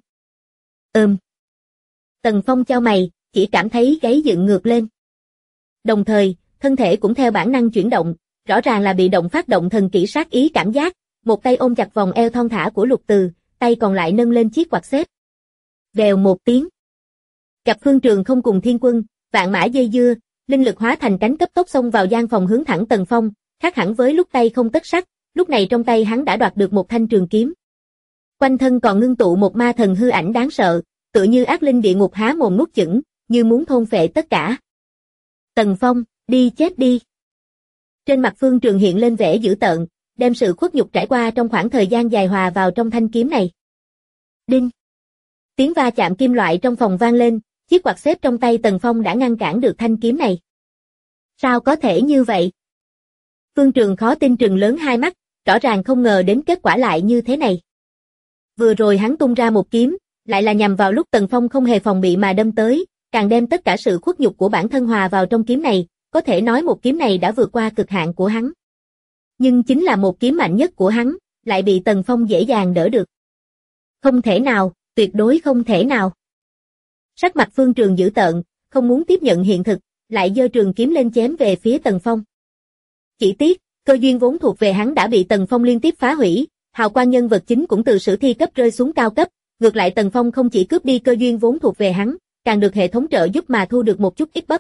Tần Phong chau mày, chỉ cảm thấy gáy dựng ngược lên. Đồng thời, thân thể cũng theo bản năng chuyển động, rõ ràng là bị động phát động thần kỹ sát ý cảm giác, một tay ôm chặt vòng eo thon thả của Lục Từ, tay còn lại nâng lên chiếc quạt xếp. Vèo một tiếng. Cặp Phương Trường không cùng Thiên Quân, Vạn Mã dây dưa, linh lực hóa thành cánh cấp tốc xông vào gian phòng hướng thẳng Tần Phong, khác hẳn với lúc tay không tất sắt, lúc này trong tay hắn đã đoạt được một thanh trường kiếm. Quanh thân còn ngưng tụ một ma thần hư ảnh đáng sợ, tựa như ác linh địa ngục há mồm nuốt chửng, như muốn thôn phệ tất cả. Tần Phong, đi chết đi. Trên mặt Phương Trường hiện lên vẻ dữ tợn, đem sự khuất nhục trải qua trong khoảng thời gian dài hòa vào trong thanh kiếm này. Đinh. Tiếng va chạm kim loại trong phòng vang lên, chiếc quạt xếp trong tay Tần Phong đã ngăn cản được thanh kiếm này. Sao có thể như vậy? Phương Trường khó tin trừng lớn hai mắt, rõ ràng không ngờ đến kết quả lại như thế này. Vừa rồi hắn tung ra một kiếm, lại là nhằm vào lúc Tần Phong không hề phòng bị mà đâm tới, càng đem tất cả sự khuất nhục của bản thân hòa vào trong kiếm này, có thể nói một kiếm này đã vượt qua cực hạn của hắn. Nhưng chính là một kiếm mạnh nhất của hắn, lại bị Tần Phong dễ dàng đỡ được. Không thể nào, tuyệt đối không thể nào. Sắc mặt Phương Trường dữ tợn, không muốn tiếp nhận hiện thực, lại giơ trường kiếm lên chém về phía Tần Phong. Chỉ tiếc, cơ duyên vốn thuộc về hắn đã bị Tần Phong liên tiếp phá hủy, hào quang nhân vật chính cũng từ sử thi cấp rơi xuống cao cấp, ngược lại Tần Phong không chỉ cướp đi cơ duyên vốn thuộc về hắn, càng được hệ thống trợ giúp mà thu được một chút ít bắp.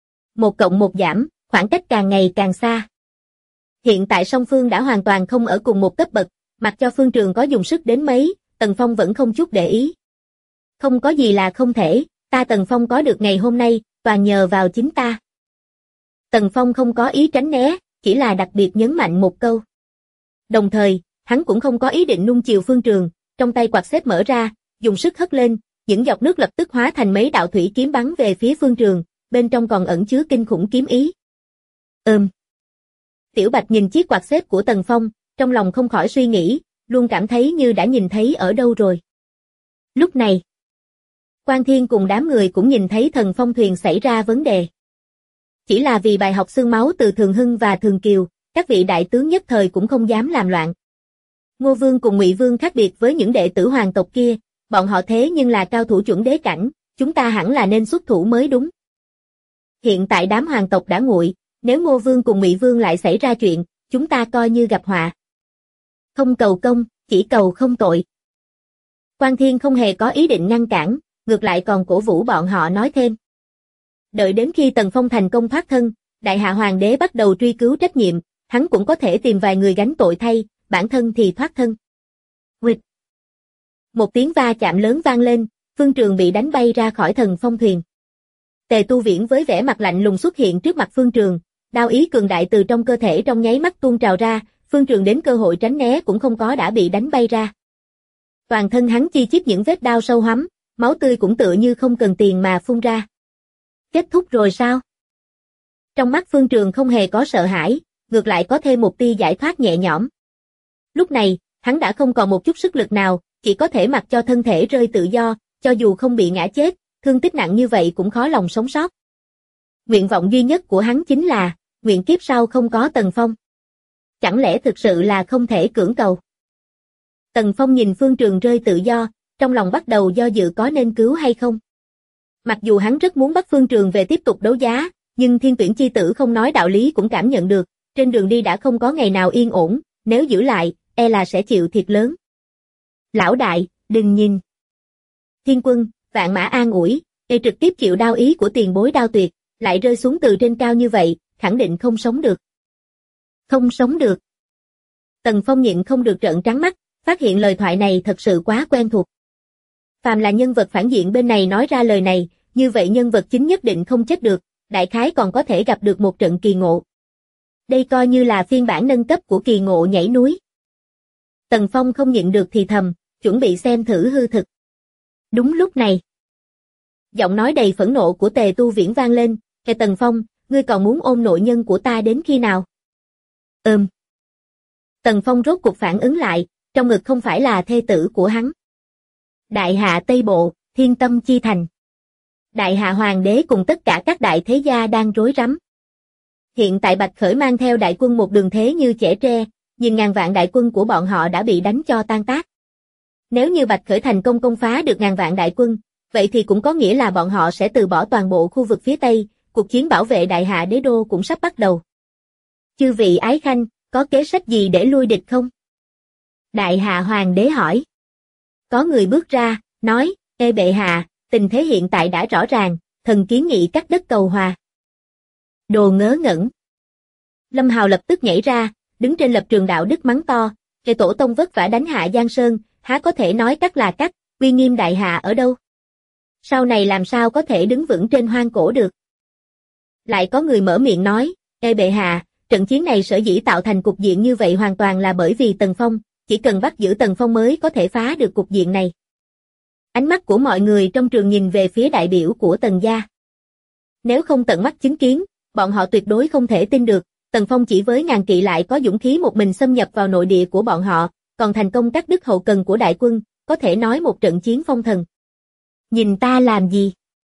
1+1 giảm, khoảng cách càng ngày càng xa. Hiện tại song phương đã hoàn toàn không ở cùng một cấp bậc, mặc cho Phương Trường có dùng sức đến mấy, Tần Phong vẫn không chút để ý. Không có gì là không thể, ta Tần Phong có được ngày hôm nay, toàn nhờ vào chính ta. Tần Phong không có ý tránh né, chỉ là đặc biệt nhấn mạnh một câu. Đồng thời, hắn cũng không có ý định nuông chiều Phương Trường, trong tay quạt xếp mở ra, dùng sức hất lên, những giọt nước lập tức hóa thành mấy đạo thủy kiếm bắn về phía Phương Trường, bên trong còn ẩn chứa kinh khủng kiếm ý. Tiểu Bạch nhìn chiếc quạt xếp của Tần Phong, trong lòng không khỏi suy nghĩ, luôn cảm thấy như đã nhìn thấy ở đâu rồi. Lúc này, Quan Thiên cùng đám người cũng nhìn thấy Thần Phong thuyền xảy ra vấn đề. Chỉ là vì bài học xương máu từ Thường Hưng và Thường Kiều, các vị đại tướng nhất thời cũng không dám làm loạn. Ngô Vương cùng Ngụy Vương khác biệt với những đệ tử hoàng tộc kia, bọn họ thế nhưng là cao thủ chuẩn đế cảnh, chúng ta hẳn là nên xuất thủ mới đúng. Hiện tại đám hoàng tộc đã nguội, nếu Ngô Vương cùng Ngụy Vương lại xảy ra chuyện, chúng ta coi như gặp họa. Không cầu công, chỉ cầu không tội. Quan Thiên không hề có ý định ngăn cản, ngược lại còn cổ vũ bọn họ nói thêm. Đợi đến khi Tần Phong thành công thoát thân, Đại Hạ Hoàng đế bắt đầu truy cứu trách nhiệm, hắn cũng có thể tìm vài người gánh tội thay, bản thân thì thoát thân. Huỵch. Một tiếng va chạm lớn vang lên, Phương Trường bị đánh bay ra khỏi Thần Phong thuyền. Tề Tu Viễn với vẻ mặt lạnh lùng xuất hiện trước mặt Phương Trường, đao ý cường đại từ trong cơ thể trong nháy mắt tuôn trào ra, Phương Trường đến cơ hội tránh né cũng không có đã bị đánh bay ra. Toàn thân hắn chi chít những vết đao sâu hoắm, máu tươi cũng tựa như không cần tiền mà phun ra. Kết thúc rồi sao? Trong mắt Phương Trường không hề có sợ hãi, ngược lại có thêm một tia giải thoát nhẹ nhõm. Lúc này, hắn đã không còn một chút sức lực nào, chỉ có thể mặc cho thân thể rơi tự do, cho dù không bị ngã chết, thương tích nặng như vậy cũng khó lòng sống sót. Nguyện vọng duy nhất của hắn chính là, nguyện kiếp sau không có Tần Phong. Chẳng lẽ thực sự là không thể cưỡng cầu? Tần Phong nhìn Phương Trường rơi tự do, trong lòng bắt đầu do dự có nên cứu hay không. Mặc dù hắn rất muốn bắt Phương Trường về tiếp tục đấu giá, nhưng Thiên Tuyển chi tử không nói đạo lý cũng cảm nhận được, trên đường đi đã không có ngày nào yên ổn, nếu giữ lại, e là sẽ chịu thiệt lớn. Lão đại, đừng nhìn. Thiên Quân, Vạn Mã an ủi, trực tiếp chịu đao ý của tiền bối đao tuyệt, lại rơi xuống từ trên cao như vậy, khẳng định không sống được. Không sống được. Tần Phong nhịn không được trợn trắng mắt, phát hiện lời thoại này thật sự quá quen thuộc. Phàm là nhân vật phản diện bên này nói ra lời này, như vậy nhân vật chính nhất định không chết được, đại khái còn có thể gặp được một trận kỳ ngộ. Đây coi như là phiên bản nâng cấp của kỳ ngộ nhảy núi. Tần Phong không nhịn được thì thầm, chuẩn bị xem thử hư thực. Đúng lúc này, giọng nói đầy phẫn nộ của Tề Tu Viễn vang lên, Tần Phong, ngươi còn muốn ôm nội nhân của ta đến khi nào? Tần Phong rốt cuộc phản ứng lại, trong ngực không phải là thê tử của hắn. Đại Hạ Tây Bộ, Thiên Tâm Chi Thành. Đại Hạ Hoàng đế cùng tất cả các đại thế gia đang rối rắm. Hiện tại Bạch Khởi mang theo đại quân một đường thế như chẻ tre, nhìn ngàn vạn đại quân của bọn họ đã bị đánh cho tan tác. Nếu như Bạch Khởi thành công công phá được ngàn vạn đại quân, vậy thì cũng có nghĩa là bọn họ sẽ từ bỏ toàn bộ khu vực phía Tây, cuộc chiến bảo vệ Đại Hạ đế đô cũng sắp bắt đầu. Chư vị ái khanh, có kế sách gì để lui địch không? Đại Hạ Hoàng đế hỏi. Có người bước ra, nói, bệ hạ, tình thế hiện tại đã rõ ràng, thần kiến nghị cắt đất cầu hòa. Đồ ngớ ngẩn. Lâm Hào lập tức nhảy ra, đứng trên lập trường đạo đức mắng to, tổ tông vất vả đánh hạ Giang Sơn, há có thể nói cắt là cắt, uy nghiêm Đại Hạ ở đâu? Sau này làm sao có thể đứng vững trên hoang cổ được? Lại có người mở miệng nói, bệ hạ, trận chiến này sở dĩ tạo thành cục diện như vậy hoàn toàn là bởi vì Tần Phong, chỉ cần bắt giữ Tần Phong mới có thể phá được cục diện này. Ánh mắt của mọi người trong trường nhìn về phía đại biểu của Tần gia. Nếu không tận mắt chứng kiến, bọn họ tuyệt đối không thể tin được, Tần Phong chỉ với ngàn kỵ lại có dũng khí một mình xâm nhập vào nội địa của bọn họ, còn thành công cắt đứt hậu cần của đại quân, có thể nói một trận chiến phong thần. Nhìn ta làm gì?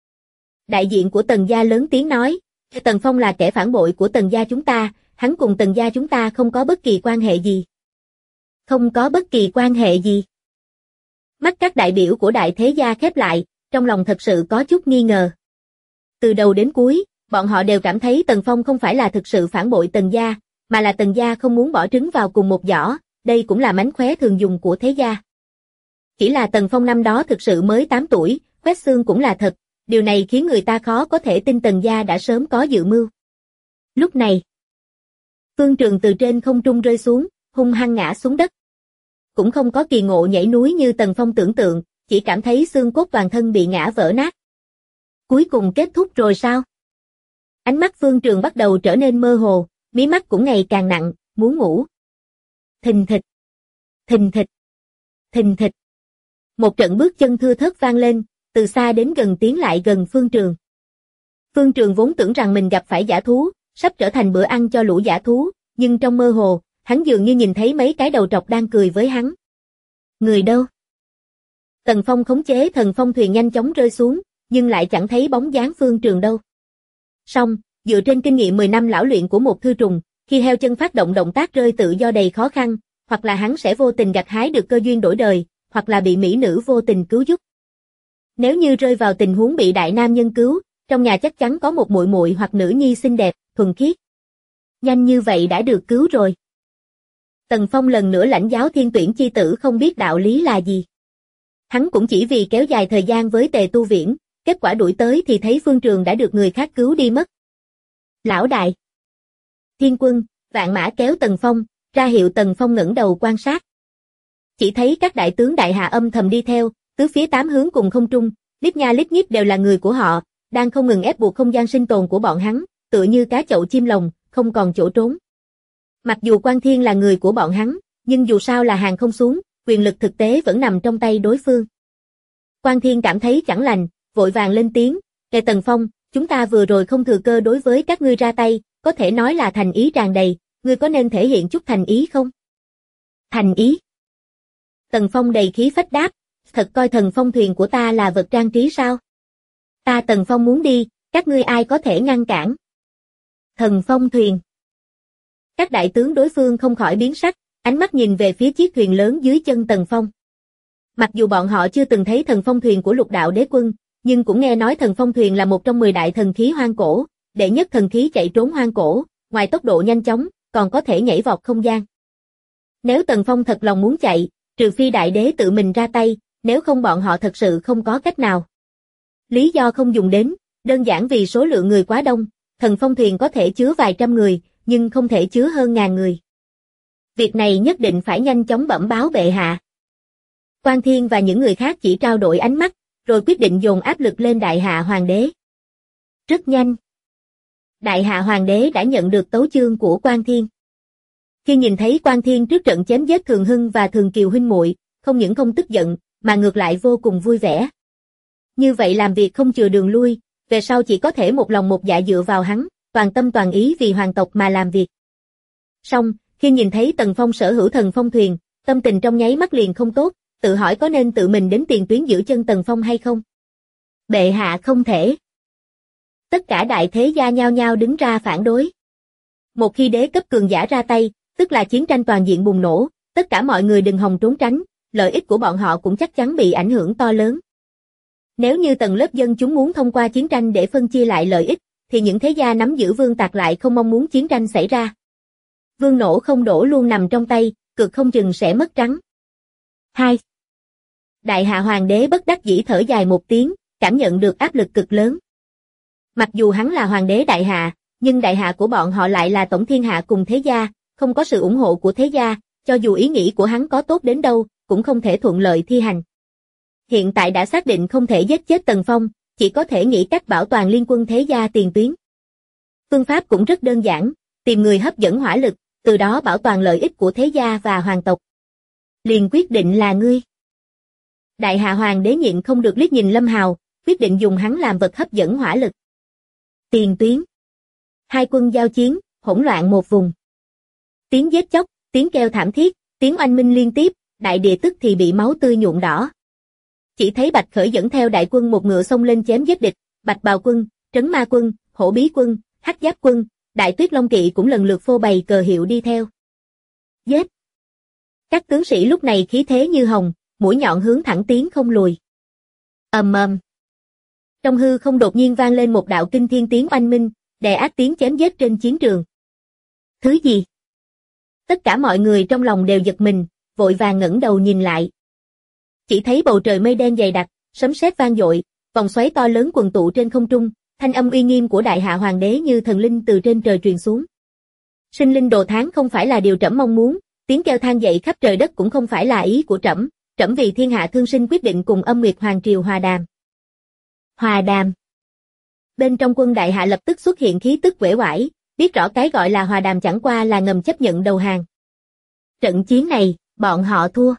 Đại diện của Tần gia lớn tiếng nói, Tần Phong là kẻ phản bội của Tần gia chúng ta, hắn cùng Tần gia chúng ta không có bất kỳ quan hệ gì. Không có bất kỳ quan hệ gì. Mắt các đại biểu của đại thế gia khép lại, trong lòng thật sự có chút nghi ngờ. Từ đầu đến cuối, bọn họ đều cảm thấy Tần Phong không phải là thực sự phản bội Tần gia, mà là Tần gia không muốn bỏ trứng vào cùng một giỏ, đây cũng là mánh khóe thường dùng của thế gia. Chỉ là Tần Phong năm đó thực sự mới 8 tuổi, khoét xương cũng là thật, điều này khiến người ta khó có thể tin Tần gia đã sớm có dự mưu. Lúc này, Phương Trường từ trên không trung rơi xuống, hung hăng ngã xuống đất. Cũng không có kỳ ngộ nhảy núi như Tần Phong tưởng tượng, chỉ cảm thấy xương cốt toàn thân bị ngã vỡ nát. Cuối cùng kết thúc rồi sao? Ánh mắt Phương Trường bắt đầu trở nên mơ hồ, mí mắt cũng ngày càng nặng, muốn ngủ. Thình thịch, thình thịch, thình thịch. Một trận bước chân thưa thớt vang lên, từ xa đến gần tiến lại gần Phương Trường. Phương Trường vốn tưởng rằng mình gặp phải dã thú, sắp trở thành bữa ăn cho lũ dã thú, nhưng trong mơ hồ, hắn dường như nhìn thấy mấy cái đầu trọc đang cười với hắn. Người đâu? Tần Phong khống chế thần phong thuyền nhanh chóng rơi xuống, nhưng lại chẳng thấy bóng dáng Phương Trường đâu. Song, dựa trên kinh nghiệm 10 năm lão luyện của một thư trùng, khi heo chân phát động động tác rơi tự do đầy khó khăn, hoặc là hắn sẽ vô tình gặt hái được cơ duyên đổi đời, hoặc là bị mỹ nữ vô tình cứu giúp. Nếu như rơi vào tình huống bị đại nam nhân cứu, trong nhà chắc chắn có một muội muội hoặc nữ nhi xinh đẹp, thuần khiết. Nhanh như vậy đã được cứu rồi. Tần Phong lần nữa lãnh giáo thiên tuyển chi tử không biết đạo lý là gì. Hắn cũng chỉ vì kéo dài thời gian với Tề Tu Viễn, kết quả đuổi tới thì thấy Phương Trường đã được người khác cứu đi mất. Lão đại! Thiên Quân, Vạn Mã kéo Tần Phong, ra hiệu Tần Phong ngẩng đầu quan sát. Chỉ thấy các đại tướng đại hạ âm thầm đi theo, tứ phía tám hướng cùng không trung, lít nha lít nhít đều là người của họ, đang không ngừng ép buộc không gian sinh tồn của bọn hắn, tựa như cá chậu chim lồng, không còn chỗ trốn. Mặc dù Quan Thiên là người của bọn hắn, nhưng dù sao là hàng không xuống, quyền lực thực tế vẫn nằm trong tay đối phương. Quan Thiên cảm thấy chẳng lành, vội vàng lên tiếng, "Kệ Tần Phong, chúng ta vừa rồi không thừa cơ đối với các ngươi ra tay, có thể nói là thành ý tràn đầy, ngươi có nên thể hiện chút thành ý không?" "Thành ý?" Tần Phong đầy khí phách đáp, "Thật coi thần phong thuyền của ta là vật trang trí sao? Ta Tần Phong muốn đi, các ngươi ai có thể ngăn cản?" Thần phong thuyền. Các đại tướng đối phương không khỏi biến sắc, ánh mắt nhìn về phía chiếc thuyền lớn dưới chân Tần Phong. Mặc dù bọn họ chưa từng thấy thần phong thuyền của Lục Đạo Đế Quân, nhưng cũng nghe nói thần phong thuyền là một trong 10 đại thần khí hoang cổ, đệ nhất thần khí chạy trốn hoang cổ, ngoài tốc độ nhanh chóng, còn có thể nhảy vọt không gian. Nếu Tần Phong thật lòng muốn chạy, trừ phi đại đế tự mình ra tay, nếu không bọn họ thật sự không có cách nào. Lý do không dùng đến, đơn giản vì số lượng người quá đông, thần phong thuyền có thể chứa vài trăm người, nhưng không thể chứa hơn ngàn người. Việc này nhất định phải nhanh chóng bẩm báo bệ hạ. Quan Thiên và những người khác chỉ trao đổi ánh mắt, rồi quyết định dồn áp lực lên Đại Hạ Hoàng đế. Rất nhanh. Đại Hạ Hoàng đế đã nhận được tấu chương của Quan Thiên. Khi nhìn thấy Quan Thiên trước trận chém giết Thường Hưng và Thường Kiều huynh muội, không những không tức giận, mà ngược lại vô cùng vui vẻ. Như vậy làm việc không chừa đường lui, về sau chỉ có thể một lòng một dạ dựa vào hắn, toàn tâm toàn ý vì hoàng tộc mà làm việc. Song, khi nhìn thấy Tần Phong sở hữu thần phong thuyền, tâm tình trong nháy mắt liền không tốt, tự hỏi có nên tự mình đến tiền tuyến giữ chân Tần Phong hay không. Bệ hạ không thể. Tất cả đại thế gia nhao nhao đứng ra phản đối. Một khi đế cấp cường giả ra tay, tức là chiến tranh toàn diện bùng nổ, tất cả mọi người đừng hòng trốn tránh, lợi ích của bọn họ cũng chắc chắn bị ảnh hưởng to lớn. Nếu như tầng lớp dân chúng muốn thông qua chiến tranh để phân chia lại lợi ích, thì những thế gia nắm giữ vương tạc lại không mong muốn chiến tranh xảy ra. Vương nổ không đổ luôn nằm trong tay, cực không chừng sẽ mất trắng. 2. Đại Hạ Hoàng đế bất đắc dĩ thở dài một tiếng, cảm nhận được áp lực cực lớn. Mặc dù hắn là Hoàng đế Đại Hạ, nhưng Đại Hạ của bọn họ lại là tổng thiên hạ cùng thế gia, không có sự ủng hộ của thế gia, cho dù ý nghĩ của hắn có tốt đến đâu, cũng không thể thuận lợi thi hành. Hiện tại đã xác định không thể giết chết Tần Phong, chỉ có thể nghĩ cách bảo toàn liên quân thế gia tiền tuyến. Phương pháp cũng rất đơn giản, tìm người hấp dẫn hỏa lực, từ đó bảo toàn lợi ích của thế gia và hoàng tộc. Liền quyết định là ngươi. Đại Hạ Hoàng đế nhịn không được liếc nhìn Lâm Hào, quyết định dùng hắn làm vật hấp dẫn hỏa lực. Tiền tuyến. Hai quân giao chiến, hỗn loạn một vùng. Tiếng giết chóc, tiếng kêu thảm thiết, tiếng oanh minh liên tiếp, đại địa tức thì bị máu tươi nhuộm đỏ. Chỉ thấy Bạch Khởi dẫn theo đại quân một ngựa xông lên chém giết địch, Bạch Bào quân, Trấn Ma quân, Hổ Bí quân, Hắc Giáp quân, Đại Tuyết Long kỵ cũng lần lượt phô bày cờ hiệu đi theo. Giết! Các tướng sĩ lúc này khí thế như hồng, mũi nhọn hướng thẳng tiến không lùi. Ầm ầm. Trong hư không đột nhiên vang lên một đạo kinh thiên tiếng oanh minh, đè áp tiếng chém giết trên chiến trường. Thứ gì? Tất cả mọi người trong lòng đều giật mình, vội vàng ngẩng đầu nhìn lại. Chỉ thấy bầu trời mây đen dày đặc, sấm sét vang dội, vòng xoáy to lớn quần tụ trên không trung, thanh âm uy nghiêm của Đại Hạ Hoàng đế như thần linh từ trên trời truyền xuống. Sinh linh đồ tháng không phải là điều trẫm mong muốn, tiếng kêu than dậy khắp trời đất cũng không phải là ý của trẫm, trẫm vì thiên hạ thương sinh quyết định cùng Âm Nguyệt Hoàng triều hòa đàm. Hòa đàm. Bên trong quân Đại Hạ lập tức xuất hiện khí tức uể oải, biết rõ cái gọi là hòa đàm chẳng qua là ngầm chấp nhận đầu hàng. Trận chiến này, bọn họ thua.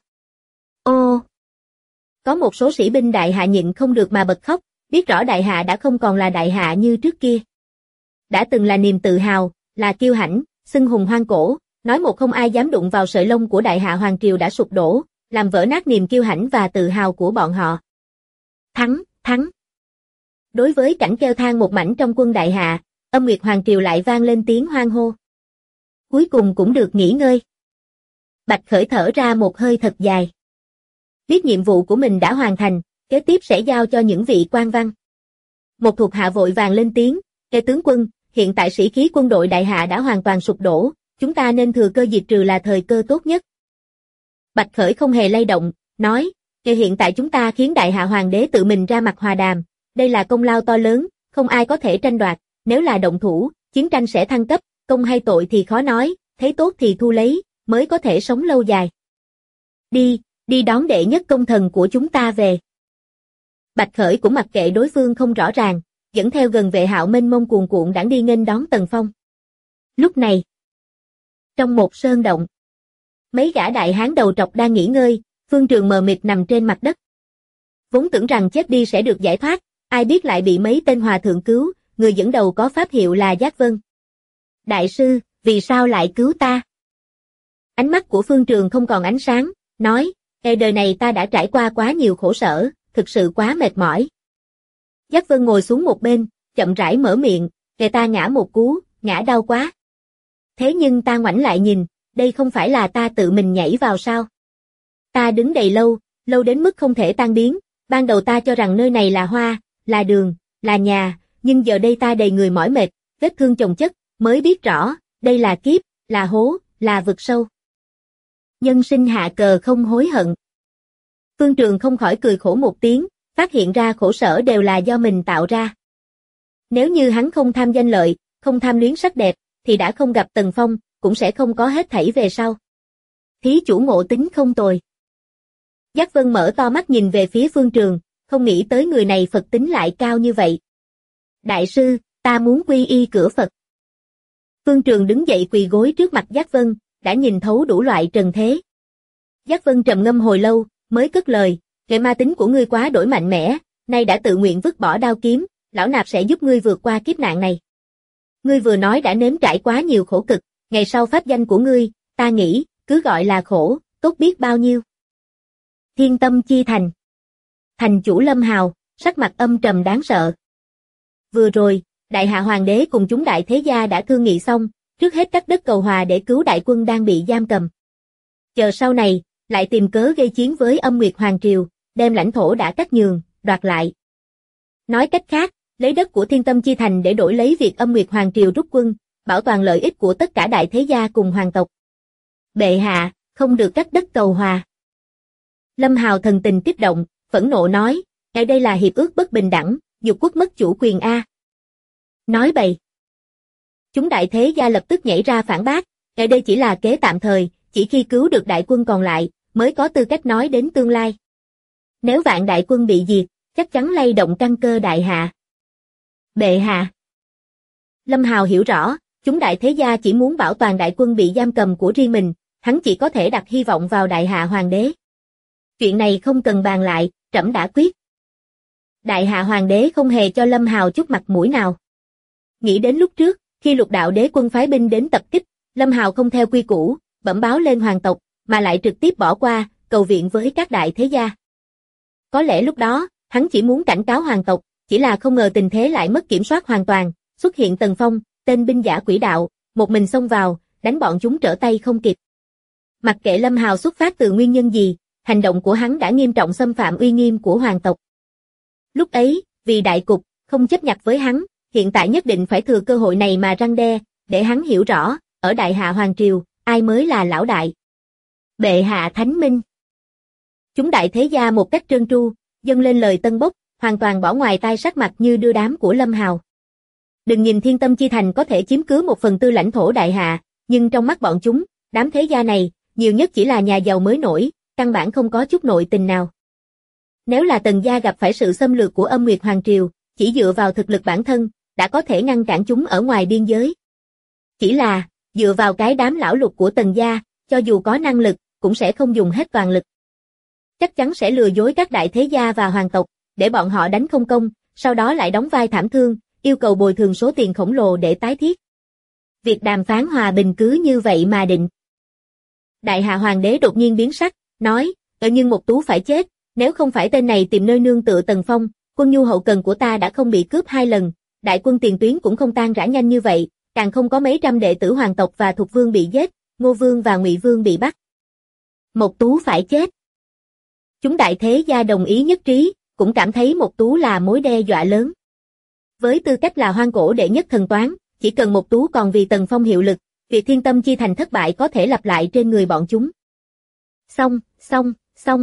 Ô! Có một số sĩ binh Đại Hạ nhịn không được mà bật khóc, biết rõ Đại Hạ đã không còn là Đại Hạ như trước kia. Đã từng là niềm tự hào, là kiêu hãnh, xưng hùng hoang cổ, nói một không ai dám đụng vào sợi lông của Đại Hạ Hoàng triều đã sụp đổ, làm vỡ nát niềm kiêu hãnh và tự hào của bọn họ. Thắng, thắng. Đối với cảnh kêu than một mảnh trong quân Đại Hạ, Âm Nguyệt Hoàng Triều lại vang lên tiếng hoan hô. Cuối cùng cũng được nghỉ ngơi. Bạch Khởi thở ra một hơi thật dài. Biết nhiệm vụ của mình đã hoàn thành, kế tiếp sẽ giao cho những vị quan văn. Một thuộc hạ vội vàng lên tiếng, "Kê tướng quân, hiện tại sĩ khí quân đội Đại Hạ đã hoàn toàn sụp đổ, chúng ta nên thừa cơ diệt trừ là thời cơ tốt nhất." Bạch Khởi không hề lay động, nói, hiện tại chúng ta khiến Đại Hạ Hoàng đế tự mình ra mặt hòa đàm, đây là công lao to lớn, không ai có thể tranh đoạt, nếu là động thủ, chiến tranh sẽ thăng cấp, công hay tội thì khó nói, thấy tốt thì thu lấy, mới có thể sống lâu dài. Đi đón đệ nhất công thần của chúng ta về. Bạch Khởi cũng mặc kệ đối phương không rõ ràng, dẫn theo gần vệ hạo mênh mông cuồn cuộn đãng đi nghênh đón Tần Phong. Lúc này, trong một sơn động, mấy gã đại hán đầu trọc đang nghỉ ngơi, Phương Trường mờ mịt nằm trên mặt đất. Vốn tưởng rằng chết đi sẽ được giải thoát, ai biết lại bị mấy tên hòa thượng cứu, người dẫn đầu có pháp hiệu là Giác Vân. Đại sư, vì sao lại cứu ta? Ánh mắt của Phương Trường không còn ánh sáng, nói, đời này ta đã trải qua quá nhiều khổ sở, thực sự quá mệt mỏi. Giác Vân ngồi xuống một bên, chậm rãi mở miệng, ta ngã một cú, ngã đau quá. Thế nhưng ta ngoảnh lại nhìn, đây không phải là ta tự mình nhảy vào sao? Ta đứng đầy lâu, lâu đến mức không thể tan biến, ban đầu ta cho rằng nơi này là hoa, là đường, là nhà, nhưng giờ đây ta đầy người mỏi mệt, vết thương chồng chất, mới biết rõ, đây là kiếp, là hố, là vực sâu. Nhân sinh hạ cờ không hối hận. Phương Trường không khỏi cười khổ một tiếng, phát hiện ra khổ sở đều là do mình tạo ra. Nếu như hắn không tham danh lợi, không tham luyến sắc đẹp, thì đã không gặp Tần Phong, cũng sẽ không có hết thảy về sau. Thí chủ ngộ tính không tồi. Giác Vân mở to mắt nhìn về phía Phương Trường, không nghĩ tới người này Phật tính lại cao như vậy. Đại sư, ta muốn quy y cửa Phật. Phương Trường đứng dậy quỳ gối trước mặt Giác Vân, đã nhìn thấu đủ loại trần thế. Giác Vân trầm ngâm hồi lâu, mới cất lời, "Kệ ma tính của ngươi quá đổi mạnh mẽ, nay đã tự nguyện vứt bỏ đao kiếm, lão nạp sẽ giúp ngươi vượt qua kiếp nạn này. Ngươi vừa nói đã nếm trải quá nhiều khổ cực, ngày sau pháp danh của ngươi, ta nghĩ, cứ gọi là khổ, tốt biết bao nhiêu." Thiên Tâm Chi Thành. Thành chủ Lâm Hào, sắc mặt âm trầm đáng sợ. Vừa rồi, Đại Hạ Hoàng đế cùng chúng đại thế gia đã thương nghị xong, trước hết cắt đất cầu hòa để cứu đại quân đang bị giam cầm. Chờ sau này, lại tìm cớ gây chiến với Âm Nguyệt Hoàng Triều, đem lãnh thổ đã cắt nhường, đoạt lại. Nói cách khác, lấy đất của Thiên Tâm Chi Thành để đổi lấy việc Âm Nguyệt Hoàng Triều rút quân, bảo toàn lợi ích của tất cả đại thế gia cùng hoàng tộc. Bệ hạ, không được cắt đất cầu hòa. Lâm Hào thần tình kích động, phẫn nộ nói, đây là hiệp ước bất bình đẳng, dục quốc mất chủ quyền a. Nói bậy. Chúng đại thế gia lập tức nhảy ra phản bác, đây chỉ là kế tạm thời, chỉ khi cứu được đại quân còn lại, mới có tư cách nói đến tương lai. Nếu vạn đại quân bị diệt, chắc chắn lay động căn cơ Đại Hạ. Bệ hạ. Lâm Hào hiểu rõ, chúng đại thế gia chỉ muốn bảo toàn đại quân bị giam cầm của riêng mình, hắn chỉ có thể đặt hy vọng vào Đại Hạ Hoàng đế. Chuyện này không cần bàn lại, trẫm đã quyết. Đại Hạ Hoàng đế không hề cho Lâm Hào chút mặt mũi nào. Nghĩ đến lúc trước, khi Lục Đạo đế quân phái binh đến tập kích, Lâm Hào không theo quy củ, bẩm báo lên hoàng tộc, mà lại trực tiếp bỏ qua, cầu viện với các đại thế gia. Có lẽ lúc đó, hắn chỉ muốn cảnh cáo hoàng tộc, chỉ là không ngờ tình thế lại mất kiểm soát hoàn toàn, xuất hiện Tần Phong, tên binh giả quỷ đạo, một mình xông vào, đánh bọn chúng trở tay không kịp. Mặc kệ Lâm Hào xuất phát từ nguyên nhân gì, hành động của hắn đã nghiêm trọng xâm phạm uy nghiêm của hoàng tộc. Lúc ấy, vì đại cục, không chấp nhặt với hắn, hiện tại nhất định phải thừa cơ hội này mà răn đe, để hắn hiểu rõ, ở Đại Hạ Hoàng Triều, ai mới là lão đại. Bệ hạ thánh minh. Chúng đại thế gia một cách trơn tru, dâng lên lời tân bốc, hoàn toàn bỏ ngoài tai sắc mặt như đưa đám của Lâm Hào. Đừng nhìn Thiên Tâm Chi Thành có thể chiếm cứ 1/4 lãnh thổ Đại Hạ, nhưng trong mắt bọn chúng, đám thế gia này, nhiều nhất chỉ là nhà giàu mới nổi, căn bản không có chút nội tình nào. Nếu là Tần gia gặp phải sự xâm lược của Âm Nguyệt Hoàng Triều, chỉ dựa vào thực lực bản thân, đã có thể ngăn cản chúng ở ngoài biên giới. Chỉ là, dựa vào cái đám lão lục của Tần gia, cho dù có năng lực, cũng sẽ không dùng hết toàn lực. Chắc chắn sẽ lừa dối các đại thế gia và hoàng tộc, để bọn họ đánh không công, sau đó lại đóng vai thảm thương, yêu cầu bồi thường số tiền khổng lồ để tái thiết. Việc đàm phán hòa bình cứ như vậy mà định. Đại Hạ Hoàng đế đột nhiên biến sắc, nói, Nhưng Mộc Tú phải chết, nếu không phải tên này tìm nơi nương tựa Tần Phong, quân nhu hậu cần của ta đã không bị cướp 2 lần, đại quân tiền tuyến cũng không tan rã nhanh như vậy, càng không có mấy trăm đệ tử hoàng tộc và thuộc vương bị giết, Ngô Vương và Ngụy Vương bị bắt. Mộc Tú phải chết. Chúng đại thế gia đồng ý nhất trí, cũng cảm thấy Mộc Tú là mối đe dọa lớn. Với tư cách là hoang cổ đệ nhất thần toán, chỉ cần Mộc Tú còn vì Tần Phong hiệu lực, việc Thiên Tâm Chi Thành thất bại có thể lặp lại trên người bọn chúng. Xong.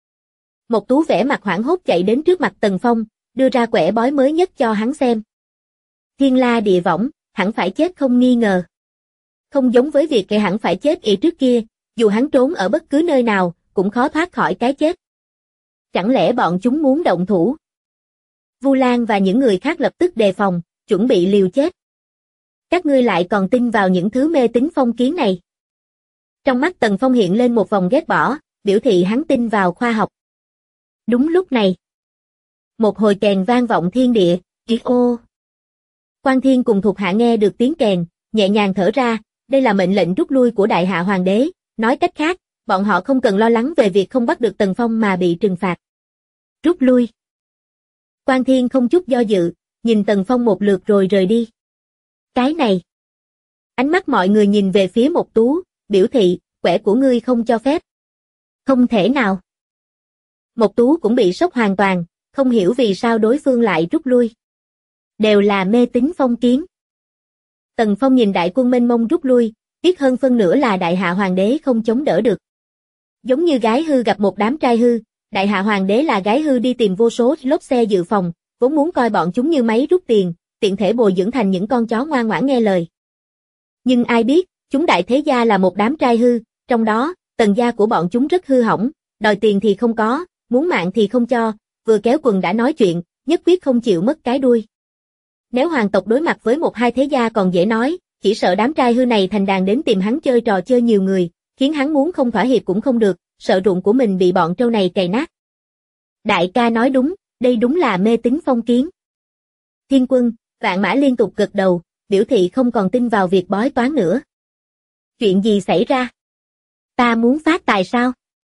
Mộc Tú vẻ mặt hoảng hốt chạy đến trước mặt Tần Phong, đưa ra quẻ bói mới nhất cho hắn xem. Thiên la địa võng, hẳn phải chết không nghi ngờ. Không giống với việc kẻ hẳn phải chết y trước kia, dù hắn trốn ở bất cứ nơi nào, cũng khó thoát khỏi cái chết. Chẳng lẽ bọn chúng muốn động thủ? Vu Lan và những người khác lập tức đề phòng, chuẩn bị liều chết. Các ngươi lại còn tin vào những thứ mê tín phong kiến này. Trong mắt Tần Phong hiện lên một vòng ghét bỏ, biểu thị hắn tin vào khoa học. Đúng lúc này, một hồi kèn vang vọng thiên địa, ô. Quan Thiên cùng thuộc hạ nghe được tiếng kèn, nhẹ nhàng thở ra, đây là mệnh lệnh rút lui của Đại Hạ Hoàng đế, nói cách khác, bọn họ không cần lo lắng về việc không bắt được Tần Phong mà bị trừng phạt. Rút lui. Quan Thiên không chút do dự, nhìn Tần Phong một lượt rồi rời đi. Cái này. Ánh mắt mọi người nhìn về phía Mộc Tú, biểu thị, quẻ của ngươi không cho phép. Không thể nào. Mộc Tú cũng bị sốc hoàn toàn, không hiểu vì sao đối phương lại rút lui. Đều là mê tín phong kiến. Tần Phong nhìn đại quân mênh mông rút lui, biết hơn phân nửa là Đại Hạ Hoàng đế không chống đỡ được. Giống như gái hư gặp một đám trai hư, Đại Hạ Hoàng đế là gái hư đi tìm vô số lốp xe dự phòng, vốn muốn coi bọn chúng như máy rút tiền, tiện thể bồi dưỡng thành những con chó ngoan ngoãn nghe lời. Nhưng ai biết, chúng đại thế gia là một đám trai hư, trong đó, Tần gia của bọn chúng rất hư hỏng, đòi tiền thì không có, muốn mạng thì không cho, vừa kéo quần đã nói chuyện, nhất quyết không chịu mất cái đuôi. Nếu hoàng tộc đối mặt với một hai thế gia còn dễ nói, chỉ sợ đám trai hư này thành đàn đến tìm hắn chơi trò chơi nhiều người, khiến hắn muốn không thỏa hiệp cũng không được, sợ ruộng của mình bị bọn trâu này cày nát. Đại ca nói đúng, đây đúng là mê tín phong kiến. Thiên Quân, Vạn Mã liên tục gật đầu, biểu thị không còn tin vào việc bói toán nữa. Chuyện gì xảy ra? Ta muốn phát tài sao?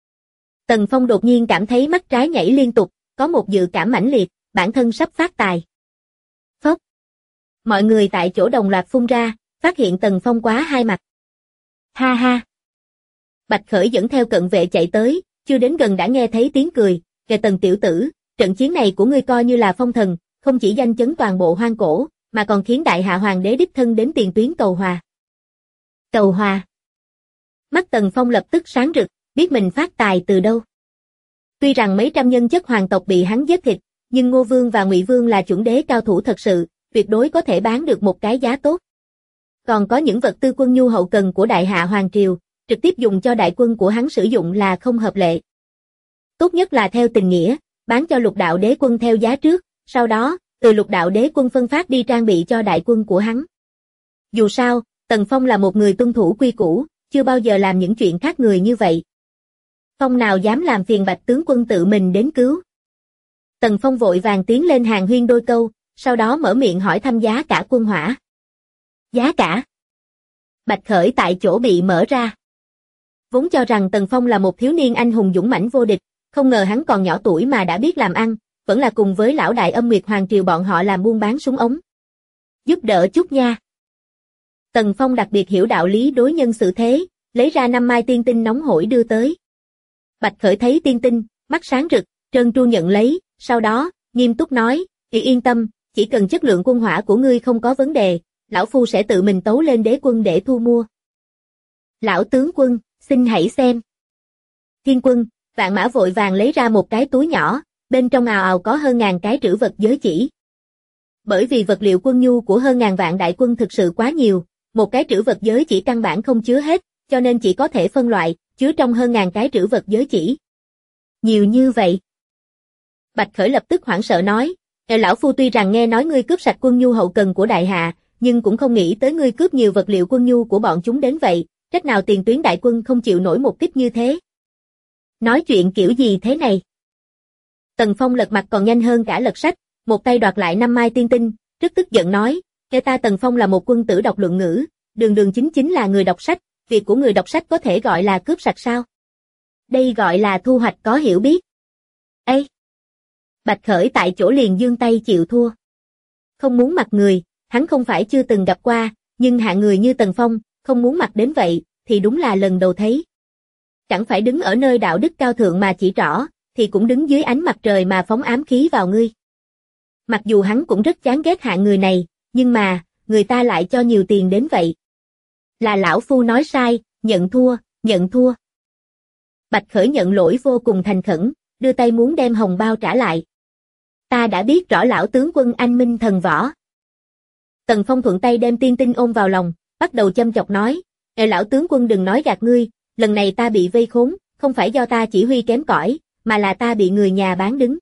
Tần Phong đột nhiên cảm thấy mắt trái nhảy liên tục, có một dự cảm mãnh liệt, bản thân sắp phát tài. Phốc. Mọi người tại chỗ đồng loạt phun ra, phát hiện Tần Phong quá hai mặt. Ha ha. Bạch Khởi dẫn theo cận vệ chạy tới, chưa đến gần đã nghe thấy tiếng cười, kìa Tần tiểu tử, trận chiến này của ngươi coi như là phong thần, không chỉ danh chấn toàn bộ hoang cổ, mà còn khiến Đại Hạ Hoàng đế đích thân đến tiền tuyến cầu hòa. Cầu hòa. Mắt Tần Phong lập tức sáng rực, biết mình phát tài từ đâu. Tuy rằng mấy trăm nhân chất hoàng tộc bị hắn giết thịt, nhưng Ngô Vương và Ngụy Vương là chuẩn đế cao thủ thật sự, tuyệt đối có thể bán được một cái giá tốt. Còn có những vật tư quân nhu hậu cần của Đại Hạ Hoàng triều, trực tiếp dùng cho đại quân của hắn sử dụng là không hợp lệ. Tốt nhất là theo tình nghĩa, bán cho Lục Đạo Đế quân theo giá trước, sau đó, từ Lục Đạo Đế quân phân phát đi trang bị cho đại quân của hắn. Dù sao, Tần Phong là một người tuân thủ quy củ, chưa bao giờ làm những chuyện khác người như vậy. Phong nào dám làm phiền Bạch tướng quân tự mình đến cứu. Tần Phong vội vàng tiến lên hàn huyên đôi câu, sau đó mở miệng hỏi thăm giá cả quân hỏa. Giá cả? Bạch Khởi tại chỗ bị mở ra. Vốn cho rằng Tần Phong là một thiếu niên anh hùng dũng mãnh vô địch, không ngờ hắn còn nhỏ tuổi mà đã biết làm ăn, vẫn là cùng với lão đại Âm Nguyệt Hoàng triều bọn họ làm buôn bán súng ống. Giúp đỡ chút nha. Tần Phong đặc biệt hiểu đạo lý đối nhân xử thế, lấy ra 5 mai tiên tinh nóng hổi đưa tới. Bạch Khởi thấy tiên tinh, mắt sáng rực, trơn tru nhận lấy, sau đó, nghiêm túc nói, yên tâm, chỉ cần chất lượng quân hỏa của ngươi không có vấn đề, lão phu sẽ tự mình tấu lên đế quân để thu mua. Lão tướng quân, xin hãy xem. Thiên Quân, Vạn Mã vội vàng lấy ra một cái túi nhỏ, bên trong ào ào có hơn ngàn cái trữ vật giới chỉ. Bởi vì vật liệu quân nhu của hơn ngàn vạn đại quân thực sự quá nhiều, một cái trữ vật giới chỉ căn bản không chứa hết, cho nên chỉ có thể phân loại, chứa trong hơn ngàn cái trữ vật giới chỉ. Nhiều như vậy. Bạch Khởi lập tức hoảng sợ nói, lão phu tuy rằng nghe nói ngươi cướp sạch quân nhu hậu cần của Đại Hạ, nhưng cũng không nghĩ tới ngươi cướp nhiều vật liệu quân nhu của bọn chúng đến vậy, trách nào tiền tuyến đại quân không chịu nổi một kích như thế. Nói chuyện kiểu gì thế này? Tần Phong lật mặt còn nhanh hơn cả lật sách, một tay đoạt lại 5 mai tiên tinh, rất tức giận nói, nghe ta Tần Phong là một quân tử đọc luận ngữ, đường đường chính chính là người đọc sách, việc của người đọc sách có thể gọi là cướp sạch sao? Đây gọi là thu hoạch có hiểu biết. Ê! Bạch Khởi tại chỗ liền giương tay chịu thua. Không muốn mặt người, hắn không phải chưa từng gặp qua, nhưng hạng người như Tần Phong, không muốn mặt đến vậy, thì đúng là lần đầu thấy. Chẳng phải đứng ở nơi đạo đức cao thượng mà chỉ trỏ, thì cũng đứng dưới ánh mặt trời mà phóng ám khí vào ngươi. Mặc dù hắn cũng rất chán ghét hạng người này, nhưng mà, người ta lại cho nhiều tiền đến vậy. Là lão phu nói sai, nhận thua, nhận thua. Bạch Khởi nhận lỗi vô cùng thành khẩn, đưa tay muốn đem hồng bao trả lại. Ta đã biết rõ lão tướng quân anh minh thần võ. Tần Phong thuận tay đem Tiên Tinh ôm vào lòng, bắt đầu châm chọc nói, lão tướng quân đừng nói gạt ngươi, lần này ta bị vây khốn, không phải do ta chỉ huy kém cỏi, mà là ta bị người nhà bán đứng.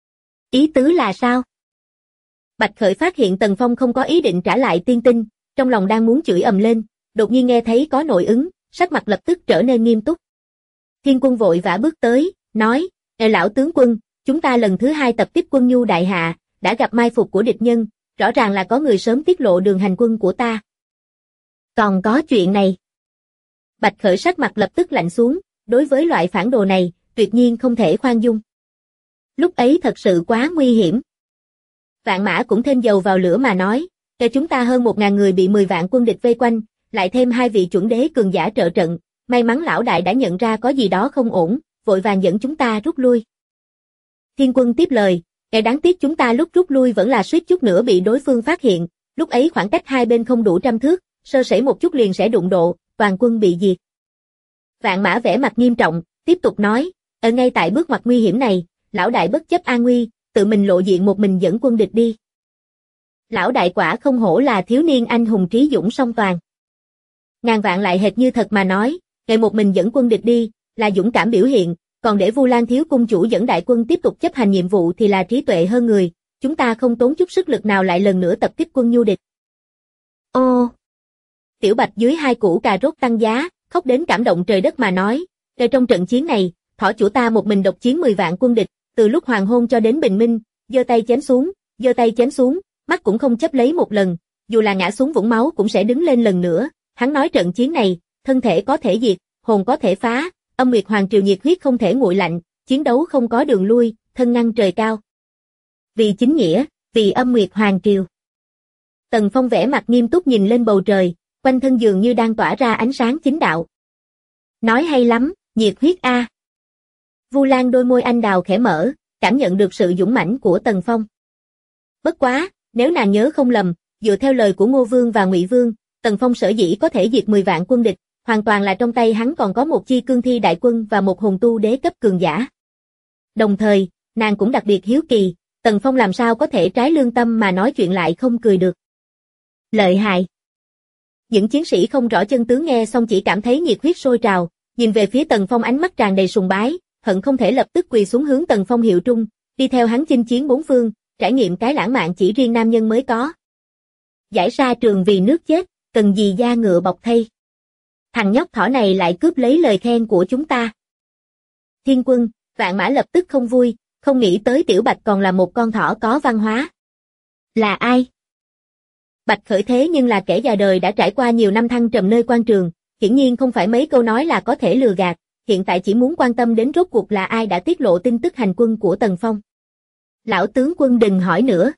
Ý tứ là sao? Bạch Khởi phát hiện Tần Phong không có ý định trả lại Tiên Tinh, trong lòng đang muốn chửi ầm lên, đột nhiên nghe thấy có nội ứng, sắc mặt lập tức trở nên nghiêm túc. Thiên Quân vội vã bước tới, nói, lão tướng quân, chúng ta lần thứ 2 tập tiếp quân Nhu đại hạ, đã gặp mai phục của địch nhân, rõ ràng là có người sớm tiết lộ đường hành quân của ta. Còn có chuyện này. Bạch Khởi sắc mặt lập tức lạnh xuống, đối với loại phản đồ này, tuyệt nhiên không thể khoan dung. Lúc ấy thật sự quá nguy hiểm. Vạn Mã cũng thêm dầu vào lửa mà nói, chúng ta hơn 1000 người bị 10 vạn quân địch vây quanh, lại thêm 2 vị chuẩn đế cường giả trợ trận, may mắn lão đại đã nhận ra có gì đó không ổn, vội vàng dẫn chúng ta rút lui. Thiên Quân tiếp lời, đáng tiếc chúng ta lúc rút lui vẫn là suýt chút nữa bị đối phương phát hiện, lúc ấy khoảng cách hai bên không đủ 100 thước, sơ sẩy một chút liền sẽ đụng độ, toàn quân bị diệt. Vạn Mã vẻ mặt nghiêm trọng, tiếp tục nói, ở ngay tại bước ngoặt nguy hiểm này, lão đại bất chấp an nguy, tự mình lộ diện một mình dẫn quân địch đi. Lão đại quả không hổ là thiếu niên anh hùng trí dũng song toàn. Ngàn vạn lại hệt như thật mà nói, ngày một mình dẫn quân địch đi, là dũng cảm biểu hiện, còn để Vu Lan thiếu cung chủ dẫn đại quân tiếp tục chấp hành nhiệm vụ thì là trí tuệ hơn người, chúng ta không tốn chút sức lực nào lại lần nữa tập kích quân Nhu địch. Ô! Tiểu Bạch dưới 2 củ cà rốt tăng giá, khóc đến cảm động trời đất mà nói, trong trận chiến này, thỏ chủ ta một mình độc chiến 10 vạn quân địch, từ lúc hoàng hôn cho đến bình minh, giơ tay chém xuống, mắt cũng không chớp lấy một lần, dù là ngã xuống vũng máu cũng sẽ đứng lên lần nữa. Hắn nói trận chiến này, thân thể có thể diệt, hồn có thể phá, Âm Nguyệt Hoàng triều nhiệt huyết không thể nguội lạnh, chiến đấu không có đường lui, thân ngăn trời cao. Vì chính nghĩa, vì Âm Nguyệt Hoàng triều. Tần Phong vẻ mặt nghiêm túc nhìn lên bầu trời, quanh thân dường như đang tỏa ra ánh sáng chính đạo. Nói hay lắm, nhiệt huyết a. Vu Lan đôi môi anh đào khẽ mở, cảm nhận được sự dũng mãnh của Tần Phong. Bất quá, nếu nàng nhớ không lầm, dựa theo lời của Ngô Vương và Ngụy Vương, Tần Phong sở dĩ có thể diệt 10 vạn quân địch, hoàn toàn là trong tay hắn còn có một chi cương thi đại quân và một hồn tu đế cấp cường giả. Đồng thời, nàng cũng đặc biệt hiếu kỳ, Tần Phong làm sao có thể trái lương tâm mà nói chuyện lại không cười được. Lợi hại. Những chiến sĩ không rõ chân tướng nghe xong chỉ cảm thấy nhiệt huyết sôi trào, nhìn về phía Tần Phong ánh mắt tràn đầy sùng bái, hận không thể lập tức quỳ xuống hướng Tần Phong hiệu trung, đi theo hắn chinh chiến bốn phương, trải nghiệm cái lãng mạn chỉ riêng nam nhân mới có. Giải ra trường vì nước chết, cần gì da ngựa bọc thây. Thằng nhóc thỏ này lại cướp lấy lời khen của chúng ta. Thiên Quân, Vạn Mã lập tức không vui, không nghĩ tới Tiểu Bạch còn là một con thỏ có văn hóa. Là ai? Bạch Khởi thế nhưng là kẻ già đời đã trải qua nhiều năm thăng trầm nơi quan trường, hiển nhiên không phải mấy câu nói là có thể lừa gạt, hiện tại chỉ muốn quan tâm đến rốt cuộc là ai đã tiết lộ tin tức hành quân của Tần Phong. Lão tướng quân đừng hỏi nữa.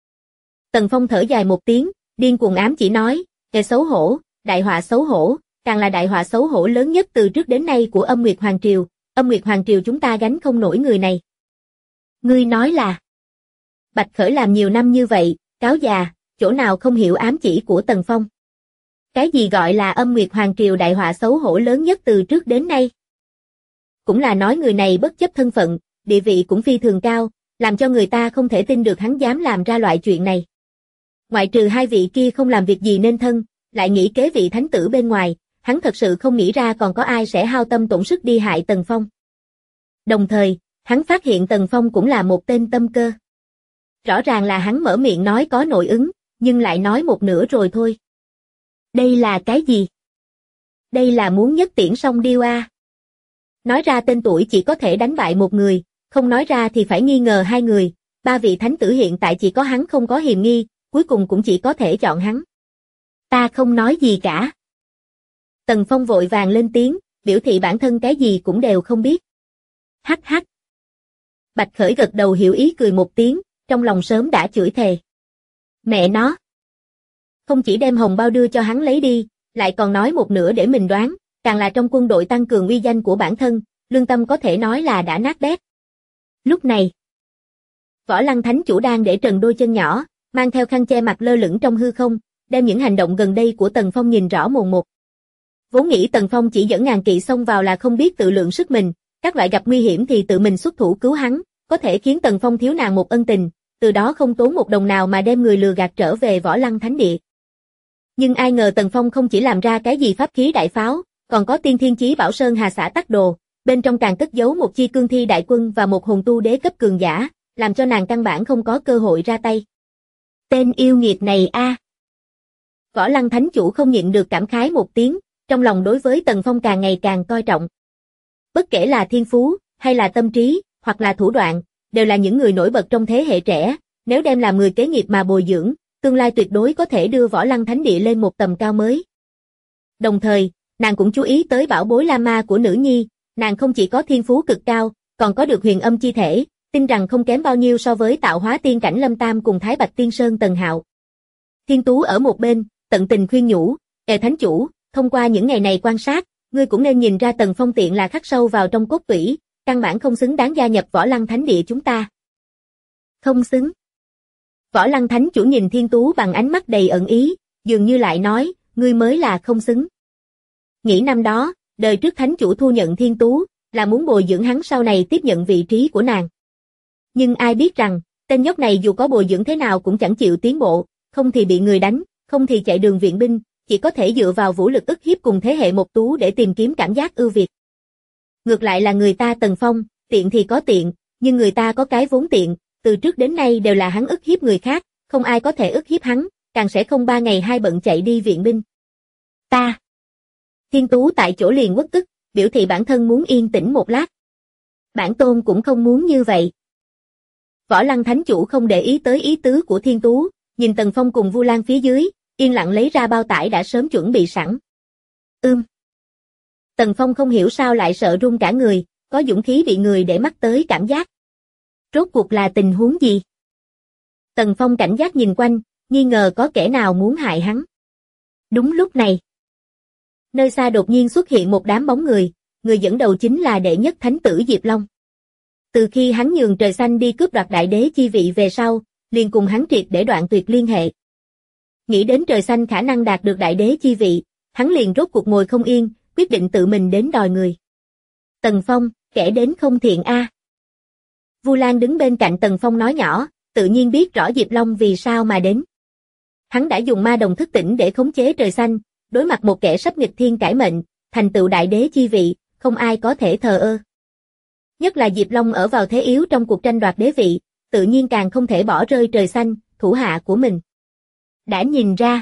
Tần Phong thở dài một tiếng, điên cuồng ám chỉ nói, xấu hổ, đại họa xấu hổ, càng là đại họa xấu hổ lớn nhất từ trước đến nay của Âm Nguyệt Hoàng triều, Âm Nguyệt Hoàng triều chúng ta gánh không nổi người này. Ngươi nói là? Bạch Khởi làm nhiều năm như vậy, cáo già, chỗ nào không hiểu ám chỉ của Tần Phong. Cái gì gọi là Âm Nguyệt Hoàng triều đại họa xấu hổ lớn nhất từ trước đến nay? Cũng là nói người này bất chấp thân phận, địa vị cũng phi thường cao, làm cho người ta không thể tin được hắn dám làm ra loại chuyện này. Ngoại trừ 2 vị kia không làm việc gì nên thân, lại nghĩ kế vị thánh tử bên ngoài, hắn thật sự không nghĩ ra còn có ai sẽ hao tâm tổn sức đi hại Tần Phong. Đồng thời, hắn phát hiện Tần Phong cũng là một tên tâm cơ. Rõ ràng là hắn mở miệng nói có nội ứng, nhưng lại nói một nửa rồi thôi. Đây là cái gì? Đây là muốn nhất tiễn song điêu a. Nói ra tên tuổi chỉ có thể đánh bại một người, không nói ra thì phải nghi ngờ 2 người, 3 vị thánh tử hiện tại chỉ có hắn không có hiềm nghi, cuối cùng cũng chỉ có thể chọn hắn. Ta không nói gì cả. Tần Phong vội vàng lên tiếng, biểu thị bản thân cái gì cũng đều không biết. Hắc hắc. Bạch Khởi gật đầu hiểu ý cười một tiếng, trong lòng sớm đã chửi thề. Mẹ nó. Không chỉ đem hồng bao đưa cho hắn lấy đi, lại còn nói một nửa để mình đoán, càng là trong quân đội tăng cường uy danh của bản thân, lương tâm có thể nói là đã nát bét. Lúc này, Võ Lăng Thánh Chủ đang để trần đôi chân nhỏ, mang theo khăn che mặt lơ lửng trong hư không, đem những hành động gần đây của Tần Phong nhìn rõ mồn một. Vốn nghĩ Tần Phong chỉ dẫn ngàn kỵ xông vào là không biết tự lượng sức mình, các loại gặp nguy hiểm thì tự mình xuất thủ cứu hắn, có thể khiến Tần Phong thiếu nàng một ân tình, từ đó không tốn một đồng nào mà đem người lừa gạt trở về Võ Lăng Thánh Địa. Nhưng ai ngờ Tần Phong không chỉ làm ra cái gì pháp khí đại pháo, còn có tiên thiên chí bảo sơn hà xã tắc đồ, bên trong càng cất giấu một chi cương thi đại quân và một hồn tu đế cấp cường giả, làm cho nàng căn bản không có cơ hội ra tay. Tên yêu nghiệt này a. Võ Lăng Thánh Chủ không nhịn được cảm khái một tiếng, trong lòng đối với Tần Phong càng ngày càng coi trọng. Bất kể là thiên phú, hay là tâm trí, hoặc là thủ đoạn, đều là những người nổi bật trong thế hệ trẻ, nếu đem làm người kế nghiệp mà bồi dưỡng, tương lai tuyệt đối có thể đưa Võ Lăng Thánh Địa lên một tầm cao mới. Đồng thời, nàng cũng chú ý tới bảo bối La Ma của nữ nhi, nàng không chỉ có thiên phú cực cao, còn có được huyền âm chi thể, tin rằng không kém bao nhiêu so với tạo hóa tiên cảnh Lâm Tam cùng Thái Bạch Tiên Sơn Tần Hạo. Thiên Tú ở một bên, tận tình khuyên nhủ, Thánh Chủ, thông qua những ngày này quan sát, ngươi cũng nên nhìn ra Tần Phong tiện là khắc sâu vào trong cốt tủy, căn bản không xứng đáng gia nhập Võ Lăng Thánh Địa chúng ta. Không xứng. Võ Lăng Thánh Chủ nhìn Thiên Tú bằng ánh mắt đầy ẩn ý, dường như lại nói, ngươi mới là không xứng. Nghĩ năm đó, đời trước Thánh Chủ thu nhận Thiên Tú, là muốn bồi dưỡng hắn sau này tiếp nhận vị trí của nàng. Nhưng ai biết rằng, tên nhóc này dù có bồi dưỡng thế nào cũng chẳng chịu tiến bộ, không thì bị người đánh, không thì chạy đường viện binh, chỉ có thể dựa vào vũ lực ức hiếp cùng thế hệ một tú để tìm kiếm cảm giác ưu việt. Ngược lại là người ta Tần Phong, tiện thì có tiện, nhưng người ta có cái vốn tiện, từ trước đến nay đều là hắn ức hiếp người khác, không ai có thể ức hiếp hắn, càng sẽ không 3 ngày 2 bận chạy đi viện binh. Ta. Thiên Tú tại chỗ liền uất ức, biểu thị bản thân muốn yên tĩnh một lát. Bản tôn cũng không muốn như vậy. Võ Lăng Thánh Chủ không để ý tới ý tứ của Thiên Tú, nhìn Tần Phong cùng Vu Lan phía dưới, yên lặng lấy ra bao tải đã sớm chuẩn bị sẵn. Tần Phong không hiểu sao lại sợ run cả người, có dũng khí bị người để mắt tới cảm giác. Rốt cuộc là tình huống gì? Tần Phong cảnh giác nhìn quanh, nghi ngờ có kẻ nào muốn hại hắn. Đúng lúc này, nơi xa đột nhiên xuất hiện một đám bóng người dẫn đầu chính là đệ nhất thánh tử Diệp Long. Từ khi hắn nhường Trời Xanh đi cướp đoạt đại đế chi vị về sau, liền cùng hắn triệt để đoạn tuyệt liên hệ. Nghĩ đến Trời Xanh khả năng đạt được đại đế chi vị, hắn liền rốt cuộc ngồi không yên, quyết định tự mình đến đòi người. Tần Phong, kẻ đến không thiện a. Vu Lan đứng bên cạnh Tần Phong nói nhỏ, tự nhiên biết rõ Diệp Long vì sao mà đến. Hắn đã dùng ma đồng thức tỉnh để khống chế Trời Xanh, đối mặt một kẻ sắp nghịch thiên cải mệnh, thành tựu đại đế chi vị, không ai có thể thờ ơ. Nhất là Diệp Long ở vào thế yếu trong cuộc tranh đoạt đế vị, tự nhiên càng không thể bỏ rơi Trời Xanh, thủ hạ của mình. Đã nhìn ra,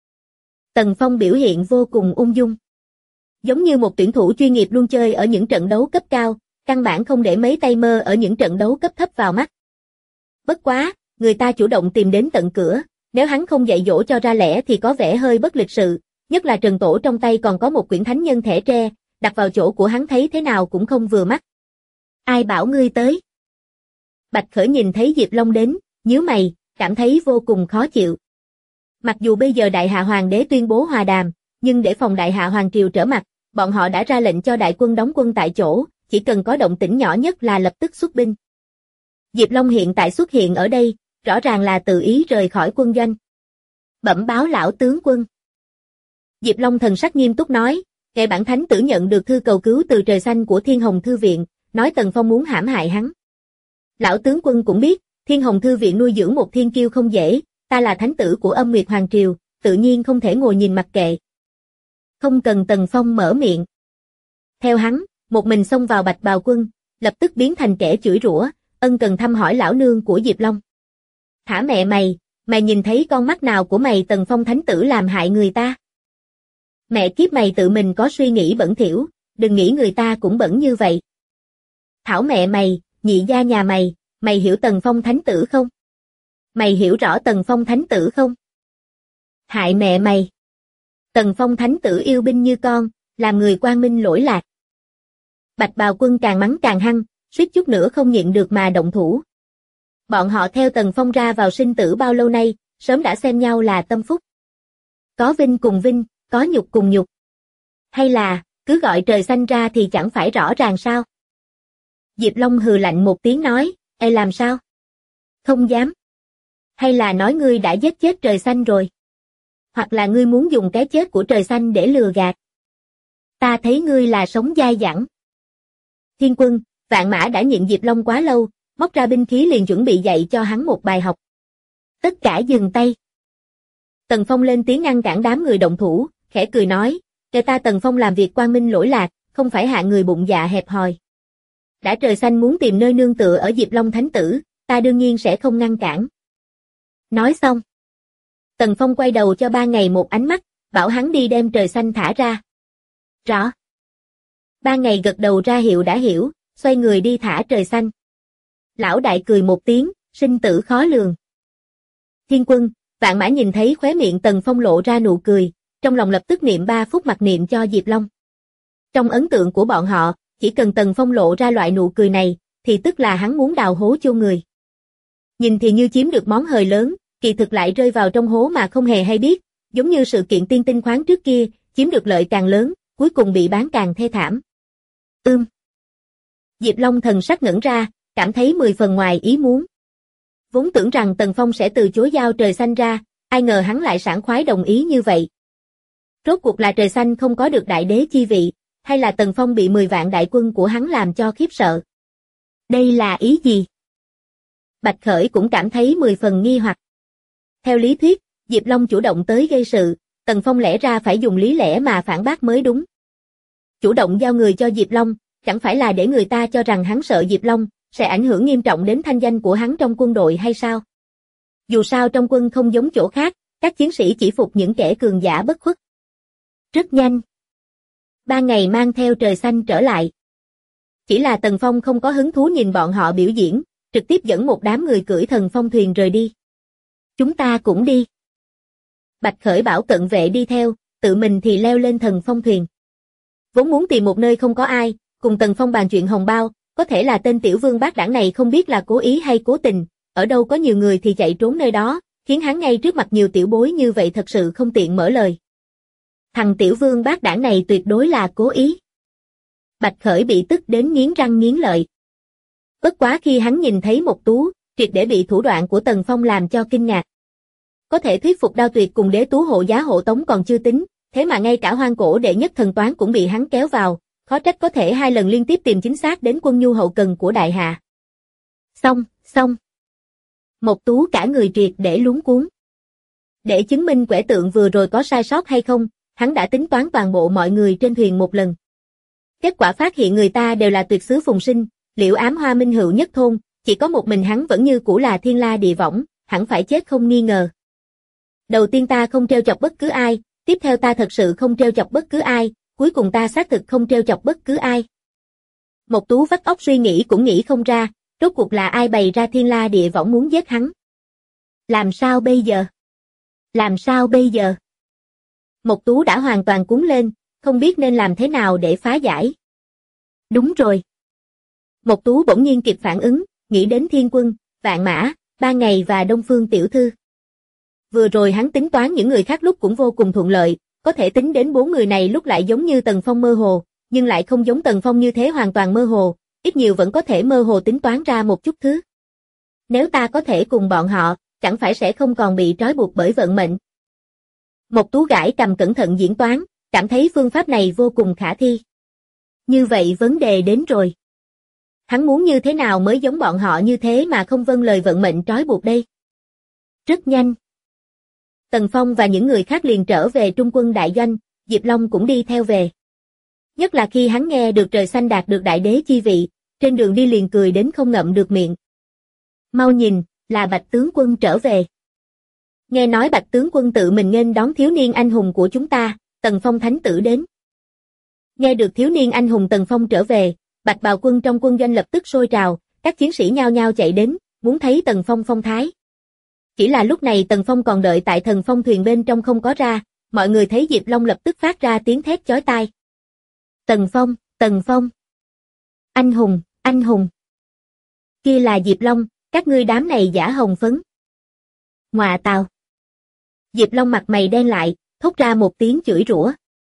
Tần Phong biểu hiện vô cùng ung dung. Giống như một tuyển thủ chuyên nghiệp luôn chơi ở những trận đấu cấp cao, căn bản không để mấy tay mơ ở những trận đấu cấp thấp vào mắt. Bất quá, người ta chủ động tìm đến tận cửa, nếu hắn không dạy dỗ cho ra lẽ thì có vẻ hơi bất lịch sự, nhất là Trần Tổ trong tay còn có một quyển thánh nhân thẻ tre, đặt vào chỗ của hắn thấy thế nào cũng không vừa mắt. Ai bảo ngươi tới? Bạch Khởi nhìn thấy Diệp Long đến, nhíu mày, cảm thấy vô cùng khó chịu. Mặc dù bây giờ Đại Hạ Hoàng đế tuyên bố hòa đàm, nhưng để phòng Đại Hạ Hoàng triều trở mặt, bọn họ đã ra lệnh cho đại quân đóng quân tại chỗ, chỉ cần có động tĩnh nhỏ nhất là lập tức xuất binh. Diệp Long hiện tại xuất hiện ở đây, rõ ràng là tự ý rời khỏi quân doanh. Bẩm báo lão tướng quân. Diệp Long thần sắc nghiêm túc nói, kẻ bản thánh tử nhận được thư cầu cứu từ Trời Xanh của Thiên Hồng Thư Viện, nói Tần Phong muốn hãm hại hắn. Lão tướng quân cũng biết, Thiên Hồng Thư Viện nuôi dưỡng một thiên kiêu không dễ, ta là thánh tử của Âm Nguyệt Hoàng Triều, tự nhiên không thể ngồi nhìn mặc kệ. Không cần Tần Phong mở miệng. Theo hắn, một mình xông vào Bạch Bào quân, lập tức biến thành kẻ chửi rủa, ân cần thăm hỏi lão nương của Diệp Long. Thả mẹ mày nhìn thấy con mắt nào của mày Tần Phong thánh tử làm hại người ta? Mẹ kiếp mày tự mình có suy nghĩ bẩn thỉu, đừng nghĩ người ta cũng bẩn như vậy. Thảo mẹ mày, nhị gia nhà mày hiểu Tần Phong thánh tử không? Mày hiểu rõ Tần Phong thánh tử không? Hại mẹ mày. Tần Phong thánh tử yêu binh như con, làm người quang minh lỗi lạc, Bạch Bào Quân càng mắng càng hăng, suýt chút nữa không nhịn được mà động thủ. Bọn họ theo Tần Phong ra vào sinh tử bao lâu nay, sớm đã xem nhau là tâm phúc. Có vinh cùng vinh, có nhục cùng nhục. Hay là, cứ gọi trời xanh ra thì chẳng phải rõ ràng sao? Diệp Long hừ lạnh một tiếng nói, "Ê làm sao? Không dám. Hay là nói ngươi đã giết chết trời xanh rồi? Hoặc là ngươi muốn dùng cái chết của trời xanh để lừa gạt? Ta thấy ngươi là sống dai dẳng." Thiên Quân, Vạn Mã đã nhịn Diệp Long quá lâu, móc ra binh khí liền chuẩn bị dạy cho hắn một bài học. Tất cả dừng tay. Tần Phong lên tiếng ngăn cản đám người động thủ, khẽ cười nói, "Kẻ ta Tần Phong làm việc quang minh lỗi lạc, không phải hạ người bụng dạ hẹp hòi. Đã trời xanh muốn tìm nơi nương tựa ở Diệp Long Thánh Tử, ta đương nhiên sẽ không ngăn cản." Nói xong, Tần Phong quay đầu cho Ba Ngày một ánh mắt, bảo hắn đi đem trời xanh thả ra. Rõ. Ba Ngày gật đầu ra hiệu đã hiểu, xoay người đi thả trời xanh. Lão đại cười một tiếng, sinh tử khó lường. Thiên Quân, Vạn Mã nhìn thấy khóe miệng Tần Phong lộ ra nụ cười, trong lòng lập tức niệm 3 phút mặc niệm cho Diệp Long. Trong ấn tượng của bọn họ, chỉ cần Tần Phong lộ ra loại nụ cười này, thì tức là hắn muốn đào hố chôn người. Nhìn thì như chiếm được món hời lớn, kỳ thực lại rơi vào trong hố mà không hề hay biết, giống như sự kiện tiên tinh khoáng trước kia, chiếm được lợi càng lớn, cuối cùng bị bán càng thê thảm. Diệp Long thần sắc ngẩn ra, cảm thấy 10 phần ngoài ý muốn. Vốn tưởng rằng Tần Phong sẽ từ chối giao trời xanh ra, ai ngờ hắn lại sảng khoái đồng ý như vậy. Rốt cuộc là trời xanh không có được đại đế chi vị, hay là Tần Phong bị 10 vạn đại quân của hắn làm cho khiếp sợ? Đây là ý gì? Bạch Khởi cũng cảm thấy 10 phần nghi hoặc. Theo lý thuyết, Diệp Long chủ động tới gây sự, Tần Phong lẽ ra phải dùng lý lẽ mà phản bác mới đúng. Chủ động giao người cho Diệp Long, chẳng phải là để người ta cho rằng hắn sợ Diệp Long, sẽ ảnh hưởng nghiêm trọng đến thanh danh của hắn trong quân đội hay sao? Dù sao trong quân không giống chỗ khác, các chiến sĩ chỉ phục những kẻ cường giả bất khuất. Rất nhanh. 3 ngày mang theo trời xanh trở lại. Chỉ là Tần Phong không có hứng thú nhìn bọn họ biểu diễn, trực tiếp dẫn một đám người cưỡi thần phong thuyền rời đi. Chúng ta cũng đi. Bạch Khởi bảo cận vệ đi theo, tự mình thì leo lên thần phong thuyền. Vốn muốn tìm một nơi không có ai, cùng Tần Phong bàn chuyện hồng bao, có thể là tên tiểu vương bát đảng này không biết là cố ý hay cố tình, ở đâu có nhiều người thì chạy trốn nơi đó, khiến hắn ngay trước mặt nhiều tiểu bối như vậy thật sự không tiện mở lời. Thằng tiểu vương bát đảng này tuyệt đối là cố ý. Bạch Khởi bị tức đến nghiến răng nghiến lợi. Bất quá khi hắn nhìn thấy Mộc Tú, triệt để bị thủ đoạn của Tần Phong làm cho kinh ngạc. Có thể thuyết phục Đao Tuyệt cùng Đế Tú hộ giá hộ tống còn chưa tính, thế mà ngay cả hoang cổ đệ nhất thần toán cũng bị hắn kéo vào, khó trách có thể 2 lần liên tiếp tìm chính xác đến quân nhu hậu cần của Đại Hà. Xong. Mộc Tú cả người triệt để luống cuống. Để chứng minh quẻ tượng vừa rồi có sai sót hay không, hắn đã tính toán toàn bộ mọi người trên thuyền một lần. Kết quả phát hiện người ta đều là tuyệt xứ phùng sinh, Liễu Ám Hoa Minh Hữu nhất thôn, chỉ có một mình hắn vẫn như cũ là thiên la địa võng, hẳn phải chết không nghi ngờ. Đầu tiên ta không trêu chọc bất cứ ai, tiếp theo ta thật sự không trêu chọc bất cứ ai, cuối cùng ta xác thực không trêu chọc bất cứ ai. Mộc Tú vắt óc suy nghĩ cũng nghĩ không ra, rốt cuộc là ai bày ra thiên la địa võng muốn giết hắn. Làm sao bây giờ? Mộc Tú đã hoàn toàn cuốn lên, không biết nên làm thế nào để phá giải. Đúng rồi. Mộc Tú bỗng nhiên kịp phản ứng, nghĩ đến Thiên Quân, Vạn Mã, 3 ngày và Đông Phương tiểu thư. Vừa rồi hắn tính toán những người khác lúc cũng vô cùng thuận lợi, có thể tính đến 4 người này lúc lại giống như Tần Phong mơ hồ, nhưng lại không giống Tần Phong như thế hoàn toàn mơ hồ, ít nhiều vẫn có thể mơ hồ tính toán ra một chút thứ. Nếu ta có thể cùng bọn họ, chẳng phải sẽ không còn bị trói buộc bởi vận mệnh. Mộc Tú gãi cầm cẩn thận diễn toán, cảm thấy phương pháp này vô cùng khả thi. Như vậy vấn đề đến rồi. Hắn muốn như thế nào mới giống bọn họ như thế mà không vâng lời vận mệnh trói buộc đây? Rất nhanh. Tần Phong và những người khác liền trở về trung quân đại doanh, Diệp Long cũng đi theo về. Nhất là khi hắn nghe được trời xanh đạt được đại đế chi vị, trên đường đi liền cười đến không ngậm được miệng. Mau nhìn, là Bạch tướng quân trở về. Nghe nói Bạch tướng quân tự mình nghênh đón thiếu niên anh hùng của chúng ta, Tần Phong thánh tử đến. Nghe được thiếu niên anh hùng Tần Phong trở về, Bạch Bào quân trong quân doanh lập tức sôi trào, các chiến sĩ nhao nhao chạy đến, muốn thấy Tần Phong phong thái. Chỉ là lúc này Tần Phong còn đợi tại thần phong thuyền bên trong không có ra, mọi người thấy Diệp Long lập tức phát ra tiếng thét chói tai. Tần Phong! Anh hùng, anh hùng. Kia là Diệp Long, các ngươi đám này giả hồng phấn. Ngọa tào. Diệp Long mặt mày đen lại, thốt ra một tiếng chửi rủa.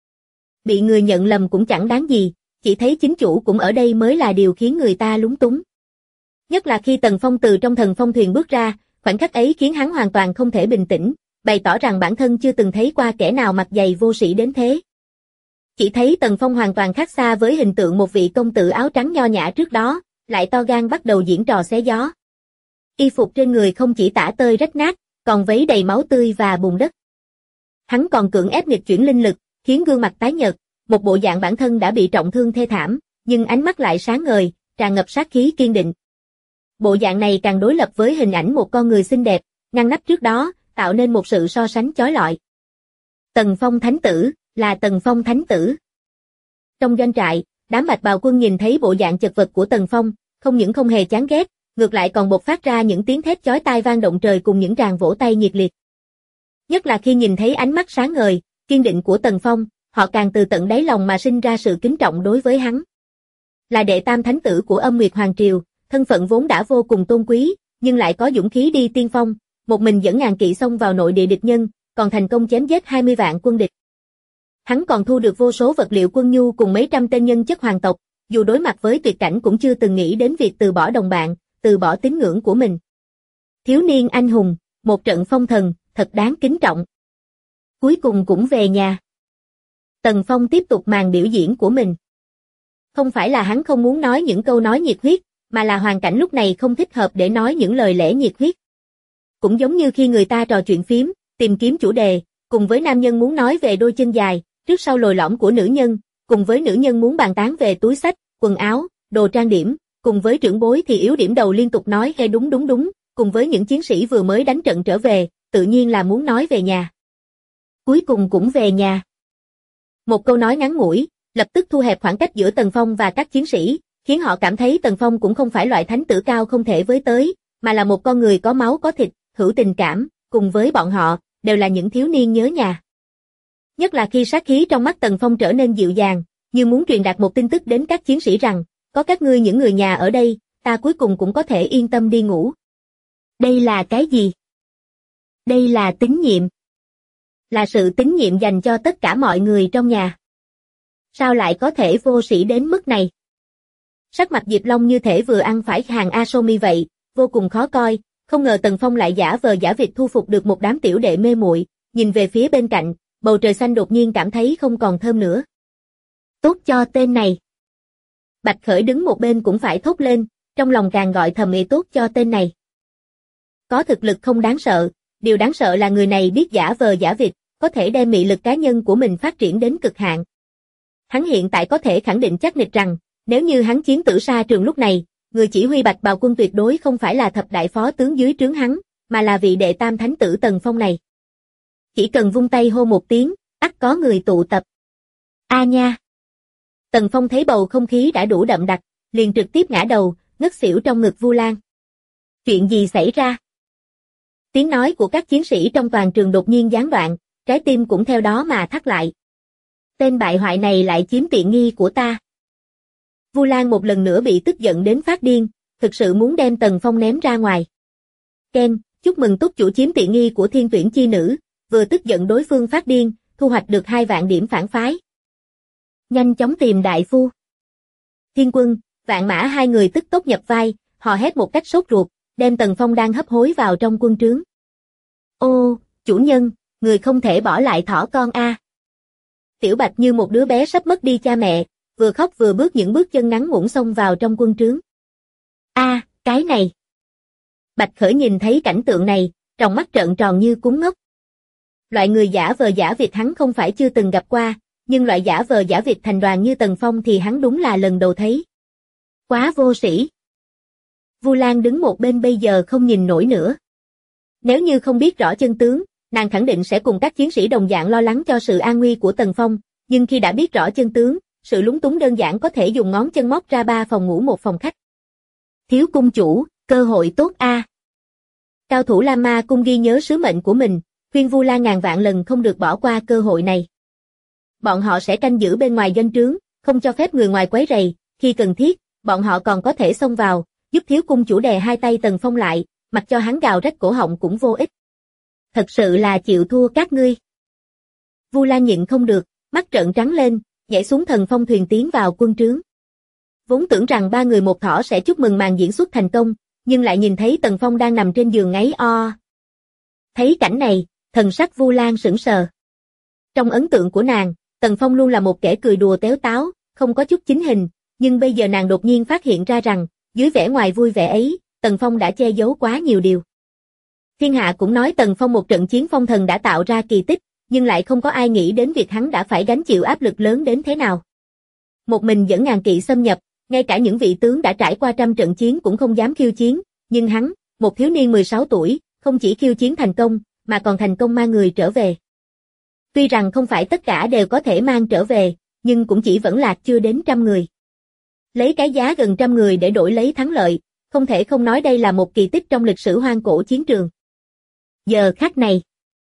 Bị người nhận lầm cũng chẳng đáng gì, chỉ thấy chính chủ cũng ở đây mới là điều khiến người ta lúng túng. Nhất là khi Tần Phong từ trong thần phong thuyền bước ra, khoảnh khắc ấy khiến hắn hoàn toàn không thể bình tĩnh, bày tỏ rằng bản thân chưa từng thấy qua kẻ nào mặt dày vô sĩ đến thế. Chỉ thấy Tần Phong hoàn toàn khác xa với hình tượng một vị công tử áo trắng nho nhã trước đó, lại to gan bắt đầu diễn trò xé gió. Y phục trên người không chỉ tả tơi rách nát, còn vấy đầy máu tươi và bùn đất. Hắn còn cưỡng ép nghịch chuyển linh lực, khiến gương mặt tái nhợt, một bộ dạng bản thân đã bị trọng thương thê thảm, nhưng ánh mắt lại sáng ngời, tràn ngập sát khí kiên định. Bộ dạng này càng đối lập với hình ảnh một con người xinh đẹp, ngăn nắp trước đó, tạo nên một sự so sánh chói lọi. Tần Phong Thánh Tử, là Tần Phong Thánh Tử. Trong doanh trại, đám Bạch Bào quân nhìn thấy bộ dạng chật vật của Tần Phong, không những không hề chán ghét, ngược lại còn bộc phát ra những tiếng thét chói tai vang động trời cùng những tràng vỗ tay nhiệt liệt. Nhất là khi nhìn thấy ánh mắt sáng ngời, kiên định của Tần Phong, họ càng từ tận đáy lòng mà sinh ra sự kính trọng đối với hắn. Là đệ tam thánh tử của Âm Nguyệt Hoàng Triều, thân phận vốn đã vô cùng tôn quý, nhưng lại có dũng khí đi tiên phong, một mình dẫn ngàn kỵ xông vào nội địa địch nhân, còn thành công chém giết 20 vạn quân địch. Hắn còn thu được vô số vật liệu quân nhu cùng mấy trăm tên nhân chất hoàng tộc, dù đối mặt với tuyệt cảnh cũng chưa từng nghĩ đến việc từ bỏ đồng bạn, từ bỏ tín ngưỡng của mình. Thiếu niên anh hùng, một trận phong thần, thật đáng kính trọng. Cuối cùng cũng về nhà. Tần Phong tiếp tục màn biểu diễn của mình. Không phải là hắn không muốn nói những câu nói nhiệt huyết, mà là hoàn cảnh lúc này không thích hợp để nói những lời lẽ nhiệt huyết. Cũng giống như khi người ta trò chuyện phím, tìm kiếm chủ đề, cùng với nam nhân muốn nói về đôi chân dài, trước sau lồi lõm của nữ nhân, cùng với nữ nhân muốn bàn tán về túi xách, quần áo, đồ trang điểm, cùng với trưởng bối thì yếu điểm đầu liên tục nói nghe đúng đúng đúng, cùng với những chiến sĩ vừa mới đánh trận trở về, tự nhiên là muốn nói về nhà. Cuối cùng cũng về nhà. Một câu nói ngắn ngủi, lập tức thu hẹp khoảng cách giữa Tần Phong và các chiến sĩ, khiến họ cảm thấy Tần Phong cũng không phải loại thánh tử cao không thể với tới, mà là một con người có máu có thịt, hữu tình cảm, cùng với bọn họ, đều là những thiếu niên nhớ nhà. Nhất là khi sát khí trong mắt Tần Phong trở nên dịu dàng, như muốn truyền đạt một tin tức đến các chiến sĩ rằng, có các ngươi những người nhà ở đây, ta cuối cùng cũng có thể yên tâm đi ngủ. Đây là cái gì? Đây là tín nhiệm. Là sự tín nhiệm dành cho tất cả mọi người trong nhà. Sao lại có thể vô sĩ đến mức này? Sắc mặt Diệp Long như thể vừa ăn phải hàng Asomi vậy, vô cùng khó coi, không ngờ Tần Phong lại giả vờ giả vịt thu phục được một đám tiểu đệ mê muội, nhìn về phía bên cạnh, bầu trời xanh đột nhiên cảm thấy không còn thơm nữa. Tốt cho tên này. Bạch Khởi đứng một bên cũng phải thốt lên, trong lòng càng gọi thầm ý tốt cho tên này. Có thực lực không đáng sợ, điều đáng sợ là người này biết giả vờ giả vịt, có thể đem mị lực cá nhân của mình phát triển đến cực hạn. Hắn hiện tại có thể khẳng định chắc nịch rằng, nếu như hắn chiến tử Sa Trường lúc này, người chỉ huy Bạch Bào quân tuyệt đối không phải là thập đại phó tướng dưới trướng hắn, mà là vị đệ tam thánh tử Tần Phong này. Chỉ cần vung tay hô một tiếng, ắt có người tụ tập. A nha! Tần Phong thấy bầu không khí đã đủ đậm đặc, liền trực tiếp ngã đầu, ngất xỉu trong ngực Vu Lan. Chuyện gì xảy ra? Tiếng nói của các chiến sĩ trong toàn trường đột nhiên gián đoạn, trái tim cũng theo đó mà thắt lại. Tên bại hoại này lại chiếm tiện nghi của ta. Vu Lan một lần nữa bị tức giận đến phát điên, thực sự muốn đem Tần Phong ném ra ngoài. Ken, chúc mừng túc chủ chiếm tiện nghi của thiên tuyển chi nữ, vừa tức giận đối phương phát điên, thu hoạch được 2 vạn điểm phản phái. Nhanh chóng tìm đại phu. Thiên Quân, Vạn Mã hai người tức tốc nhập vai, họ hét một cách sốt ruột, đem Tần Phong đang hấp hối vào trong quân trướng. Ô, chủ nhân, người không thể bỏ lại thỏ con a. Tiểu Bạch như một đứa bé sắp mất đi cha mẹ, vừa khóc vừa bước những bước chân ngắn ngủn xông vào trong quân trướng. A, cái này. Bạch Khởi nhìn thấy cảnh tượng này, tròng mắt trợn tròn như cún ngốc. Loại người giả vờ giả vịt hắn không phải chưa từng gặp qua, nhưng loại giả vờ giả vịt thành đoàn như Tần Phong thì hắn đúng là lần đầu thấy. Quá vô sĩ. Vu Lan đứng một bên bây giờ không nhìn nổi nữa. Nếu như không biết rõ chân tướng, nàng khẳng định sẽ cùng các chiến sĩ đồng dạng lo lắng cho sự an nguy của Tần Phong, nhưng khi đã biết rõ chân tướng, sự lúng túng đơn giản có thể dùng ngón chân móc ra 3 phòng ngủ một phòng khách. Thiếu cung chủ, cơ hội tốt a. Cao thủ Lam Ma cung ghi nhớ sứ mệnh của mình, khuyên Vu Lan ngàn vạn lần không được bỏ qua cơ hội này. Bọn họ sẽ canh giữ bên ngoài doanh trướng, không cho phép người ngoài quấy rầy, khi cần thiết, bọn họ còn có thể xông vào, giúp thiếu cung chủ đè hai tay Tần Phong lại, mặc cho hắn gào rách cổ họng cũng vô ích. Thật sự là chịu thua các ngươi. Vu Lan nhịn không được, mắt trợn trắng lên, nhảy xuống thần phong thuyền tiến vào quân trướng. Vốn tưởng rằng ba người một thỏ sẽ chúc mừng màn diễn xuất thành công, nhưng lại nhìn thấy Tần Phong đang nằm trên giường ngáy o. Thấy cảnh này, thần sắc Vu Lan sững sờ. Trong ấn tượng của nàng, Tần Phong luôn là một kẻ cười đùa téo táo, không có chút chính hình, nhưng bây giờ nàng đột nhiên phát hiện ra rằng, dưới vẻ ngoài vui vẻ ấy, Tần Phong đã che giấu quá nhiều điều. Thiên hạ cũng nói Tần Phong một trận chiến phong thần đã tạo ra kỳ tích, nhưng lại không có ai nghĩ đến việc hắn đã phải gánh chịu áp lực lớn đến thế nào. Một mình dẫn ngàn kỵ xâm nhập, ngay cả những vị tướng đã trải qua trăm trận chiến cũng không dám khiêu chiến, nhưng hắn, một thiếu niên 16 tuổi, không chỉ khiêu chiến thành công, mà còn thành công mang người trở về. Tuy rằng không phải tất cả đều có thể mang trở về, nhưng cũng chỉ vẫn lạc chưa đến 100 người. Lấy cái giá gần 100 người để đổi lấy thắng lợi, không thể không nói đây là một kỳ tích trong lịch sử hoang cổ chiến trường. Giờ khắc này,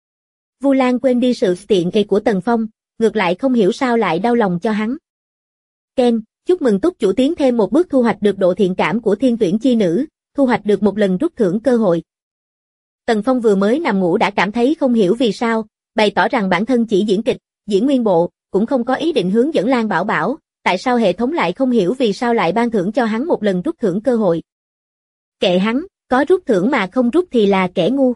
Vu Lan quên đi sự tiện nghi của Tần Phong, ngược lại không hiểu sao lại đau lòng cho hắn. Ken, chúc mừng túc chủ tiến thêm một bước thu hoạch được độ thiện cảm của thiên tuyển chi nữ, thu hoạch được một lần rút thưởng cơ hội. Tần Phong vừa mới nằm ngủ đã cảm thấy không hiểu vì sao, bày tỏ rằng bản thân chỉ diễn kịch, diễn nguyên bộ, cũng không có ý định hướng dẫn Lan Bảo Bảo, tại sao hệ thống lại không hiểu vì sao lại ban thưởng cho hắn một lần rút thưởng cơ hội. Kệ hắn, có rút thưởng mà không rút thì là kẻ ngu.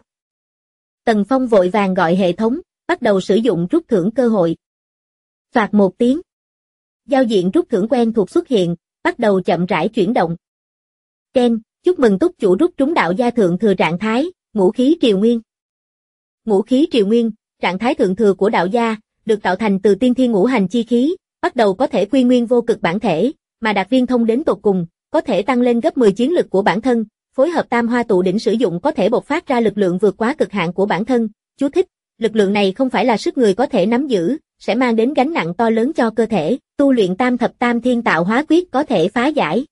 Tần Phong vội vàng gọi hệ thống, bắt đầu sử dụng rút thưởng cơ hội. Phạt một tiếng. Giao diện rút thưởng quen thuộc xuất hiện, bắt đầu chậm rãi chuyển động. Ken, chúc mừng túc chủ rút trúng đạo gia thượng thừa trạng thái, ngũ khí triều nguyên. Ngũ khí triều nguyên, trạng thái thượng thừa của đạo gia, được tạo thành từ tiên thiên ngũ hành chi khí, bắt đầu có thể quy nguyên vô cực bản thể, mà đạt viên thông đến tột cùng, có thể tăng lên gấp 10 chiến lực của bản thân, phối hợp tam hoa tụ đỉnh sử dụng có thể bộc phát ra lực lượng vượt quá cực hạn của bản thân. Chú thích, lực lượng này không phải là sức người có thể nắm giữ, sẽ mang đến gánh nặng to lớn cho cơ thể, tu luyện tam thập tam thiên tạo hóa quyết có thể phá giải.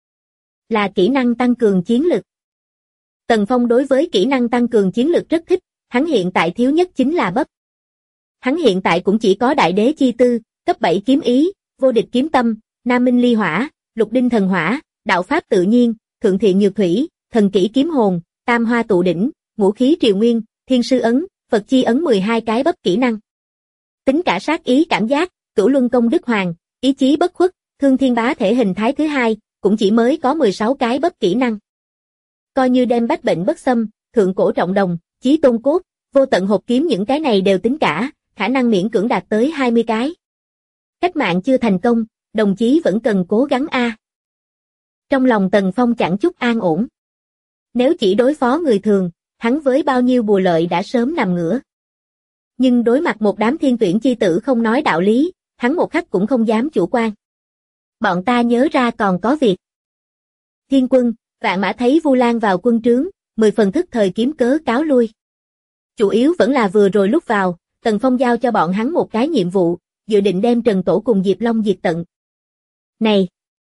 Là kỹ năng tăng cường chiến lực. Tần Phong đối với kỹ năng tăng cường chiến lực rất thích, hắn hiện tại thiếu nhất chính là bắp. Hắn hiện tại cũng chỉ có đại đế chi tư, cấp 7 kiếm ý, vô địch kiếm tâm, nam minh ly hỏa, lục đinh thần hỏa, đạo pháp tự nhiên, thượng thiện nhược thủy, thần kỹ kiếm hồn, tam hoa tụ đỉnh, ngũ khí triều nguyên, thiên sư ấn, Phật chi ấn 12 cái bắp kỹ năng. Tính cả sát ý cảm giác, cửu luân công đức hoàng, ý chí bất khuất, thương thiên bá thể hình thái thứ hai, cũng chỉ mới có 16 cái bắp kỹ năng. Coi như đem bách bệnh bất xâm, thượng cổ trọng đồng, chí tôn cốt, vô tận hộp kiếm những cái này đều tính cả, khả năng miễn cưỡng đạt tới 20 cái. Cách mạng chưa thành công, đồng chí vẫn cần cố gắng a. Trong lòng Tần Phong chẳng chút an ổn. Nếu chỉ đối phó người thường, hắn với bao nhiêu bùa lợi đã sớm nằm ngửa. Nhưng đối mặt một đám thiên tuyển chi tử không nói đạo lý, hắn một khắc cũng không dám chủ quan. Bọn ta nhớ ra còn có việc. Thiên quân, Vạn Mã thấy Vu Lan vào quân trướng, 10 phần thức thời kiếm cớ cáo lui. Chủ yếu vẫn là vừa rồi lúc vào, Tần Phong giao cho bọn hắn một cái nhiệm vụ, dự định đem Trần Tổ cùng Diệp Long diệt tận. Này!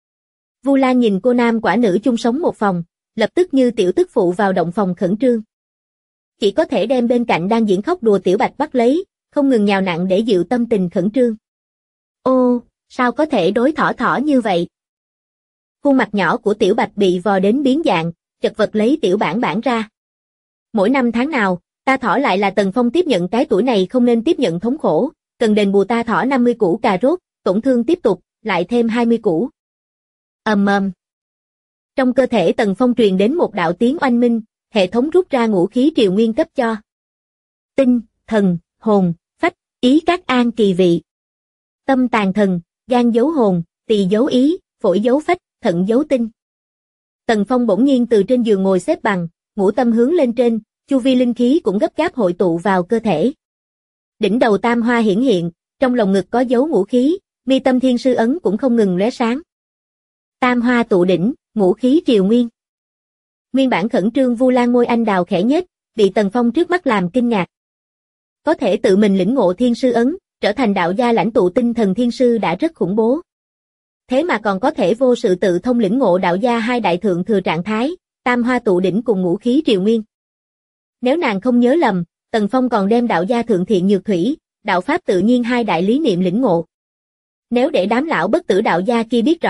Vu Lan nhìn cô nam quả nữ chung sống một phòng, lập tức như tiểu tức phụ vào động phòng khẩn trương. Chỉ có thể đem bên cạnh đang diễn khóc đùa Tiểu Bạch bắt lấy, không ngừng nhào nặn để dịu tâm tình khẩn trương. Ô, sao có thể đối thỏ thỏ như vậy? Khuôn mặt nhỏ của Tiểu Bạch bị vò đến biến dạng, chật vật lấy tiểu bản bản ra. Mỗi năm tháng nào, ta thỏ lại là Tần Phong tiếp nhận cái tuổi này không nên tiếp nhận thống khổ, cần đền bù ta thỏ 50 củ cà rốt, tổn thương tiếp tục, lại thêm 20 củ. Ầm ầm. Trong cơ thể Tần Phong truyền đến một đạo tiếng oanh minh, hệ thống rút ra ngũ khí triều nguyên cấp cho. Tinh, thần, hồn, phách, ý các an kỳ vị. Tâm tàn thần, gan giấu hồn, tỳ giấu ý, phổi giấu phách, thận giấu tinh. Tần Phong bỗng nhiên từ trên giường ngồi xếp bằng, ngũ tâm hướng lên trên, chu vi linh khí cũng gấp gáp hội tụ vào cơ thể. Đỉnh đầu tam hoa hiển hiện, trong lồng ngực có dấu ngũ khí, mi tâm thiên sư ấn cũng không ngừng lóe sáng. Tam hoa tụ đỉnh, ngũ khí triều nguyên. Nguyên bản khẩn trương Vu Lan môi anh đào khẽ nhếch, bị Tần Phong trước mắt làm kinh ngạc. Có thể tự mình lĩnh ngộ thiên sư ấn, trở thành đạo gia lãnh tụ tinh thần thiên sư đã rất khủng bố. Thế mà còn có thể vô sự tự thông lĩnh ngộ đạo gia hai đại thượng thừa trạng thái, tam hoa tụ đỉnh cùng ngũ khí triều nguyên. Nếu nàng không nhớ lầm, Tần Phong còn đem đạo gia thượng thiện nhược thủy, đạo pháp tự nhiên hai đại lý niệm lĩnh ngộ. Nếu để đám lão bất tử đạo gia kia biết rõ,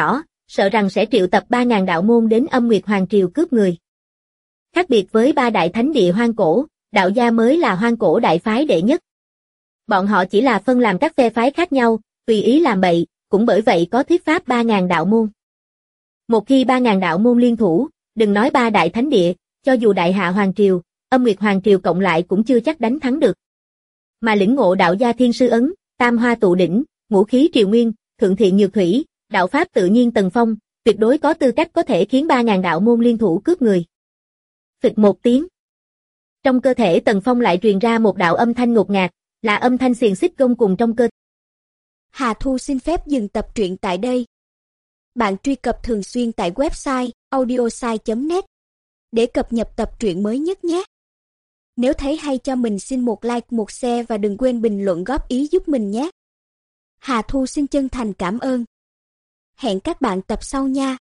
sợ rằng sẽ triệu tập 3.000 đạo môn đến Âm Nguyệt Hoàng Triều cướp người. Khác biệt với ba đại thánh địa hoang cổ, đạo gia mới là hoang cổ đại phái đệ nhất. Bọn họ chỉ là phân làm các phe phái khác nhau, tùy ý làm bậy, cũng bởi vậy có thuyết pháp 3.000 đạo môn. Một khi 3.000 đạo môn liên thủ, đừng nói ba đại thánh địa, cho dù Đại Hạ Hoàng Triều, Âm Nguyệt Hoàng Triều cộng lại cũng chưa chắc đánh thắng được. Mà lĩnh ngộ đạo gia thiên sư ấn, tam hoa tụ đỉnh, ngũ khí triều nguyên, thượng thiện nhược thủy, đạo pháp tự nhiên Tần Phong, tuyệt đối có tư cách có thể khiến 3.000 đạo môn liên thủ cướp người. Phịch một tiếng. Trong cơ thể Tần Phong lại truyền ra một đạo âm thanh ngột ngạt, là âm thanh xiềng xích gông cùng trong cơ. Hà Thu xin phép dừng tập truyện tại đây. Bạn truy cập thường xuyên tại website audiosai.net để cập nhật tập truyện mới nhất nhé. Nếu thấy hay cho mình xin một like, một share và đừng quên bình luận góp ý giúp mình nhé. Hà Thu xin chân thành cảm ơn. Hẹn các bạn tập sau nha.